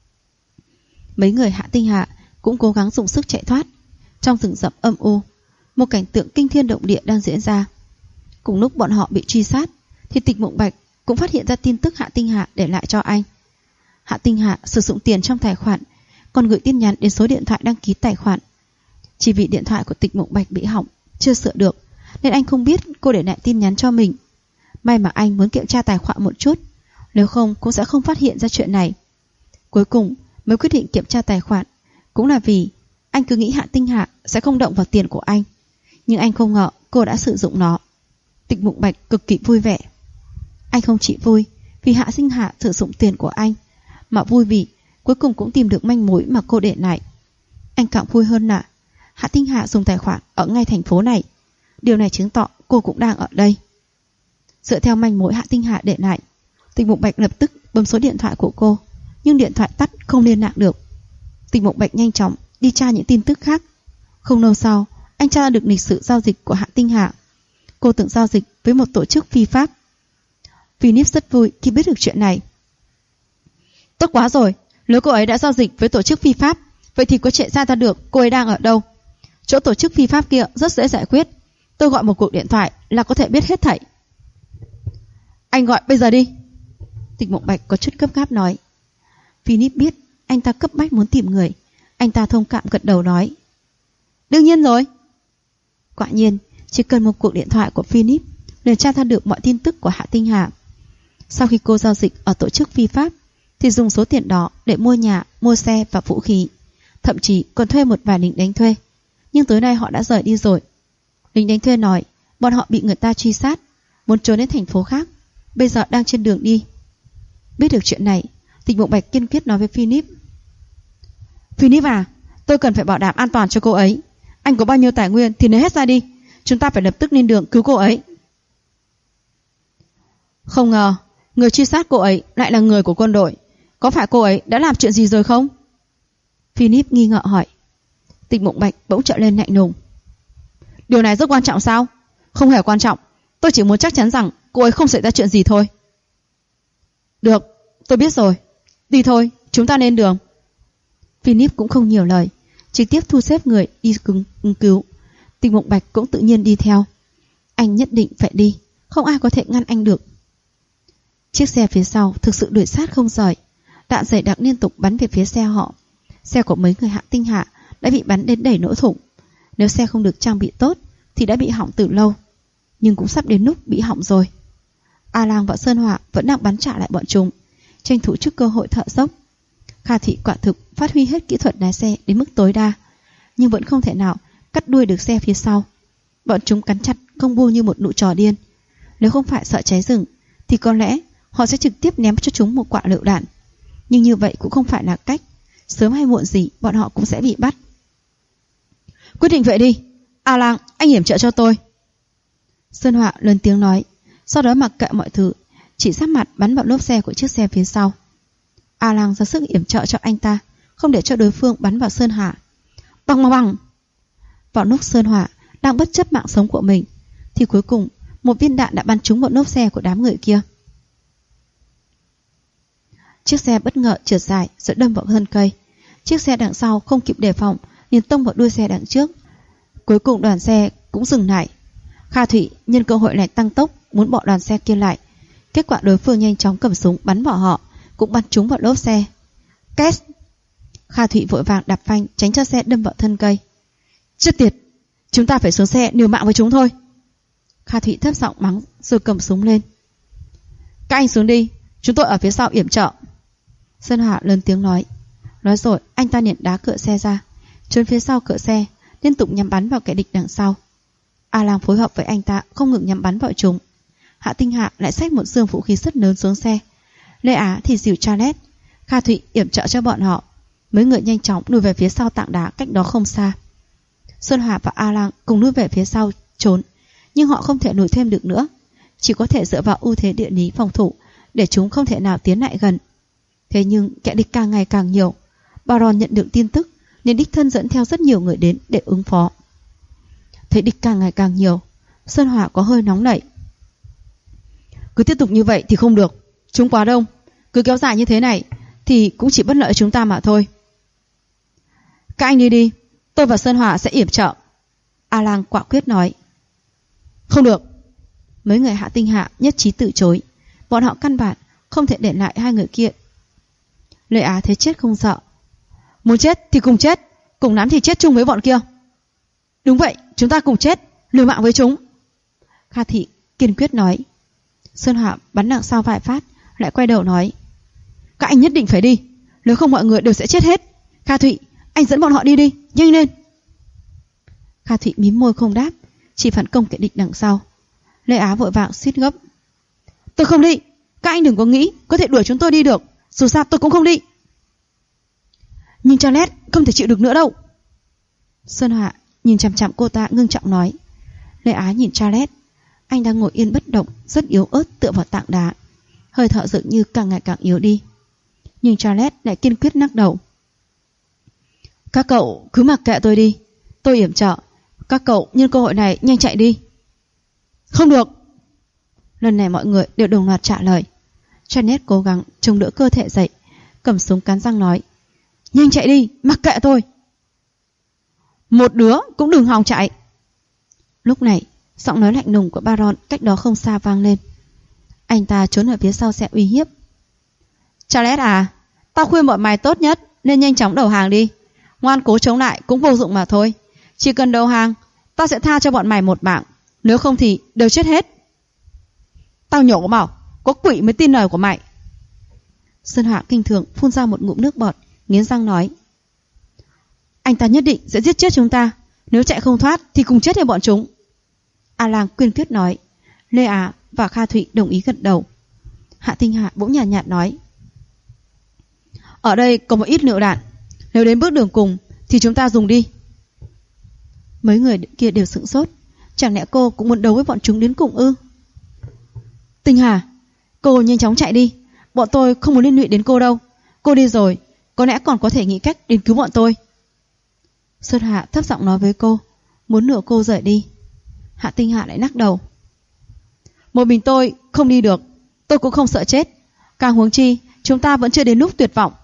Mấy người Hạ Tinh Hạ cũng cố gắng dùng sức chạy thoát. Trong rừng rậm âm u, Một cảnh tượng kinh thiên động địa đang diễn ra. Cùng lúc bọn họ bị truy sát thì Tịch Mộng Bạch cũng phát hiện ra tin tức Hạ Tinh Hạ để lại cho anh. Hạ Tinh Hạ sử dụng tiền trong tài khoản, còn gửi tin nhắn đến số điện thoại đăng ký tài khoản. Chỉ vì điện thoại của Tịch Mộng Bạch bị hỏng, chưa sửa được, nên anh không biết cô để lại tin nhắn cho mình. May mà anh muốn kiểm tra tài khoản một chút, nếu không cũng sẽ không phát hiện ra chuyện này. Cuối cùng mới quyết định kiểm tra tài khoản, cũng là vì anh cứ nghĩ Hạ Tinh Hạ sẽ không động vào tiền của anh. Nhưng anh không ngờ cô đã sử dụng nó. Tịch Mộng Bạch cực kỳ vui vẻ. Anh không chỉ vui vì Hạ Tinh Hạ sử dụng tiền của anh, mà vui vì cuối cùng cũng tìm được manh mối mà cô để lại. Anh càng vui hơn là Hạ Tinh Hạ dùng tài khoản ở ngay thành phố này. Điều này chứng tỏ cô cũng đang ở đây. Dựa theo manh mối Hạ Tinh Hạ để lại, Tịch Mộng Bạch lập tức bấm số điện thoại của cô, nhưng điện thoại tắt không liên lạc được. Tịch Mộng Bạch nhanh chóng đi tra những tin tức khác. Không lâu sau, anh tra được lịch sử giao dịch của Hạ Tinh Hạ. Cô từng giao dịch với một tổ chức phi pháp. Philip rất vui khi biết được chuyện này. Tốt quá rồi, nếu cô ấy đã giao dịch với tổ chức phi pháp, vậy thì có chạy ra được cô ấy đang ở đâu. Chỗ tổ chức phi pháp kia rất dễ giải quyết. Tôi gọi một cuộc điện thoại là có thể biết hết thảy. Anh gọi bây giờ đi. Tịch Mộng Bạch có chút gấp gáp nói. Philip biết anh ta cấp bách muốn tìm người. Anh ta thông cảm gật đầu nói. Đương nhiên rồi. Quả nhiên, chỉ cần một cuộc điện thoại của Philip liền tra ra được mọi tin tức của Hạ Tinh Hạ. Sau khi cô giao dịch ở tổ chức phi pháp thì dùng số tiền đó để mua nhà, mua xe và vũ khí, thậm chí còn thuê một vài lính đánh thuê. Nhưng tối nay họ đã rời đi rồi. Lính đánh thuê nói bọn họ bị người ta truy sát, muốn trốn đến thành phố khác, bây giờ đang trên đường đi. Biết được chuyện này, Tịch Mộng Bạch kiên quyết nói với Philip. Philip à, tôi cần phải bảo đảm an toàn cho cô ấy. Anh có bao nhiêu tài nguyên thì lấy hết ra đi. Chúng ta phải lập tức lên đường cứu cô ấy. Không ngờ người truy sát cô ấy lại là người của quân đội. Có phải cô ấy đã làm chuyện gì rồi không? Philip nghi ngờ hỏi. Tịch Mộng Bạch bỗng trở lên lạnh lùng. Điều này rất quan trọng sao? Không hề quan trọng. Tôi chỉ muốn chắc chắn rằng cô ấy không xảy ra chuyện gì thôi. Được, tôi biết rồi. Đi thôi, chúng ta lên đường. Philip cũng không nhiều lời, trực tiếp thu xếp người đi ứng cứu. Tịch Mộng Bạch cũng tự nhiên đi theo. Anh nhất định phải đi, không ai có thể ngăn anh được. Chiếc xe phía sau thực sự đuổi sát không rời. Đạn dày đặc liên tục bắn về phía xe họ. Xe của mấy người Hạ Tinh Hạ đã bị bắn đến đầy lỗ thủng. Nếu xe không được trang bị tốt thì đã bị hỏng từ lâu. Nhưng cũng sắp đến lúc bị hỏng rồi. A Lang và Sơn Hỏa vẫn đang bắn trả lại bọn chúng, tranh thủ trước cơ hội thở dốc. Kha Thị quả thực phát huy hết kỹ thuật lái xe đến mức tối đa, nhưng vẫn không thể nào cắt đuôi được xe phía sau. Bọn chúng cắn chặt không buông như một nụ trò điên. Nếu không phải sợ cháy rừng thì có lẽ họ sẽ trực tiếp ném cho chúng một quả lựu đạn. Nhưng như vậy cũng không phải là cách. Sớm hay muộn gì bọn họ cũng sẽ bị bắt. Quyết định vậy đi. A Lang, anh yểm trợ cho tôi. Sơn Họa lớn tiếng nói. Sau đó mặc kệ mọi thứ, chỉ sát mặt bắn vào lốp xe của chiếc xe phía sau. A Lang ra sức yểm trợ cho anh ta, không để cho đối phương bắn vào Sơn Họa. Bằng bằng. Vào lúc Sơn Họa đang bất chấp mạng sống của mình thì cuối cùng một viên đạn đã bắn trúng vào lốp xe của đám người kia. Chiếc xe bất ngờ trượt dài rồi đâm vào thân cây. Chiếc xe đằng sau không kịp đề phòng liền tông vào đuôi xe đằng trước. Cuối cùng đoàn xe cũng dừng lại. Kha Thụy nhân cơ hội này tăng tốc muốn bỏ đoàn xe kia lại. Kết quả đối phương nhanh chóng cầm súng bắn vào họ, cũng bắn trúng vào lốp xe. Két! Kha Thụy vội vàng đạp phanh tránh cho xe đâm vào thân cây. Chết tiệt! Chúng ta phải xuống xe liều mạng với chúng thôi. Kha Thụy thấp giọng mắng rồi cầm súng lên. Các anh xuống đi, chúng tôi ở phía sau yểm trợ. Sơn Hỏa lớn tiếng nói. Nói rồi anh ta liền đá cửa xe ra, trốn phía sau cửa xe, liên tục nhắm bắn vào kẻ địch đằng sau. A Lang phối hợp với anh ta không ngừng nhắm bắn vào chúng. Hạ Tinh Hạ lại xách một xương vũ khí rất lớn xuống xe. Lê Á thì dìu Charles. Kha Thụy yểm trợ cho bọn họ. Mấy người nhanh chóng lùi về phía sau tảng đá cách đó không xa. Sơn Hỏa và A Lang cùng lùi về phía sau trốn, nhưng họ không thể lùi thêm được nữa, chỉ có thể dựa vào ưu thế địa lý phòng thủ để chúng không thể nào tiến lại gần. Thế nhưng kẻ địch càng ngày càng nhiều. Baron nhận được tin tức nên đích thân dẫn theo rất nhiều người đến để ứng phó. Thấy địch càng ngày càng nhiều, Sơn Hỏa có hơi nóng nảy. Cứ tiếp tục như vậy thì không được, chúng quá đông. Cứ kéo dài như thế này thì cũng chỉ bất lợi chúng ta mà thôi. Các anh đi đi, tôi và Sơn Hỏa sẽ yểm trợ. A Lang quả quyết nói. Không được. Mấy người Hạ Tinh Hạ nhất trí từ chối. Bọn họ căn bản không thể để lại hai người kia. Lê Á thấy chết không sợ. Muốn chết thì cùng chết, cùng lắm thì chết chung với bọn kia. Đúng vậy, chúng ta cùng chết, liều mạng với chúng. Kha Thị kiên quyết nói. Sơn Họa bắn đằng sau vài phát, lại quay đầu nói. Các anh nhất định phải đi, nếu không mọi người đều sẽ chết hết. Kha Thụy, anh dẫn bọn họ đi đi, nhanh lên. Kha Thụy mím môi không đáp, chỉ phản công kẻ địch đằng sau. Lê Á vội vàng suýt gấp. Tôi không đi, các anh đừng có nghĩ có thể đuổi chúng tôi đi được, dù sao tôi cũng không đi. Nhưng Charles không thể chịu được nữa đâu. Sơn Họa nhìn chằm chằm cô ta ngưng trọng nói. Lê Á nhìn Charles, anh đang ngồi yên bất động, rất yếu ớt tựa vào tảng đá, hơi thở dường như càng ngày càng yếu đi. Nhưng Charles lại kiên quyết lắc đầu. Các cậu cứ mặc kệ tôi đi, tôi yểm trợ. Các cậu nhân cơ hội này nhanh chạy đi. Không được. Lần này mọi người đều đồng loạt trả lời. Charles cố gắng chống đỡ cơ thể dậy, cầm súng cắn răng nói. Nhanh chạy đi, mặc kệ tôi. Một đứa cũng đừng hòng chạy. Lúc này giọng nói lạnh lùng của Baron cách đó không xa vang lên. Anh ta trốn ở phía sau xe uy hiếp. Charles à, tao khuyên bọn mày tốt nhất nên nhanh chóng đầu hàng đi. Ngoan cố chống lại cũng vô dụng mà thôi. Chỉ cần đầu hàng, tao sẽ tha cho bọn mày một mạng. Nếu không thì đều chết hết. Tao nhổ bảo, có quỷ mới tin lời của mày. Sơn Họa kinh thường phun ra một ngụm nước bọt, nghiến răng nói. Anh ta nhất định sẽ giết chết chúng ta. Nếu chạy không thoát thì cùng chết theo bọn chúng. A Lang kiên quyết nói. Lê Á và Kha Thụy đồng ý gật đầu. Hạ Tinh Hạ bỗng nhàn nhạt nói. Ở đây có một ít lựu đạn, nếu đến bước đường cùng thì chúng ta dùng đi. Mấy người kia đều sửng sốt. Chẳng lẽ cô cũng muốn đấu với bọn chúng đến cùng ư? Tinh Hà, cô nhanh chóng chạy đi. Bọn tôi không muốn liên lụy đến cô đâu. Cô đi rồi, có lẽ còn có thể nghĩ cách đến cứu bọn tôi. Sơn Hạ thấp giọng nói với cô, muốn lừa cô rời đi. Hạ Tinh Hạ lại lắc đầu. Một mình tôi không đi được, tôi cũng không sợ chết. Càng huống chi, chúng ta vẫn chưa đến lúc tuyệt vọng.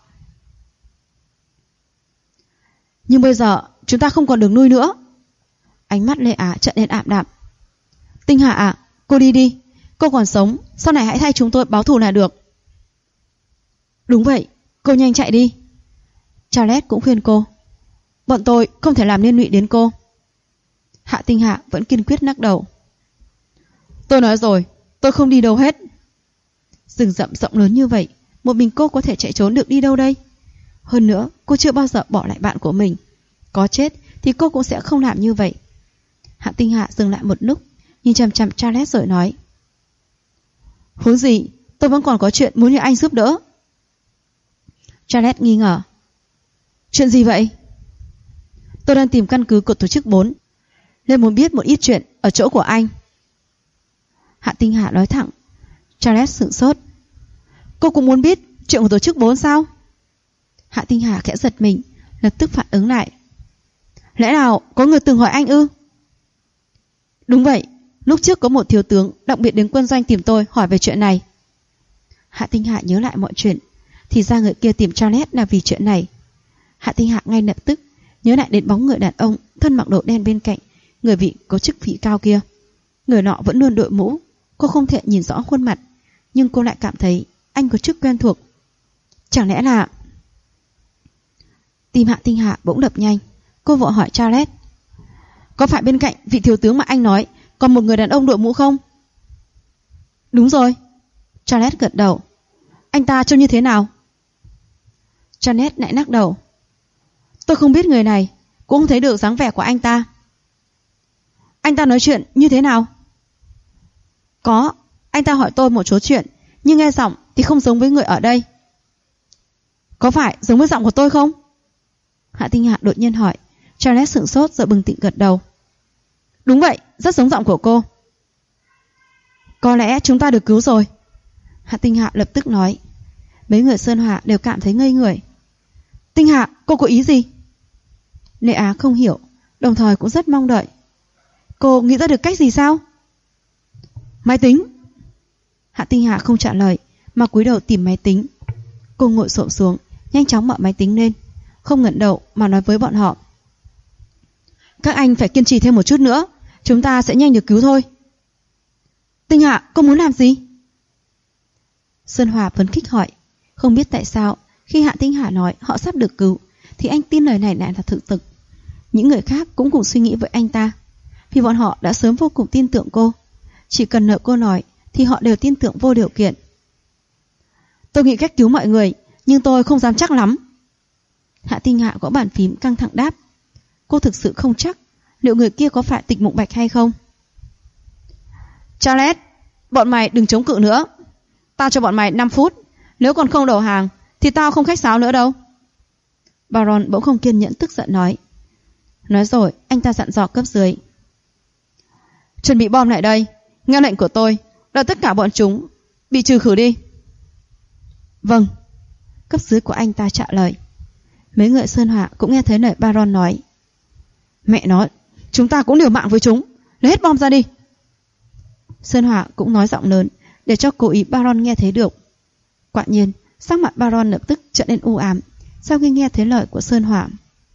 Nhưng bây giờ chúng ta không còn đường lui nữa. Ánh mắt Lê Á trợn lên ảm đạm. Tinh Hạ à, cô đi đi. Cô còn sống, sau này hãy thay chúng tôi báo thù là được. Đúng vậy, cô nhanh chạy đi. Charles cũng khuyên cô. Bọn tôi không thể làm liên lụy đến cô. Hạ Tinh Hạ vẫn kiên quyết lắc đầu. Tôi nói rồi, tôi không đi đâu hết. Rừng rậm rộng lớn như vậy, một mình cô có thể chạy trốn được đi đâu đây? Hơn nữa, cô chưa bao giờ bỏ lại bạn của mình. Có chết thì cô cũng sẽ không làm như vậy. Hạ Tinh Hạ dừng lại một lúc, nhìn chằm chằm Charles rồi nói. Huống gì, tôi vẫn còn có chuyện muốn nhờ anh giúp đỡ. Charles nghi ngờ. Chuyện gì vậy? Tôi đang tìm căn cứ của tổ chức 4, nên muốn biết một ít chuyện ở chỗ của anh. Hạ Tinh Hạ nói thẳng. Charles sửng sốt. Cô cũng muốn biết chuyện của tổ chức 4 sao? Hạ Tinh Hạ khẽ giật mình, lập tức phản ứng lại. Lẽ nào có người từng hỏi anh ư? Đúng vậy, lúc trước có một thiếu tướng đặc biệt đến quân doanh tìm tôi hỏi về chuyện này. Hạ Tinh Hạ nhớ lại mọi chuyện, thì ra người kia tìm Charles là vì chuyện này. Hạ Tinh Hạ ngay lập tức nhớ lại đến bóng người đàn ông thân mặc đồ đen bên cạnh người vị có chức vị cao kia. Người nọ vẫn luôn đội mũ, cô không thể nhìn rõ khuôn mặt, nhưng cô lại cảm thấy anh có chút quen thuộc. Chẳng lẽ là... Tim Hạ Tinh Hạ bỗng đập nhanh. Cô vội hỏi Charles. Có phải bên cạnh vị thiếu tướng mà anh nói còn một người đàn ông đội mũ không? Đúng rồi. Charles gật đầu. Anh ta trông như thế nào? Charles lại lắc đầu. Tôi không biết người này, cũng không thấy được dáng vẻ của anh ta. Anh ta nói chuyện như thế nào? Có, anh ta hỏi tôi một số chuyện, nhưng nghe giọng thì không giống với người ở đây. Có phải giống với giọng của tôi không? Hạ Tinh Hạ đột nhiên hỏi. Charles sửng sốt rồi bừng tỉnh gật đầu. Đúng vậy, rất giống giọng của cô. Có lẽ chúng ta được cứu rồi. Hạ Tinh Hạ lập tức nói. Mấy người Sơn Hòa đều cảm thấy ngây người. Tinh Hạ, cô có ý gì? Lê Á không hiểu, đồng thời cũng rất mong đợi. Cô nghĩ ra được cách gì sao? Máy tính. Hạ Tinh Hạ không trả lời, mà cúi đầu tìm máy tính. Cô ngồi xổm xuống, nhanh chóng mở máy tính lên, không ngẩng đầu mà nói với bọn họ. Các anh phải kiên trì thêm một chút nữa, chúng ta sẽ nhanh được cứu thôi. Tinh Hạ, cô muốn làm gì? Sơn Hòa phấn khích hỏi. Không biết tại sao khi Hạ Tinh Hà nói họ sắp được cứu thì anh tin lời này lại là thực thực. Những người khác cũng cùng suy nghĩ với anh ta, vì bọn họ đã sớm vô cùng tin tưởng cô. Chỉ cần nợ cô nói thì họ đều tin tưởng vô điều kiện. Tôi nghĩ cách cứu mọi người, nhưng tôi không dám chắc lắm. Hạ Tinh Hạ gõ bàn phím căng thẳng đáp. Cô thực sự không chắc liệu người kia có phải Tịch Mộng Bạch hay không. Charles, bọn mày đừng chống cự nữa. Tao cho bọn mày 5 phút. Nếu còn không đầu hàng thì tao không khách sáo nữa đâu. Baron bỗng không kiên nhẫn tức giận nói. Nói rồi anh ta dặn dò cấp dưới. Chuẩn bị bom lại đây. Nghe lệnh của tôi, đợi tất cả bọn chúng bị trừ khử đi. Vâng. Cấp dưới của anh ta trả lời. Mấy người Sơn Hòa cũng nghe thấy lời Baron nói. Mẹ nói, chúng ta cũng liều mạng với chúng. Lấy hết bom ra đi. Sơn Hòa cũng nói giọng lớn để cho cố ý Baron nghe thấy được. Quả nhiên sắc mặt Baron lập tức trở nên u ám sau khi nghe thấy lời của Sơn Hòa.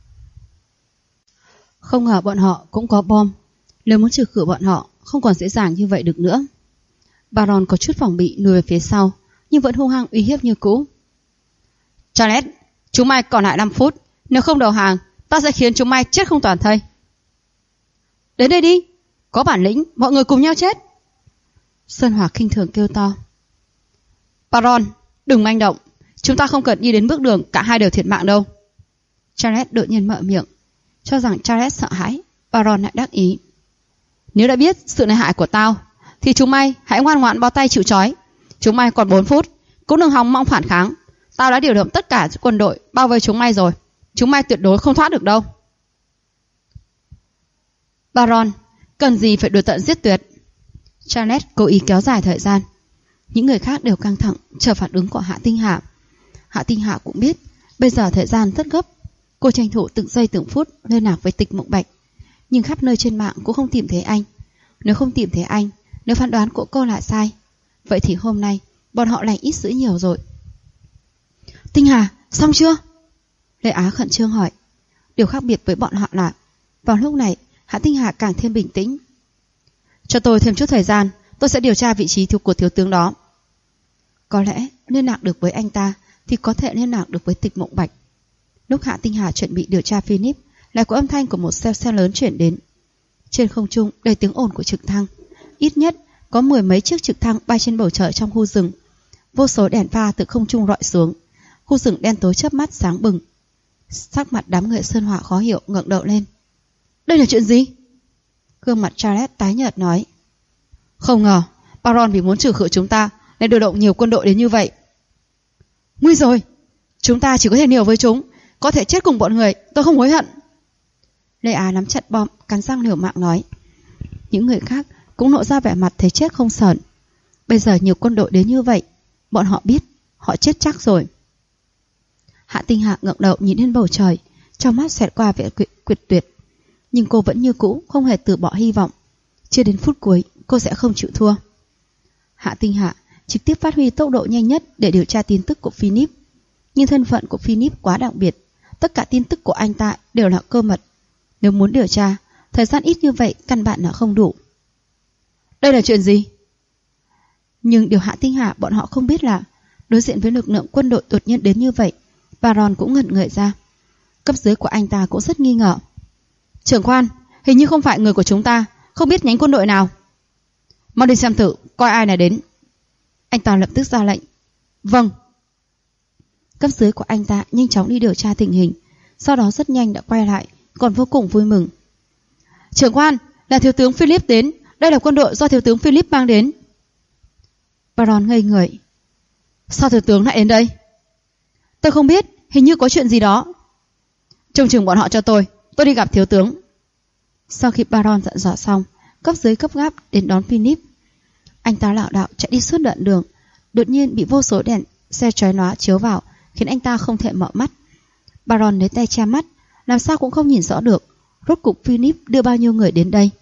Không ngờ bọn họ cũng có bom. Nếu muốn trừ khử bọn họ không còn dễ dàng như vậy được nữa. Baron có chút phòng bị lùi về phía sau, nhưng vẫn hung hăng uy hiếp như cũ. Charles, chúng mày còn lại 5 phút. Nếu không đầu hàng, ta sẽ khiến chúng mày chết không toàn thây. Đến đây đi, có bản lĩnh mọi người cùng nhau chết. Sơn Hòa khinh thường kêu to. Baron, đừng manh động. Chúng ta không cần đi đến bước đường cả hai đều thiệt mạng đâu. Charles đột nhiên mở miệng. Cho rằng Charles sợ hãi, Baron lại đắc ý. Nếu đã biết sự lợi hại của tao thì chúng mày hãy ngoan ngoãn bó tay chịu trói. Chúng mày còn 4 phút, cũng đừng hòng mong phản kháng. Tao đã điều động tất cả quân đội bao vây chúng mày rồi. Chúng mày tuyệt đối không thoát được đâu. Baron, cần gì phải đuổi tận giết tuyệt. Charles cố ý kéo dài thời gian. Những người khác đều căng thẳng chờ phản ứng của Hạ Tinh Hạ. Hạ Tinh Hạ cũng biết bây giờ thời gian rất gấp. Cô tranh thủ từng giây từng phút liên lạc với Tịch Mộng Bạch, nhưng khắp nơi trên mạng cũng không tìm thấy anh. Nếu không tìm thấy anh, nếu phán đoán của cô là sai, vậy thì hôm nay bọn họ lành ít dữ nhiều rồi. Tinh Hà, xong chưa? Lê Á khẩn trương hỏi. Điều khác biệt với bọn họ là vào lúc này Hạ Tinh Hà càng thêm bình tĩnh. Cho tôi thêm chút thời gian, tôi sẽ điều tra vị trí của thiếu tướng đó. Có lẽ liên lạc được với anh ta thì có thể liên lạc được với Tịch Mộng Bạch. Lúc Hạ Tinh Hà chuẩn bị điều tra Phoenix, lại có âm thanh của một xe lớn chuyển đến. Trên không trung đầy tiếng ồn của trực thăng. Ít nhất có 10 mấy chiếc trực thăng bay trên bầu trời trong khu rừng. Vô số đèn pha từ không trung rọi xuống. Khu rừng đen tối chớp mắt sáng bừng. Sắc mặt đám người Sơn Hỏa khó hiểu ngẩng đầu lên. Đây là chuyện gì? Gương mặt Charles tái nhợt nói. Không ngờ Baron vì muốn trừ khử chúng ta nên điều động nhiều quân đội đến như vậy. Nguy rồi, chúng ta chỉ có thể liều với chúng, có thể chết cùng bọn người, tôi không hối hận. Lê Á nắm chặt bom, cắn răng liều mạng nói. Những người khác cũng lộ ra vẻ mặt thấy chết không sờn. Bây giờ nhiều quân đội đến như vậy, bọn họ biết họ chết chắc rồi. Hạ Tinh Hạ ngẩng đầu nhìn lên bầu trời, trong mắt xẹt qua vẻ quyết tuyệt. Nhưng cô vẫn như cũ không hề từ bỏ hy vọng. Chưa đến phút cuối cô sẽ không chịu thua. Hạ Tinh Hạ trực tiếp phát huy tốc độ nhanh nhất để điều tra tin tức của Phoenix. Nhưng thân phận của Phoenix quá đặc biệt, tất cả tin tức của anh ta đều là cơ mật. Nếu muốn điều tra, thời gian ít như vậy căn bản là không đủ. Đây là chuyện gì? Nhưng điều Hạ Tinh Hạ bọn họ không biết là đối diện với lực lượng quân đội đột nhiên đến như vậy, Baron cũng ngẩn người ra. Cấp dưới của anh ta cũng rất nghi ngờ. Trưởng quan, hình như không phải người của chúng ta, không biết nhánh quân đội nào. Mau đi xem thử, coi ai này đến. Anh ta lập tức ra lệnh. Vâng. Cấp dưới của anh ta nhanh chóng đi điều tra tình hình, sau đó rất nhanh đã quay lại, còn vô cùng vui mừng. Trưởng quan, là thiếu tướng Philip đến, đây là quân đội do thiếu tướng Philip mang đến. Baron ngây người. Sao thiếu tướng lại đến đây? Tôi không biết, hình như có chuyện gì đó. Trông chừng bọn họ cho tôi đi gặp thiếu tướng. Sau khi Baron dặn dò xong, cấp dưới gấp gáp đến đón Philip. Anh ta lảo đảo chạy đi suốt đoạn đường, đột nhiên bị vô số đèn xe chói lóa chiếu vào, khiến anh ta không thể mở mắt. Baron lấy tay che mắt, làm sao cũng không nhìn rõ được rốt cục Philip đưa bao nhiêu người đến đây.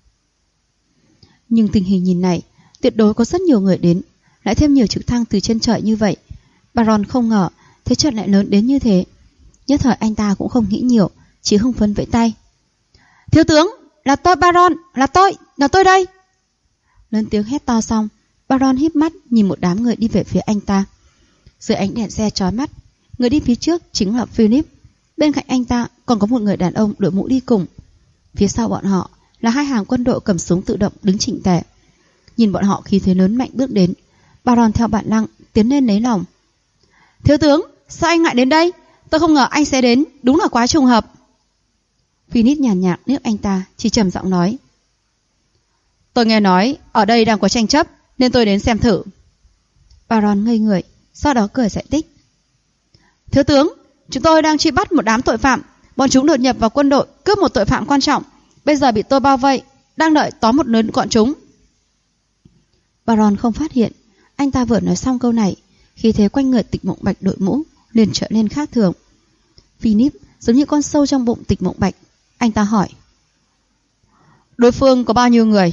Nhưng tình hình nhìn này, tuyệt đối có rất nhiều người đến, lại thêm nhiều trực thăng từ trên trời như vậy. Baron không ngờ thế trận lại lớn đến như thế. Nhất thời anh ta cũng không nghĩ nhiều, chỉ hưng phấn vẫy tay. Thiếu tướng, là tôi Baron, là tôi đây. Lớn tiếng hét to xong, Baron híp mắt nhìn một đám người đi về phía anh ta. Dưới ánh đèn xe chói mắt, người đi phía trước chính là Philip. Bên cạnh anh ta còn có một người đàn ông đội mũ đi cùng. Phía sau bọn họ là hai hàng quân đội cầm súng tự động đứng chỉnh tề. Nhìn bọn họ khí thế lớn mạnh bước đến, Baron theo bản năng tiến lên lấy lòng. Thiếu tướng, sao anh lại đến đây? Tôi không ngờ anh sẽ đến, đúng là quá trùng hợp. Philip nhàn nhạt liếc anh ta, chỉ trầm giọng nói. Tôi nghe nói ở đây đang có tranh chấp, nên tôi đến xem thử. Baron ngây người, sau đó cười giải thích. Thiếu tướng, chúng tôi đang truy bắt một đám tội phạm. Bọn chúng đột nhập vào quân đội, cướp một tội phạm quan trọng. Bây giờ bị tôi bao vây, đang đợi tóm một lớn bọn chúng. Baron không phát hiện, anh ta vừa nói xong câu này, khí thế quanh người Tịch Mộng Bạch đội mũ liền trở nên khác thường. Philip giống như con sâu trong bụng Tịch Mộng Bạch. Anh ta hỏi. Đối phương có bao nhiêu người?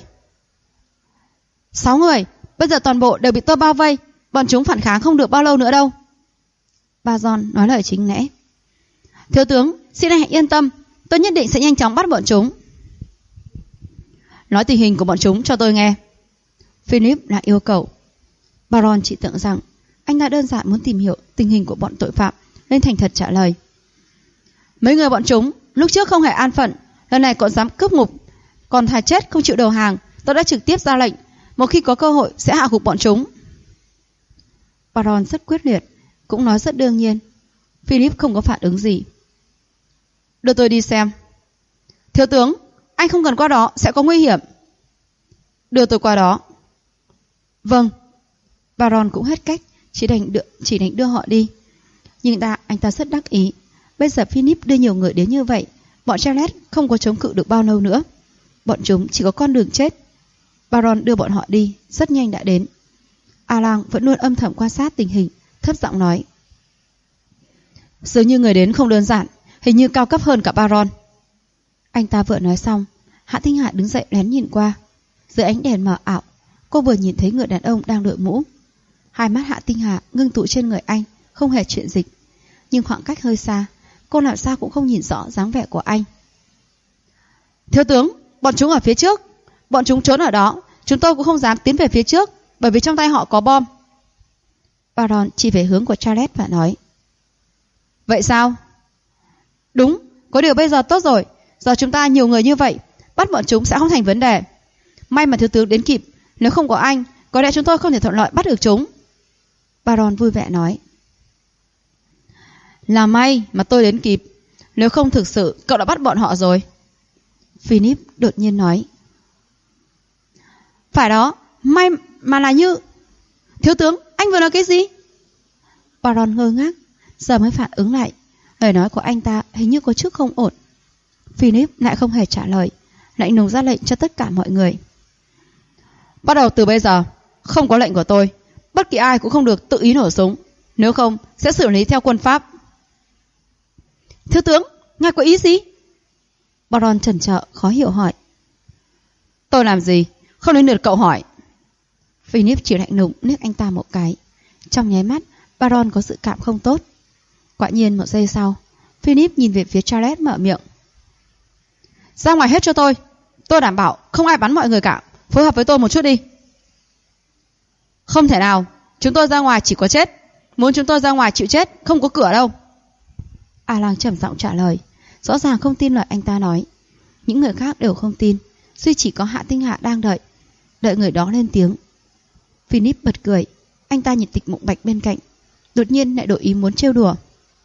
6 người, bây giờ toàn bộ đều bị tôi bao vây. Bọn chúng phản kháng không được bao lâu nữa đâu. Baron nói lời chính lẽ. Thiếu tướng, xin anh hãy yên tâm, tôi nhất định sẽ nhanh chóng bắt bọn chúng. Nói tình hình của bọn chúng cho tôi nghe. Philip lại yêu cầu. Baron chỉ tưởng rằng anh ta đơn giản muốn tìm hiểu tình hình của bọn tội phạm, nên thành thật trả lời. Mấy người bọn chúng lúc trước không hề an phận, lần này còn dám cướp ngục, còn thà chết không chịu đầu hàng. Tôi đã trực tiếp ra lệnh, một khi có cơ hội sẽ hạ gục bọn chúng. Baron rất quyết liệt, cũng nói rất đương nhiên. Philip không có phản ứng gì. Đưa tôi đi xem. Thiếu tướng, anh không cần qua đó, sẽ có nguy hiểm. Đưa tôi qua đó. Vâng. Baron cũng hết cách, chỉ định đưa họ đi. Nhưng anh ta rất đắc ý. Bây giờ Philip đưa nhiều người đến như vậy, bọn Charles không có chống cự được bao lâu nữa. Bọn chúng chỉ có con đường chết. Baron đưa bọn họ đi, rất nhanh đã đến. Alan vẫn luôn âm thầm quan sát tình hình, thấp giọng nói. Dường như người đến không đơn giản, hình như cao cấp hơn cả Baron. Anh ta vừa nói xong, Hạ Tinh Hà đứng dậy lén nhìn qua. Dưới ánh đèn mờ ảo, cô vừa nhìn thấy người đàn ông đang đội mũ. Hai mắt Hạ Tinh Hà ngưng tụ trên người anh, không hề chuyển dịch. Nhưng khoảng cách hơi xa, cô làm sao cũng không nhìn rõ dáng vẻ của anh. Thiếu tướng, bọn chúng ở phía trước. Bọn chúng trốn ở đó, chúng tôi cũng không dám tiến về phía trước, bởi vì trong tay họ có bom. Baron chỉ về hướng của Charles và nói. Vậy sao? Đúng, có điều bây giờ tốt rồi. Giờ chúng ta nhiều người như vậy, bắt bọn chúng sẽ không thành vấn đề. May mà thiếu tướng đến kịp, nếu không có anh, có lẽ chúng tôi không thể thuận lợi bắt được chúng. Baron vui vẻ nói. Là may mà tôi đến kịp, nếu không thực sự cậu đã bắt bọn họ rồi. Philip đột nhiên nói. Phải đó, may mà là như... Thiếu tướng, anh vừa nói cái gì? Baron ngơ ngác, giờ mới phản ứng lại. Lời nói của anh ta hình như có chút không ổn. Philip lại không hề trả lời, lạnh lùng ra lệnh cho tất cả mọi người. Bắt đầu từ bây giờ, không có lệnh của tôi, bất kỳ ai cũng không được tự ý nổ súng, nếu không sẽ xử lý theo quân pháp. Thiếu tướng, ngài có ý gì? Baron chần chờ khó hiểu hỏi. Tôi làm gì? Không đến lượt cậu hỏi. Philip chỉ lạnh lùng liếc anh ta một cái. Trong nháy mắt, Baron có dự cảm không tốt. Quả nhiên một giây sau, Philip nhìn về phía Charles mở miệng. Ra ngoài hết cho tôi đảm bảo không ai bắn mọi người cả. Phối hợp với tôi một chút đi. Không thể nào, chúng tôi ra ngoài chỉ có chết. Muốn chúng tôi ra ngoài chịu chết, không có cửa đâu. Alan trầm giọng trả lời, rõ ràng không tin lời anh ta nói. Những người khác đều không tin, duy chỉ có Hạ Tinh Hạ đang đợi người đó lên tiếng. Philip bật cười, anh ta nhìn Tịch Mộng Bạch bên cạnh, đột nhiên lại đổi ý muốn trêu đùa.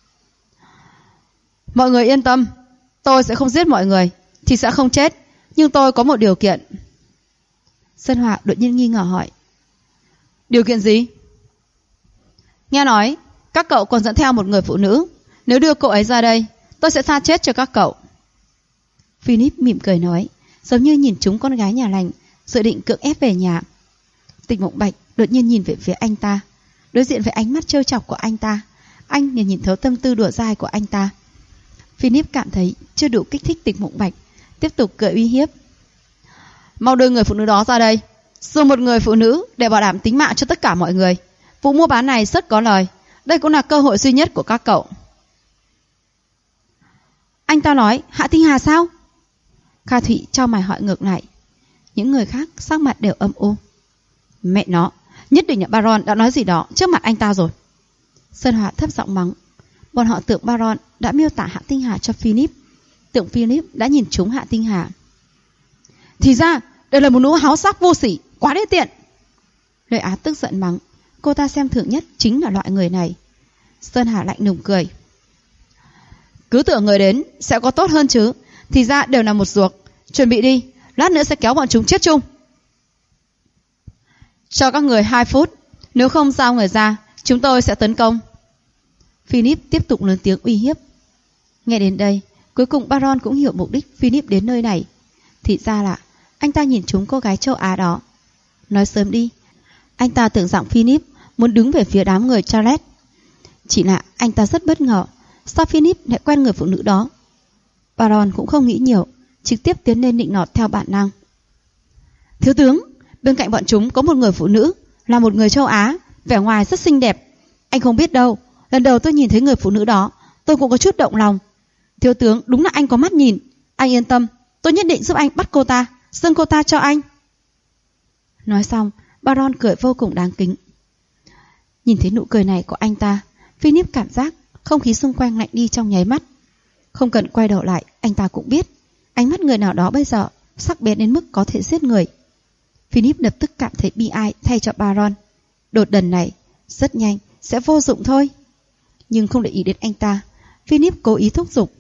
Mọi người yên tâm, tôi sẽ không giết mọi người, thì sẽ không chết, nhưng tôi có một điều kiện. Sơn Hòa đột nhiên nghi ngờ hỏi. Điều kiện gì? Nghe nói các cậu còn dẫn theo một người phụ nữ, nếu đưa cô ấy ra đây, tôi sẽ tha chết cho các cậu. Philip mỉm cười nói, giống như nhìn trúng con gái nhà lành, dự định cưỡng ép về nhà. Tịch Mộng Bạch đột nhiên nhìn về phía anh ta, đối diện với ánh mắt trêu chọc của anh ta, anh liền nhìn thấu tâm tư đùa dai của anh ta. Philip cảm thấy chưa đủ kích thích Tịch Mộng Bạch, tiếp tục cười uy hiếp. Mau đưa người phụ nữ đó ra đây, dùng một người phụ nữ để bảo đảm tính mạng cho tất cả mọi người. Vụ mua bán này rất có lời, đây cũng là cơ hội duy nhất của các cậu. Anh ta nói Hạ Tinh Hà sao? Kha Thụy chau mày hỏi ngược lại. Những người khác sắc mặt đều âm u. Mẹ nó, nhất định là Baron đã nói gì đó trước mặt anh ta rồi. Sơn Hòa thấp giọng mắng. Bọn họ tưởng Baron đã miêu tả Hạ Tinh Hà cho Philip, tưởng Philip đã nhìn trúng Hạ Tinh Hà. Thì ra đây là một nữ háo sắc vô sỉ, quá đê tiện. Lệ Á tức giận mắng. Cô ta xem thường nhất chính là loại người này. Sơn Hà lạnh lùng cười. Cứ tưởng người đến sẽ có tốt hơn chứ, thì ra đều là một ruột. Chuẩn bị đi, lát nữa sẽ kéo bọn chúng chết chung. Cho các người 2 phút, nếu không giao người ra, chúng tôi sẽ tấn công. Philip tiếp tục lớn tiếng uy hiếp. Nghe đến đây, cuối cùng Baron cũng hiểu mục đích Philip đến nơi này. Thì ra là anh ta nhìn trúng cô gái châu Á đó. Nói sớm đi, anh ta tưởng rằng Philip muốn đứng về phía đám người Charles. Chỉ là anh ta rất bất ngờ, sao Philip lại quen người phụ nữ đó. Baron cũng không nghĩ nhiều, trực tiếp tiến lên nịnh nọt theo bản năng. Thiếu tướng, bên cạnh bọn chúng có một người phụ nữ, là một người châu Á, vẻ ngoài rất xinh đẹp. Anh không biết đâu, lần đầu tôi nhìn thấy người phụ nữ đó, tôi cũng có chút động lòng. Thiếu tướng, đúng là anh có mắt nhìn. Anh yên tâm, tôi nhất định giúp anh bắt cô ta, dâng cô ta cho anh. Nói xong, Baron cười vô cùng đáng kính. Nhìn thấy nụ cười này của anh ta, Philip cảm giác không khí xung quanh lạnh đi trong nháy mắt. Không cần quay đầu lại, anh ta cũng biết ánh mắt người nào đó bây giờ sắc bén đến mức có thể giết người. Philip lập tức cảm thấy bi ai thay cho Baron. Đột đần này rất nhanh sẽ vô dụng thôi. Nhưng không để ý đến anh ta, Philip cố ý thúc giục.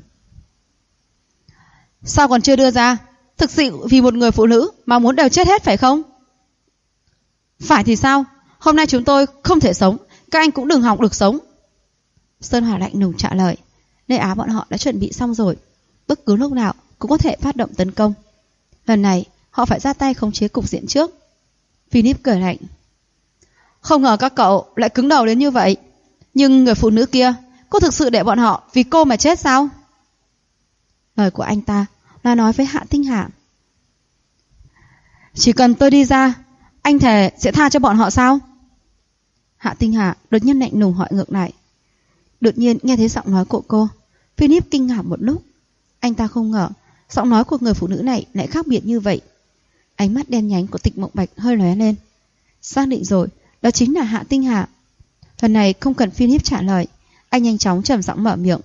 Sao còn chưa đưa ra? Thực sự vì một người phụ nữ mà muốn đều chết hết phải không? Phải thì sao? Hôm nay chúng tôi không thể sống, các anh cũng đừng hòng được sống. Sơn Hòa lạnh lùng trả lời. Lê Á bọn họ đã chuẩn bị xong rồi, bất cứ lúc nào cũng có thể phát động tấn công. Lần này họ phải ra tay khống chế cục diện trước. Philip cười lạnh. Không ngờ các cậu lại cứng đầu đến như vậy. Nhưng người phụ nữ kia, cô thực sự để bọn họ vì cô mà chết sao? Lời của anh ta là nói với Hạ Tinh Hà. Chỉ cần tôi đi ra, anh thề sẽ tha cho bọn họ sao? Hạ Tinh Hà đột nhiên lạnh lùng hỏi ngược lại. Đột nhiên nghe thấy giọng nói của cô, Philip kinh ngạc một lúc. Anh ta không ngờ giọng nói của người phụ nữ này lại khác biệt như vậy. Ánh mắt đen nhánh của Tịch Mộng Bạch hơi lóe lên. Xác định rồi, đó chính là Hạ Tinh Hà. Lần này không cần Philip trả lời, anh nhanh chóng trầm giọng mở miệng.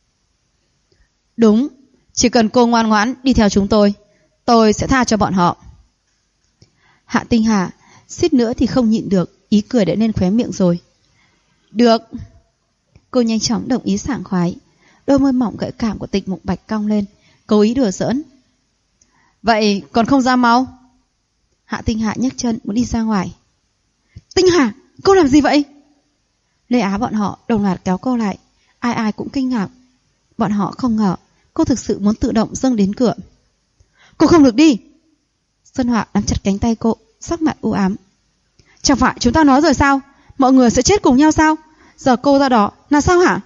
Đúng, chỉ cần cô ngoan ngoãn đi theo chúng tôi sẽ tha cho bọn họ. Hạ Tinh Hà suýt nữa thì không nhịn được, ý cười đã lên khóe miệng rồi. Được. Cô nhanh chóng đồng ý sảng khoái. Đôi môi mỏng gợi cảm của Tịch Mộng Bạch cong lên, cố ý đùa giỡn. Vậy còn không ra mau? Hạ Tinh Hà nhấc chân muốn đi ra ngoài. Tinh Hà, cô làm gì vậy? Lê Á bọn họ đồng loạt kéo cô lại. Ai ai cũng kinh ngạc. Bọn họ không ngờ cô thực sự muốn tự động dâng đến cửa. Cô không được đi. Xuân Họa nắm chặt cánh tay cô, sắc mặt u ám. Chẳng phải chúng ta nói rồi sao? Mọi người sẽ chết cùng nhau sao? Giờ cô ra đó là sao hả?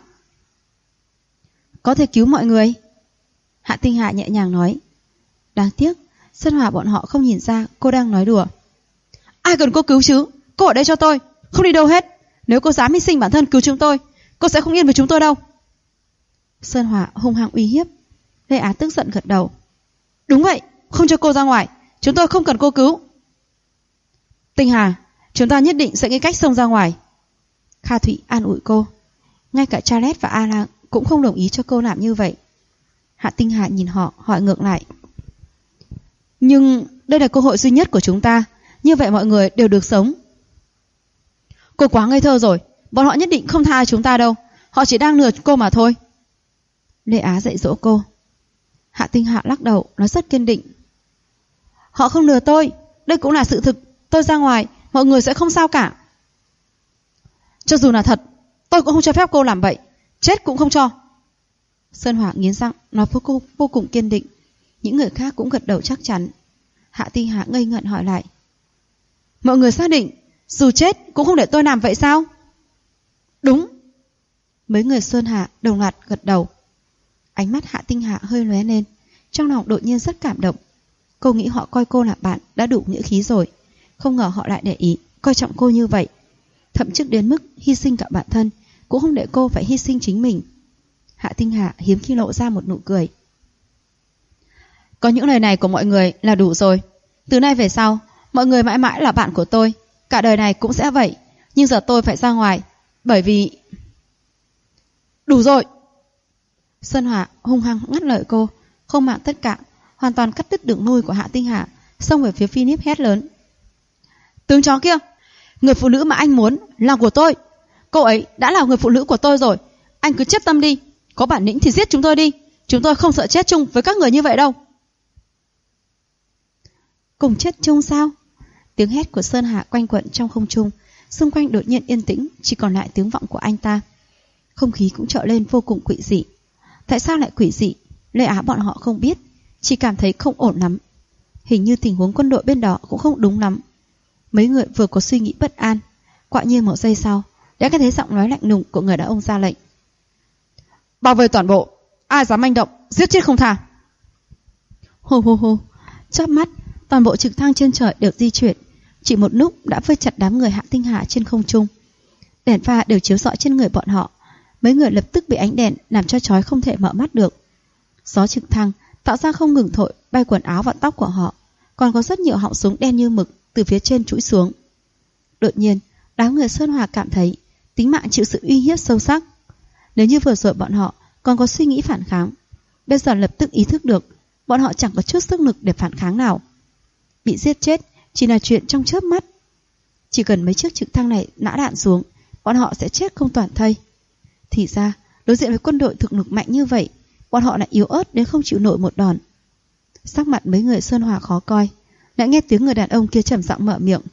Có thể cứu mọi người. Hạ Tinh Hà nhẹ nhàng nói. Đáng tiếc Xuân Họa bọn họ không nhìn ra cô đang nói đùa. Ai cần cô cứu chứ? Cô ở đây cho tôi, không đi đâu hết. Nếu cô dám hy sinh bản thân cứu chúng tôi, cô sẽ không yên với chúng tôi đâu. Sơn Hòa hung hăng uy hiếp. Lê Á tức giận gật đầu. Đúng vậy, không cho cô ra ngoài, chúng tôi không cần cô cứu. Tinh Hà, chúng ta nhất định sẽ nghĩ cách xông ra ngoài. Kha Thụy an ủi cô. Ngay cả Charles và Alan cũng không đồng ý cho cô làm như vậy. Hạ Tinh Hà nhìn họ hỏi ngược lại. Nhưng đây là cơ hội duy nhất của chúng ta, như vậy mọi người đều được sống. Cô quá ngây thơ rồi, bọn họ nhất định không tha chúng ta đâu, họ chỉ đang lừa cô mà thôi. Lê Á dạy dỗ cô. Hạ Tinh Hà lắc đầu, nói rất kiên định. Họ không lừa tôi, đây cũng là sự thực, tôi ra ngoài, mọi người sẽ không sao cả. Cho dù là thật, tôi cũng không cho phép cô làm vậy, chết cũng không cho. Sơn Hỏa nghiến răng, nói với cô vô cùng kiên định. Những người khác cũng gật đầu chắc chắn. Hạ Tinh Hà ngây ngẩn hỏi lại. Mọi người xác định, dù chết cũng không để tôi làm vậy sao? Đúng. Mấy người Sơn Hà đồng loạt gật đầu. Ánh mắt Hạ Tinh Hà hơi lóe lên, trong lòng đột nhiên rất cảm động. Cô nghĩ họ coi cô là bạn đã đủ nghĩa khí rồi, không ngờ họ lại để ý, coi trọng cô như vậy. Thậm chí đến mức hy sinh cả bản thân, cũng không để cô phải hy sinh chính mình. Hạ Tinh Hà hiếm khi lộ ra một nụ cười. Có những lời này của mọi người là đủ rồi. Từ nay về sau, mọi người mãi mãi là bạn của tôi. Cả đời này cũng sẽ vậy. Nhưng giờ tôi phải ra ngoài. Bởi vì... Đủ rồi! Sơn Hòa hung hăng ngắt lời cô, không màng tất cả, hoàn toàn cắt đứt đường nuôi của Hạ Tinh Hà, xông về phía Philip hét lớn. Tướng chó kia! Người phụ nữ mà anh muốn là của tôi. Cô ấy đã là người phụ nữ của tôi rồi. Anh cứ chết tâm đi. Có bản lĩnh thì giết chúng tôi đi. Chúng tôi không sợ chết chung với các người như vậy đâu. Cùng chết chung sao? Tiếng hét của Sơn Hà quanh quẩn trong không trung. Xung quanh đột nhiên yên tĩnh, chỉ còn lại tiếng vọng của anh ta. Không khí cũng trở lên vô cùng quỷ dị. Tại sao lại quỷ dị? Lê Á bọn họ không biết, chỉ cảm thấy không ổn lắm. Hình như tình huống quân đội bên đó cũng không đúng lắm. Mấy người vừa có suy nghĩ bất an, quả nhiên một giây sau đã nghe thấy giọng nói lạnh lùng của người đàn ông ra lệnh. Bảo vệ toàn bộ, ai dám manh động, giết chết không tha. Hô hô hô, chớp mắt, toàn bộ trực thăng trên trời đều di chuyển, chỉ một lúc đã vây chặt đám người Hạ Tinh Hà trên không trung. Đèn pha đều chiếu rọi trên người bọn họ, mấy người lập tức bị ánh đèn làm cho chói không thể mở mắt được. Gió trực thăng tạo ra không ngừng thổi bay quần áo và tóc của họ, còn có rất nhiều họng súng đen như mực từ phía trên trũi xuống. Đột nhiên, đám người Sơn Hòa cảm thấy tính mạng chịu sự uy hiếp sâu sắc. Nếu như vừa rồi bọn họ còn có suy nghĩ phản kháng, bây giờ lập tức ý thức được bọn họ chẳng có chút sức lực để phản kháng nào. Bị giết chết chỉ là chuyện trong chớp mắt. Chỉ cần mấy chiếc trực thăng này nã đạn xuống, bọn họ sẽ chết không toàn thây. Thì ra, đối diện với quân đội thực lực mạnh như vậy, bọn họ lại yếu ớt đến không chịu nổi một đòn. Sắc mặt mấy người Sơn Hòa khó coi, lại nghe tiếng người đàn ông kia trầm giọng mở miệng.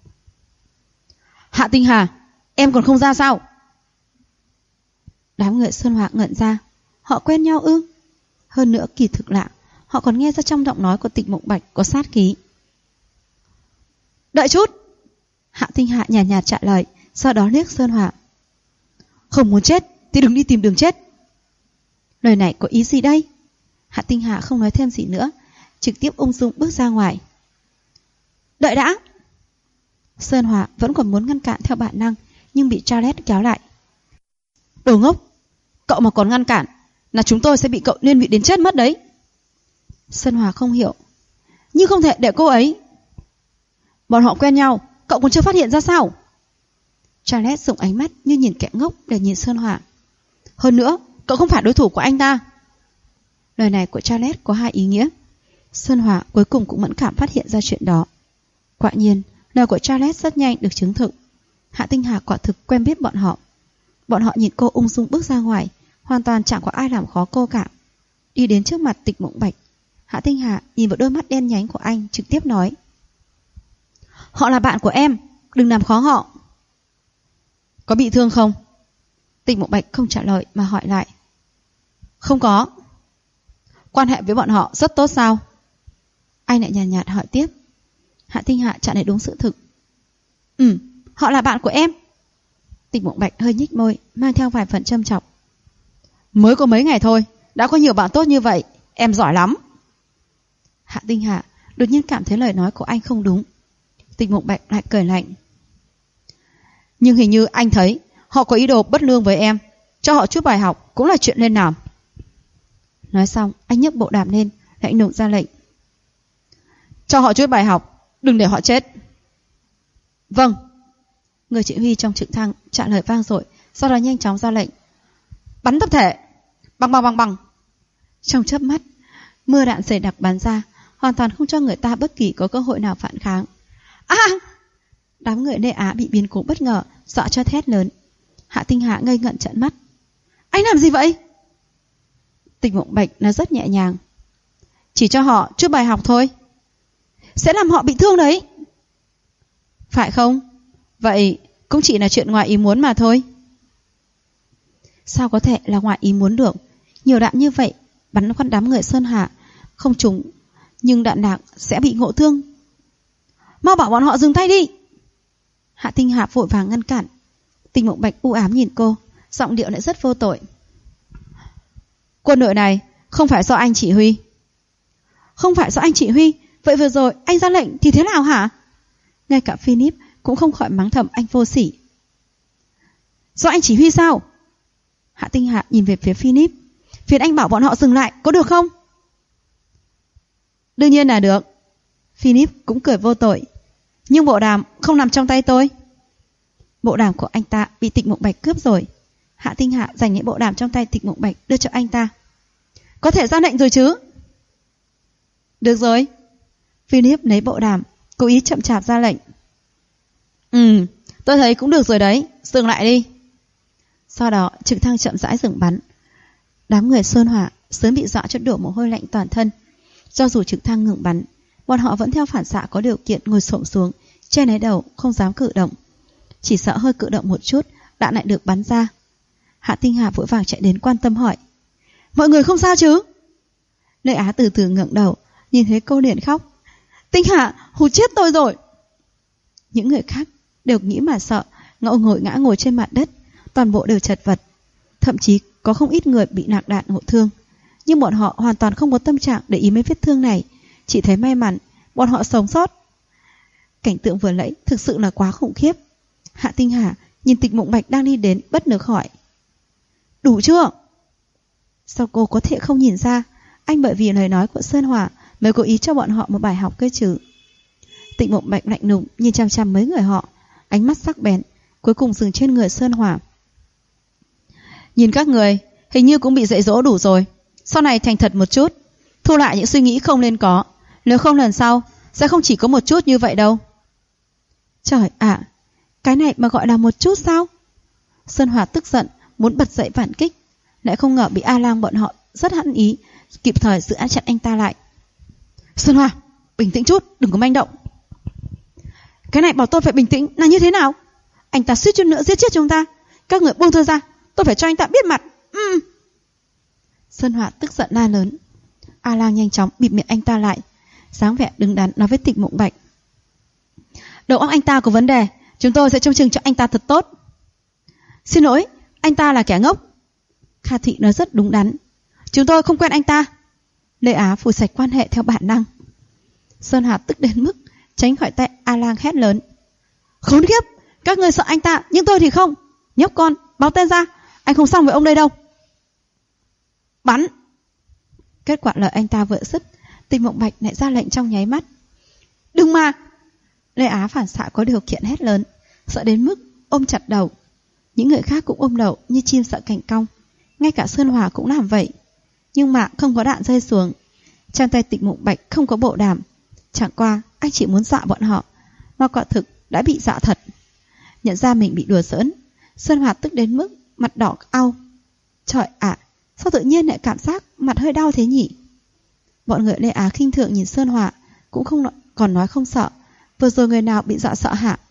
Hạ Tinh Hà, em còn không ra sao? Đám người Sơn Hòa ngẩn ra. Họ quen nhau ư? Hơn nữa kỳ thực lạ, họ còn nghe ra trong giọng nói của Tịch Mộng Bạch có sát khí. Đợi chút! Hạ Tinh Hà nhàn nhạt trả lời, sau đó liếc Sơn Hòa. Không muốn chết thì đừng đi tìm đường chết. Lời này có ý gì đây? Hạ Tinh Hà không nói thêm gì nữa, trực tiếp ung dung bước ra ngoài. Đợi đã! Sơn Hòa vẫn còn muốn ngăn cản theo bản năng, nhưng bị Charles kéo lại. Đồ ngốc! Cậu mà còn ngăn cản là chúng tôi sẽ bị cậu liên lụy đến chết mất đấy. Sơn Hòa không hiểu. Nhưng không thể để cô ấy. Bọn họ quen nhau, cậu còn chưa phát hiện ra sao? Charles dùng ánh mắt như nhìn kẻ ngốc để nhìn Sơn Hòa. Hơn nữa, cậu không phải đối thủ của anh ta. Lời này của Charles có hai ý nghĩa. Sơn Hòa cuối cùng cũng mẫn cảm phát hiện ra chuyện đó. Quả nhiên, lời của Charles rất nhanh được chứng thực. Hạ Tinh Hà quả thực quen biết bọn họ. Bọn họ nhìn cô ung dung bước ra ngoài, hoàn toàn chẳng có ai làm khó cô cả. Đi đến trước mặt Tịch Mộng Bạch, Hạ Tinh Hà nhìn vào đôi mắt đen nhánh của anh, trực tiếp nói. Họ là bạn của em, đừng làm khó họ. Có bị thương không? Tịch Mộng Bạch không trả lời mà hỏi lại. Không có. Quan hệ với bọn họ rất tốt sao? Anh lại nhàn nhạt hỏi tiếp. Hạ Tinh Hà trả lời đúng sự thực. Họ là bạn của em. Tịch Mộng Bạch hơi nhích môi, mang theo vài phần châm chọc. Mới có mấy ngày thôi, đã có nhiều bạn tốt như vậy, em giỏi lắm. Hạ Tinh Hà đột nhiên cảm thấy lời nói của anh không đúng. Tịch Mộng Bạch lại cười lạnh. Nhưng hình như anh thấy họ có ý đồ bất lương với em, cho họ chút bài học cũng là chuyện nên làm. Nói xong, anh nhấc bộ đàm lên, lạnh lùng ra lệnh. Cho họ chút bài học, đừng để họ chết. Vâng. Người chỉ huy trong trực thăng trả lời vang dội, sau đó nhanh chóng ra lệnh. Bắn tập thể. Bằng. Trong chớp mắt, mưa đạn dày đặc bắn ra, hoàn toàn không cho người ta bất kỳ có cơ hội nào phản kháng. Đám người Lê Á bị biến cố bất ngờ, dọa cho thét lớn. Hạ Tinh Hà ngây ngẩn trợn mắt. Anh làm gì vậy? Tịch Mộng Bạch nói rất nhẹ nhàng. Chỉ cho họ chút bài học thôi. Sẽ làm họ bị thương đấy. Phải không? Vậy cũng chỉ là chuyện ngoài ý muốn mà thôi. Sao có thể là ngoài ý muốn được? Nhiều đạn như vậy bắn qua đám người Sơn Hà không trúng, nhưng đạn nặng sẽ bị ngộ thương. Mau bảo bọn họ dừng tay đi. Hạ Tinh Hà vội vàng ngăn cản. Tịch Mộng Bạch u ám nhìn cô, giọng điệu lại rất vô tội. Quân đội này không phải do anh chỉ huy. Không phải do anh chỉ huy? Vậy vừa rồi anh ra lệnh thì thế nào hả? Ngay cả Philip cũng không khỏi mắng thầm anh vô sỉ. Do anh chỉ huy sao? Hạ Tinh Hà nhìn về phía Philip. Phiền anh bảo bọn họ dừng lại có được không? Đương nhiên là được. Philip cũng cười vô tội. Nhưng bộ đàm không nằm trong tay tôi. Bộ đàm của anh ta bị Tịch Mộng Bạch cướp rồi. Hạ Tinh Hạ giành lấy bộ đàm trong tay Tịch Mộng Bạch đưa cho anh ta. Có thể ra lệnh rồi chứ? Được rồi. Philip lấy bộ đàm, cố ý chậm chạp ra lệnh. Tôi thấy cũng được rồi đấy, dừng lại đi. Sau đó trực thăng chậm rãi dừng bắn. Đám người Sơn Hỏa sớm bị dọa cho đổ mồ hôi lạnh toàn thân. Do dù trực thăng ngừng bắn, bọn họ vẫn theo phản xạ có điều kiện ngồi xổm xuống, che lấy đầu, không dám cử động. Chỉ sợ hơi cử động một chút, đạn lại được bắn ra. Hạ Tinh Hà vội vàng chạy đến quan tâm hỏi: mọi người không sao chứ? Lê Á từ từ ngẩng đầu, nhìn thấy cô liền khóc: Tinh Hà, hù chết tôi rồi. Những người khác đều nghĩ mà sợ, ngã ngồi trên mặt đất, toàn bộ đều chật vật. Thậm chí có không ít người bị nạc đạn ngộ thương. Nhưng bọn họ hoàn toàn không có tâm trạng để ý mấy vết thương này, chỉ thấy may mắn bọn họ sống sót. Cảnh tượng vừa nãy thực sự là quá khủng khiếp. Hạ Tinh Hà nhìn Tịch Mộng Bạch đang đi đến, bất lực hỏi: đủ chưa? Sao cô có thể không nhìn ra anh bởi vì lời nói của Sơn Hỏa mới cố ý cho bọn họ một bài học cơ chứ? Tịch Mộng Bạch lạnh lùng nhìn chằm chằm mấy người họ, ánh mắt sắc bén, cuối cùng dừng trên người Sơn Hỏa. Nhìn các người hình như cũng bị dạy dỗ đủ rồi, sau này thành thật một chút, thu lại những suy nghĩ không nên có, nếu không lần sau sẽ không chỉ có một chút như vậy đâu. Trời ạ, cái này mà gọi là một chút sao? Sơn Hỏa tức giận muốn bật dậy phản kích, lại không ngờ bị A Lang bọn họ rất hẵn ý kịp thời giữ chặn anh ta lại. Sơn Hỏa, bình tĩnh chút, đừng có manh động. Cái này bảo tôi phải bình tĩnh là như thế nào? Anh ta suýt chút nữa giết chết chúng ta, các người buông tôi ra, tôi phải cho anh ta biết mặt. Sơn Hỏa tức giận la lớn. A Lang nhanh chóng bịt miệng anh ta lại, dáng vẻ đứng đắn nói với Tịch Mộng Bạch: đầu óc anh ta có vấn đề, chúng tôi sẽ trông chừng cho anh ta thật tốt. Xin lỗi, anh ta là kẻ ngốc. Kha Thị nói rất đúng đắn. Chúng tôi không quen anh ta. Lê Á phủi sạch quan hệ theo bản năng. Sơn Hỏa tức đến mức tránh khỏi tay A Lang hét lớn: khốn kiếp, các người sợ anh ta nhưng tôi thì không. Nhóc con, báo tên ra, anh không xong với ông đây đâu. Bắn. Kết quả lời anh ta vừa dứt, Tịch Mộng Bạch lại ra lệnh trong nháy mắt. Đừng mà. Lê Á phản xạ có điều kiện hét lớn, sợ đến mức ôm chặt đầu. Những người khác cũng ôm đầu như chim sợ cành cong, ngay cả Sơn Hỏa cũng làm vậy. Nhưng mà không có đạn rơi xuống. Trong tay Tịch Mộng Bạch không có bộ đàm. Chẳng qua anh chỉ muốn dọa bọn họ, mà quả thực đã bị dọa thật. Nhận ra mình bị đùa giỡn, Sơn Hỏa tức đến mức mặt đỏ au. Trời ạ, sao tự nhiên lại cảm giác mặt hơi đau thế nhỉ? Bọn người Lê Á khinh thường nhìn Sơn Hỏa, cũng không còn nói không sợ. Vừa rồi người nào bị dọa sợ hả?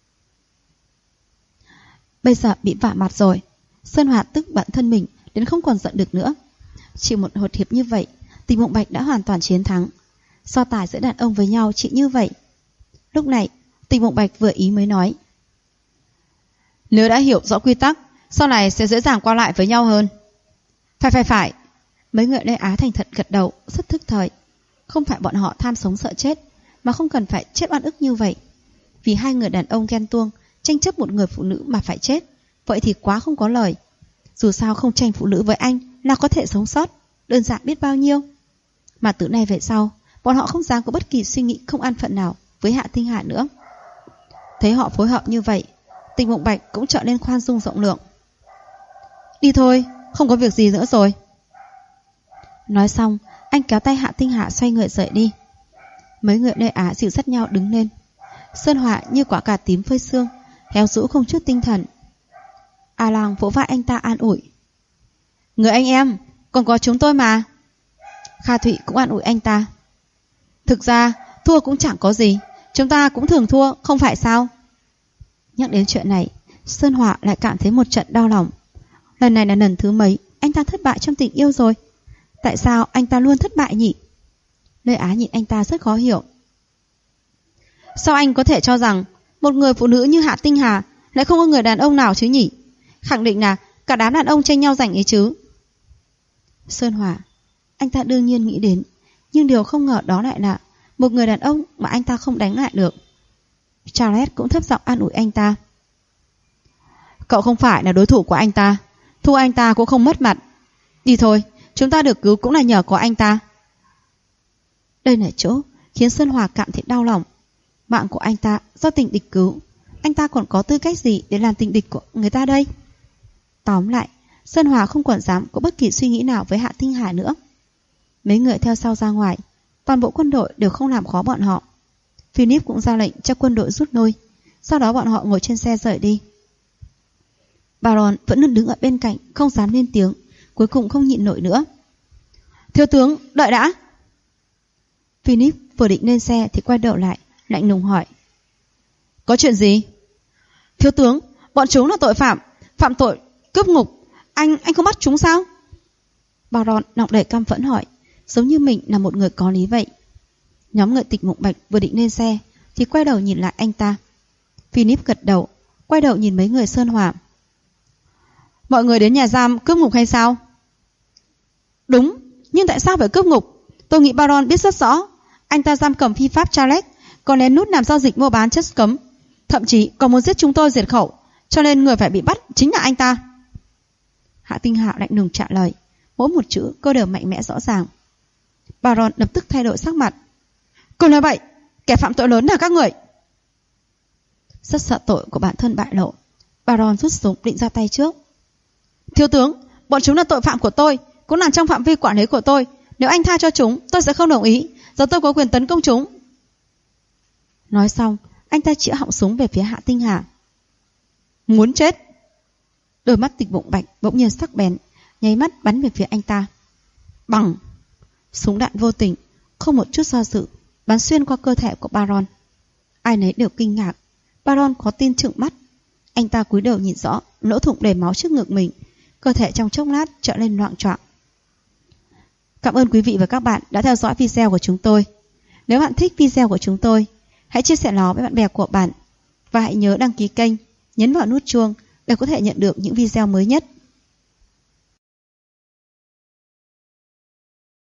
Bây giờ bị vả mặt rồi. Sơn Hỏa tức bản thân mình đến không còn giận được nữa. Chỉ một hồi hiệp như vậy, Tịch Mộng Bạch đã hoàn toàn chiến thắng. So tài giữa đàn ông với nhau chỉ như vậy. Lúc này Tịch Mộng Bạch vừa ý mới nói: nếu đã hiểu rõ quy tắc, sau này sẽ dễ dàng qua lại với nhau hơn. Phải. Mấy người Lê Á thành thật gật đầu, rất thức thời. Không phải bọn họ tham sống sợ chết, mà không cần phải chết oan ức như vậy. Vì hai người đàn ông ghen tuông tranh chấp một người phụ nữ mà phải chết, vậy thì quá không có lời. Dù sao không tranh phụ nữ với anh là có thể sống sót, đơn giản biết bao nhiêu. Mà từ nay về sau, bọn họ không dám có bất kỳ suy nghĩ không an phận nào với Hạ Tinh Hà nữa. Thấy họ phối hợp như vậy, Tịch Mộng Bạch cũng trở nên khoan dung rộng lượng. Đi thôi, không có việc gì nữa rồi. Nói xong, anh kéo tay Hạ Tinh Hà xoay người rời đi. Mấy người Lê Á dìu dắt nhau đứng lên. Sơn Hỏa như quả cà tím phơi xương, héo rũ không chút tinh thần. A Lang vỗ vai anh ta an ủi: người anh em, còn có chúng tôi mà. Kha Thụy cũng an ủi anh ta: thực ra thua cũng chẳng có gì, chúng ta cũng thường thua, không phải sao? Nhắc đến chuyện này, Sơn Hỏa lại cảm thấy một trận đau lòng. Lần này là lần thứ mấy anh ta thất bại trong tình yêu rồi? Tại sao anh ta luôn thất bại nhỉ? Lê Á nhìn anh ta rất khó hiểu. Sao anh có thể cho rằng một người phụ nữ như Hạ Tinh Hà lại không có người đàn ông nào chứ nhỉ? Khẳng định là cả đám đàn ông tranh nhau giành ấy chứ. Sơn Hỏa, anh ta đương nhiên nghĩ đến, nhưng điều không ngờ đó lại là một người đàn ông mà anh ta không đánh lại được. Charles cũng thấp giọng an ủi anh ta: cậu không phải là đối thủ của anh ta, thua anh ta cũng không mất mặt. Đi thôi, chúng ta được cứu cũng là nhờ có anh ta. Đây là chỗ khiến Sơn Hòa cảm thấy đau lòng. Mạng của anh ta do tình địch cứu, anh ta còn có tư cách gì để làm tình địch của người ta đây? Tóm lại, Sơn Hòa không còn dám có bất kỳ suy nghĩ nào với Hạ Tinh Hà nữa. Mấy người theo sau ra ngoài, toàn bộ quân đội đều không làm khó bọn họ. Philip cũng ra lệnh cho quân đội rút lui. Sau đó bọn họ ngồi trên xe rời đi. Baron vẫn luôn đứng ở bên cạnh, không dám lên tiếng, cuối cùng không nhịn nổi nữa. Thiếu tướng, đợi đã. Philip vừa định lên xe thì quay đầu lại, lạnh lùng hỏi. Có chuyện gì? Thiếu tướng, bọn chúng là tội phạm, phạm tội cướp ngục. Anh không bắt chúng sao? Baron nọng đầy căm phẫn hỏi, giống như mình là một người có lý vậy. Nhóm người Tịch Mộng Bạch vừa định lên xe thì quay đầu nhìn lại anh ta. Philip gật đầu, quay đầu nhìn mấy người Sơn Hòa. Mọi người đến nhà giam cướp ngục hay sao? Đúng, nhưng tại sao phải cướp ngục? Tôi nghĩ Baron biết rất rõ. Anh ta giam cầm phi pháp Charles, còn lén nút làm giao dịch mua bán chất cấm, thậm chí còn muốn giết chúng tôi diệt khẩu, cho nên người phải bị bắt chính là anh ta. Hạ Tinh Hà lạnh lùng trả lời, mỗi một chữ cô đều mạnh mẽ rõ ràng. Baron lập tức thay đổi sắc mặt. Cô nói vậy, kẻ phạm tội lớn là các người. Rất sợ tội của bản thân bại lộ, Baron rút súng định ra tay trước. Thiếu tướng, bọn chúng là tội phạm của tôi, cũng nằm trong phạm vi quản lý của tôi. Nếu anh tha cho chúng, tôi sẽ không đồng ý. Giờ tôi có quyền tấn công chúng. Nói xong, anh ta chĩa họng súng về phía Hạ Tinh Hà. Muốn chết? Đôi mắt Tịch Mộng Bạch bỗng nhiên sắc bén, nháy mắt bắn về phía anh ta. Bằng! Súng đạn vô tình, không một chút do dự, bắn xuyên qua cơ thể của Baron. Ai nấy đều kinh ngạc. Baron có tin trừng mắt. Anh ta cúi đầu nhìn rõ lỗ thủng đầy máu trước ngực mình, cơ thể trong chốc lát trở lên loạng choạng. Cảm ơn quý vị và các bạn đã theo dõi video của chúng tôi. Nếu bạn thích video của chúng tôi, hãy chia sẻ nó với bạn bè của bạn và hãy nhớ đăng ký kênh, nhấn vào nút chuông để có thể nhận được những video mới nhất.